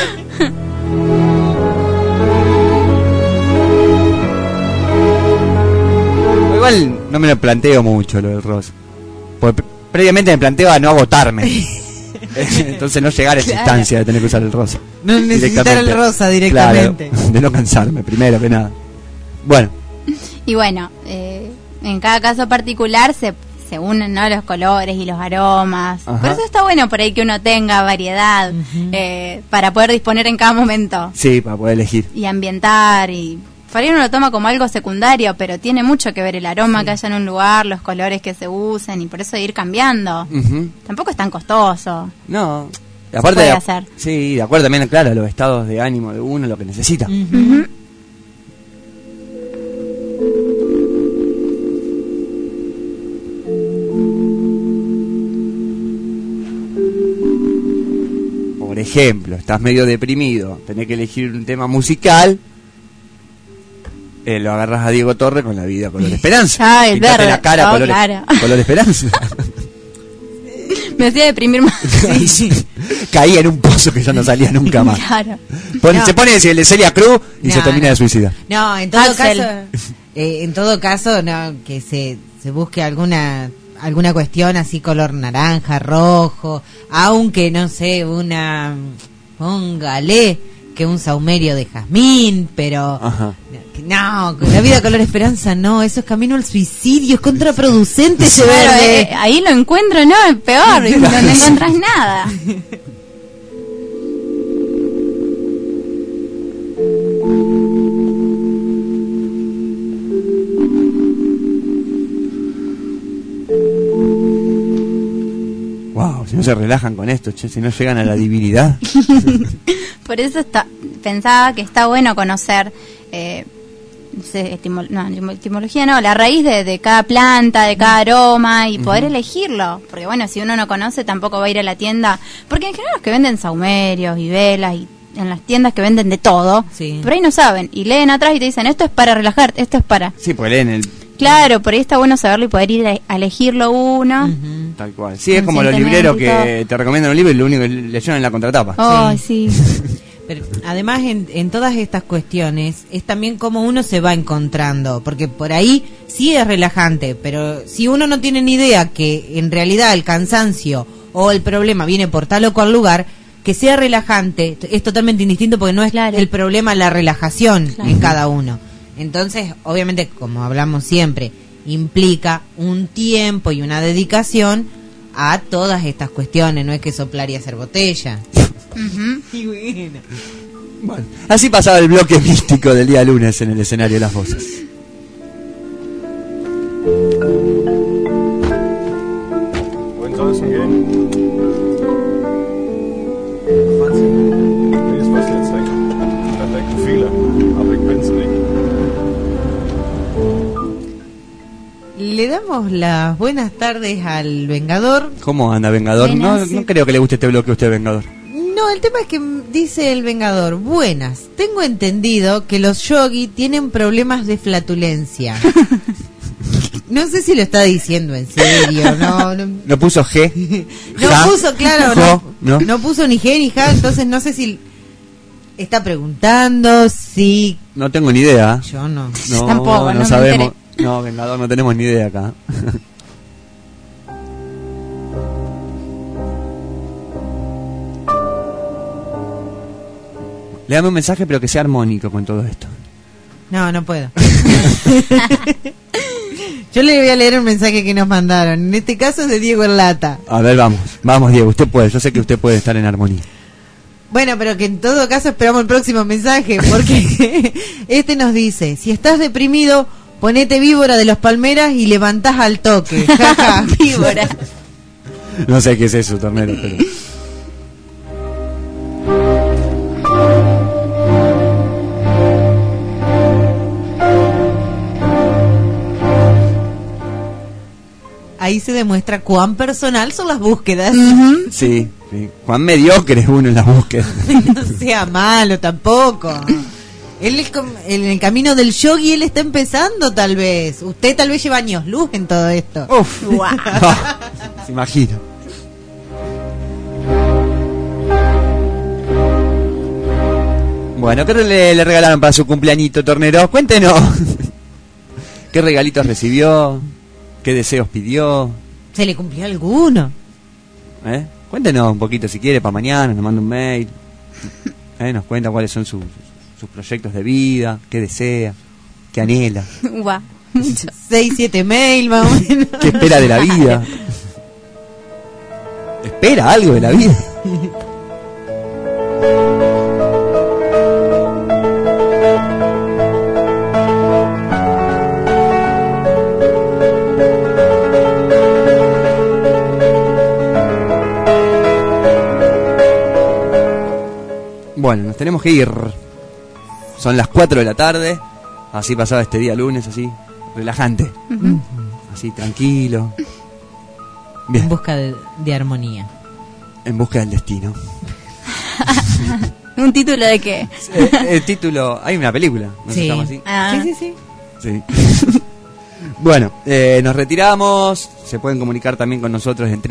Igual no me lo planteo mucho lo del rosa, porque previamente me planteo a no agotarme. Entonces no llegar a esa instancia de tener que usar el rosa. No necesitar el rosa directamente. Claro, de no cansarme primero que nada. Bueno. Y bueno, en cada caso particular se unen, ¿no?, los colores y los aromas. Ajá. Por eso está bueno por ahí que uno tenga variedad, para poder disponer en cada momento. Sí, para poder elegir. Y ambientar, y por ahí uno lo toma como algo secundario, pero tiene mucho que ver el aroma que haya en un lugar, los colores que se usen, y por eso ir cambiando. Tampoco es tan costoso. No. Aparte puede hacer. Sí, de acuerdo también, claro, los estados de ánimo de uno, lo que necesita. Por ejemplo, estás medio deprimido, tenés que elegir un tema musical, lo agarras a Diego Torre con La vida color esperanza. El verde. La cara color esperanza. Me hacía deprimir más. Sí. Caía en un pozo que ya no salía nunca más. Claro. Se pone el de Celia Cruz y se termina de suicidar. No, en todo caso, no, que se busque alguna cuestión así color naranja, rojo, aunque no sé, póngale que un saumerio de jazmín, pero no, con La vida color esperanza no, eso es camino al suicidio, es contraproducente ese verde. Ahí lo encuentro, no, es peor, no encontrás nada. no se relajan con esto, che, si no llegan a la divinidad. Por eso pensaba que está bueno conocer etimología no, la raíz de cada planta, de cada aroma y poder elegirlo, porque bueno, si uno no conoce tampoco va a ir a la tienda, porque en general los que venden saumerios y velas y en las tiendas que venden de todo, por ahí no saben y leen atrás y te dicen esto es para relajar, esto es para... Sí, porque leen el... Claro, por ahí está bueno saberlo y poder ir a elegirlo uno. Tal cual. Sí, es como los libreros que te recomiendan un libro y lo único que leyeron en la contratapa. Oh, sí. Pero además en todas estas cuestiones es también como uno se va encontrando, porque por ahí sí es relajante, pero si uno no tiene ni idea que en realidad el cansancio o el problema viene por tal o cual lugar, que sea relajante es totalmente indistinto porque no es el problema la relajación en cada uno. Entonces, obviamente, como hablamos siempre, implica un tiempo y una dedicación a todas estas cuestiones, no es que soplar y hacer botella. Y bueno, así pasaba el bloque místico del día lunes en el escenario de las voces. Wohin soll es denn gehen? Nee, das weißt du jetzt nicht. Das denken viele, aber ich bin's nicht. Le damos las buenas tardes al Vengador. ¿Cómo anda, Vengador? No creo que le guste este bloque a usted, Vengador. No, el tema es que dice el Vengador: buenas, tengo entendido que los yogi tienen problemas de flatulencia. No sé si lo está diciendo en serio, no puso G. No puso, claro, no puso ni G ni J, entonces no sé si está preguntando si... No tengo ni idea. Yo no. Tampoco, no sabemos. No, Vengador, no tenemos ni idea acá. Le dame un mensaje, pero que sea armónico con todo esto. No puedo. Yo le voy a leer un mensaje que nos mandaron. En este caso es de Diego Erlata. A ver, vamos Diego, usted puede. Yo sé que usted puede estar en armonía. Bueno, pero que en todo caso esperamos el próximo mensaje, porque este nos dice: si estás deprimido, ponete Víbora de los Palmeras y levantás al toque. Jaja, Víbora. No sé qué es eso, Tornero, pero... Ahí se demuestra cuán personal son las búsquedas. Sí, cuán mediocre es uno en las búsquedas. No sea malo tampoco. Él es en el camino del yogi, él está empezando tal vez. Usted tal vez lleva años luz en todo esto. Uf. Wow. Se imagina. Bueno, ¿qué le regalaron para su cumpleañito, Tornero? Cuéntenos. ¿Qué regalitos recibió? ¿Qué deseos pidió? ¿Se le cumplió alguno? Cuéntenos un poquito si quiere, para mañana, nos manda un mail. Nos cuenta cuáles son sus proyectos de vida, qué desea, qué anhela. 6-7 mail, más o menos. ¿Qué espera de la vida? ¿Espera algo de la vida? Bueno, nos tenemos que ir. Son las 4 de la tarde. Así pasaba este día lunes, así, relajante. Así, tranquilo. Bien. En busca de armonía. En busca del destino. ¿Un título de qué? El título... Hay una película, ¿no se llama así? Sí. Bueno, nos retiramos. Se pueden comunicar también con nosotros en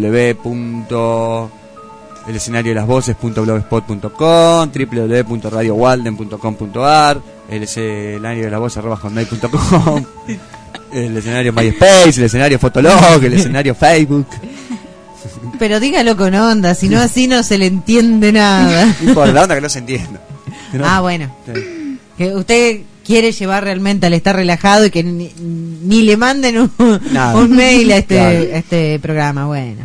www.elescenariodelasvoces.blogspot.com, www.radiowalden.com.ar, elescenariodelasvoces@hotmail.com, el escenario MySpace, el escenario Fotolog, el escenario Facebook. Pero dígalo con onda, si no así no se le entiende nada. Y por la onda que no se entienda. Bueno. Sí. Que usted quiere llevar realmente al estar relajado y que ni le manden un mail a este programa. Bueno.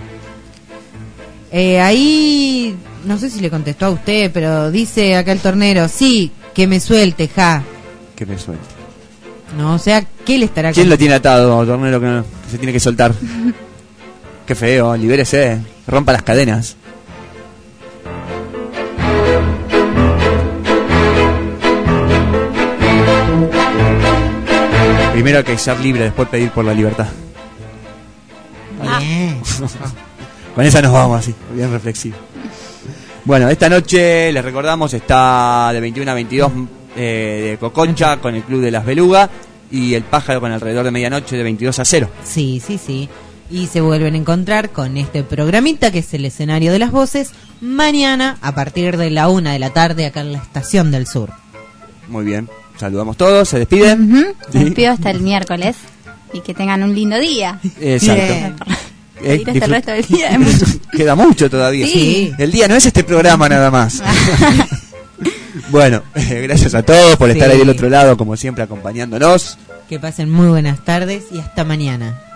Ahí, no sé si le contestó a usted, pero dice acá el Tornero: sí, que me suelte, ja. Que me suelte. No, o sea, ¿qué le estará ¿Quién lo tiene atado, Tornero, que se tiene que soltar? Qué feo, libérese, rompa las cadenas. Primero hay que ser libre, después pedir por la libertad. Bien. Con esa nos vamos así, bien reflexivo. Bueno, esta noche, les recordamos, está de 21 a 22 de Coconcha con el Club de las Belugas y el Pájaro con alrededor de medianoche de 22 a 0. Sí. Y se vuelven a encontrar con este programita que es el escenario de las voces mañana a partir de la 1 de la tarde acá en la Estación del Sur. Muy bien, saludamos todos, se despiden. Me despido hasta el miércoles y que tengan un lindo día. Exacto. Ir hasta el resto del día es mucho. Queda mucho todavía. Sí. El día no es este programa nada más. Bueno, gracias a todos por estar ahí del otro lado, como siempre, acompañándonos. Que pasen muy buenas tardes y hasta mañana.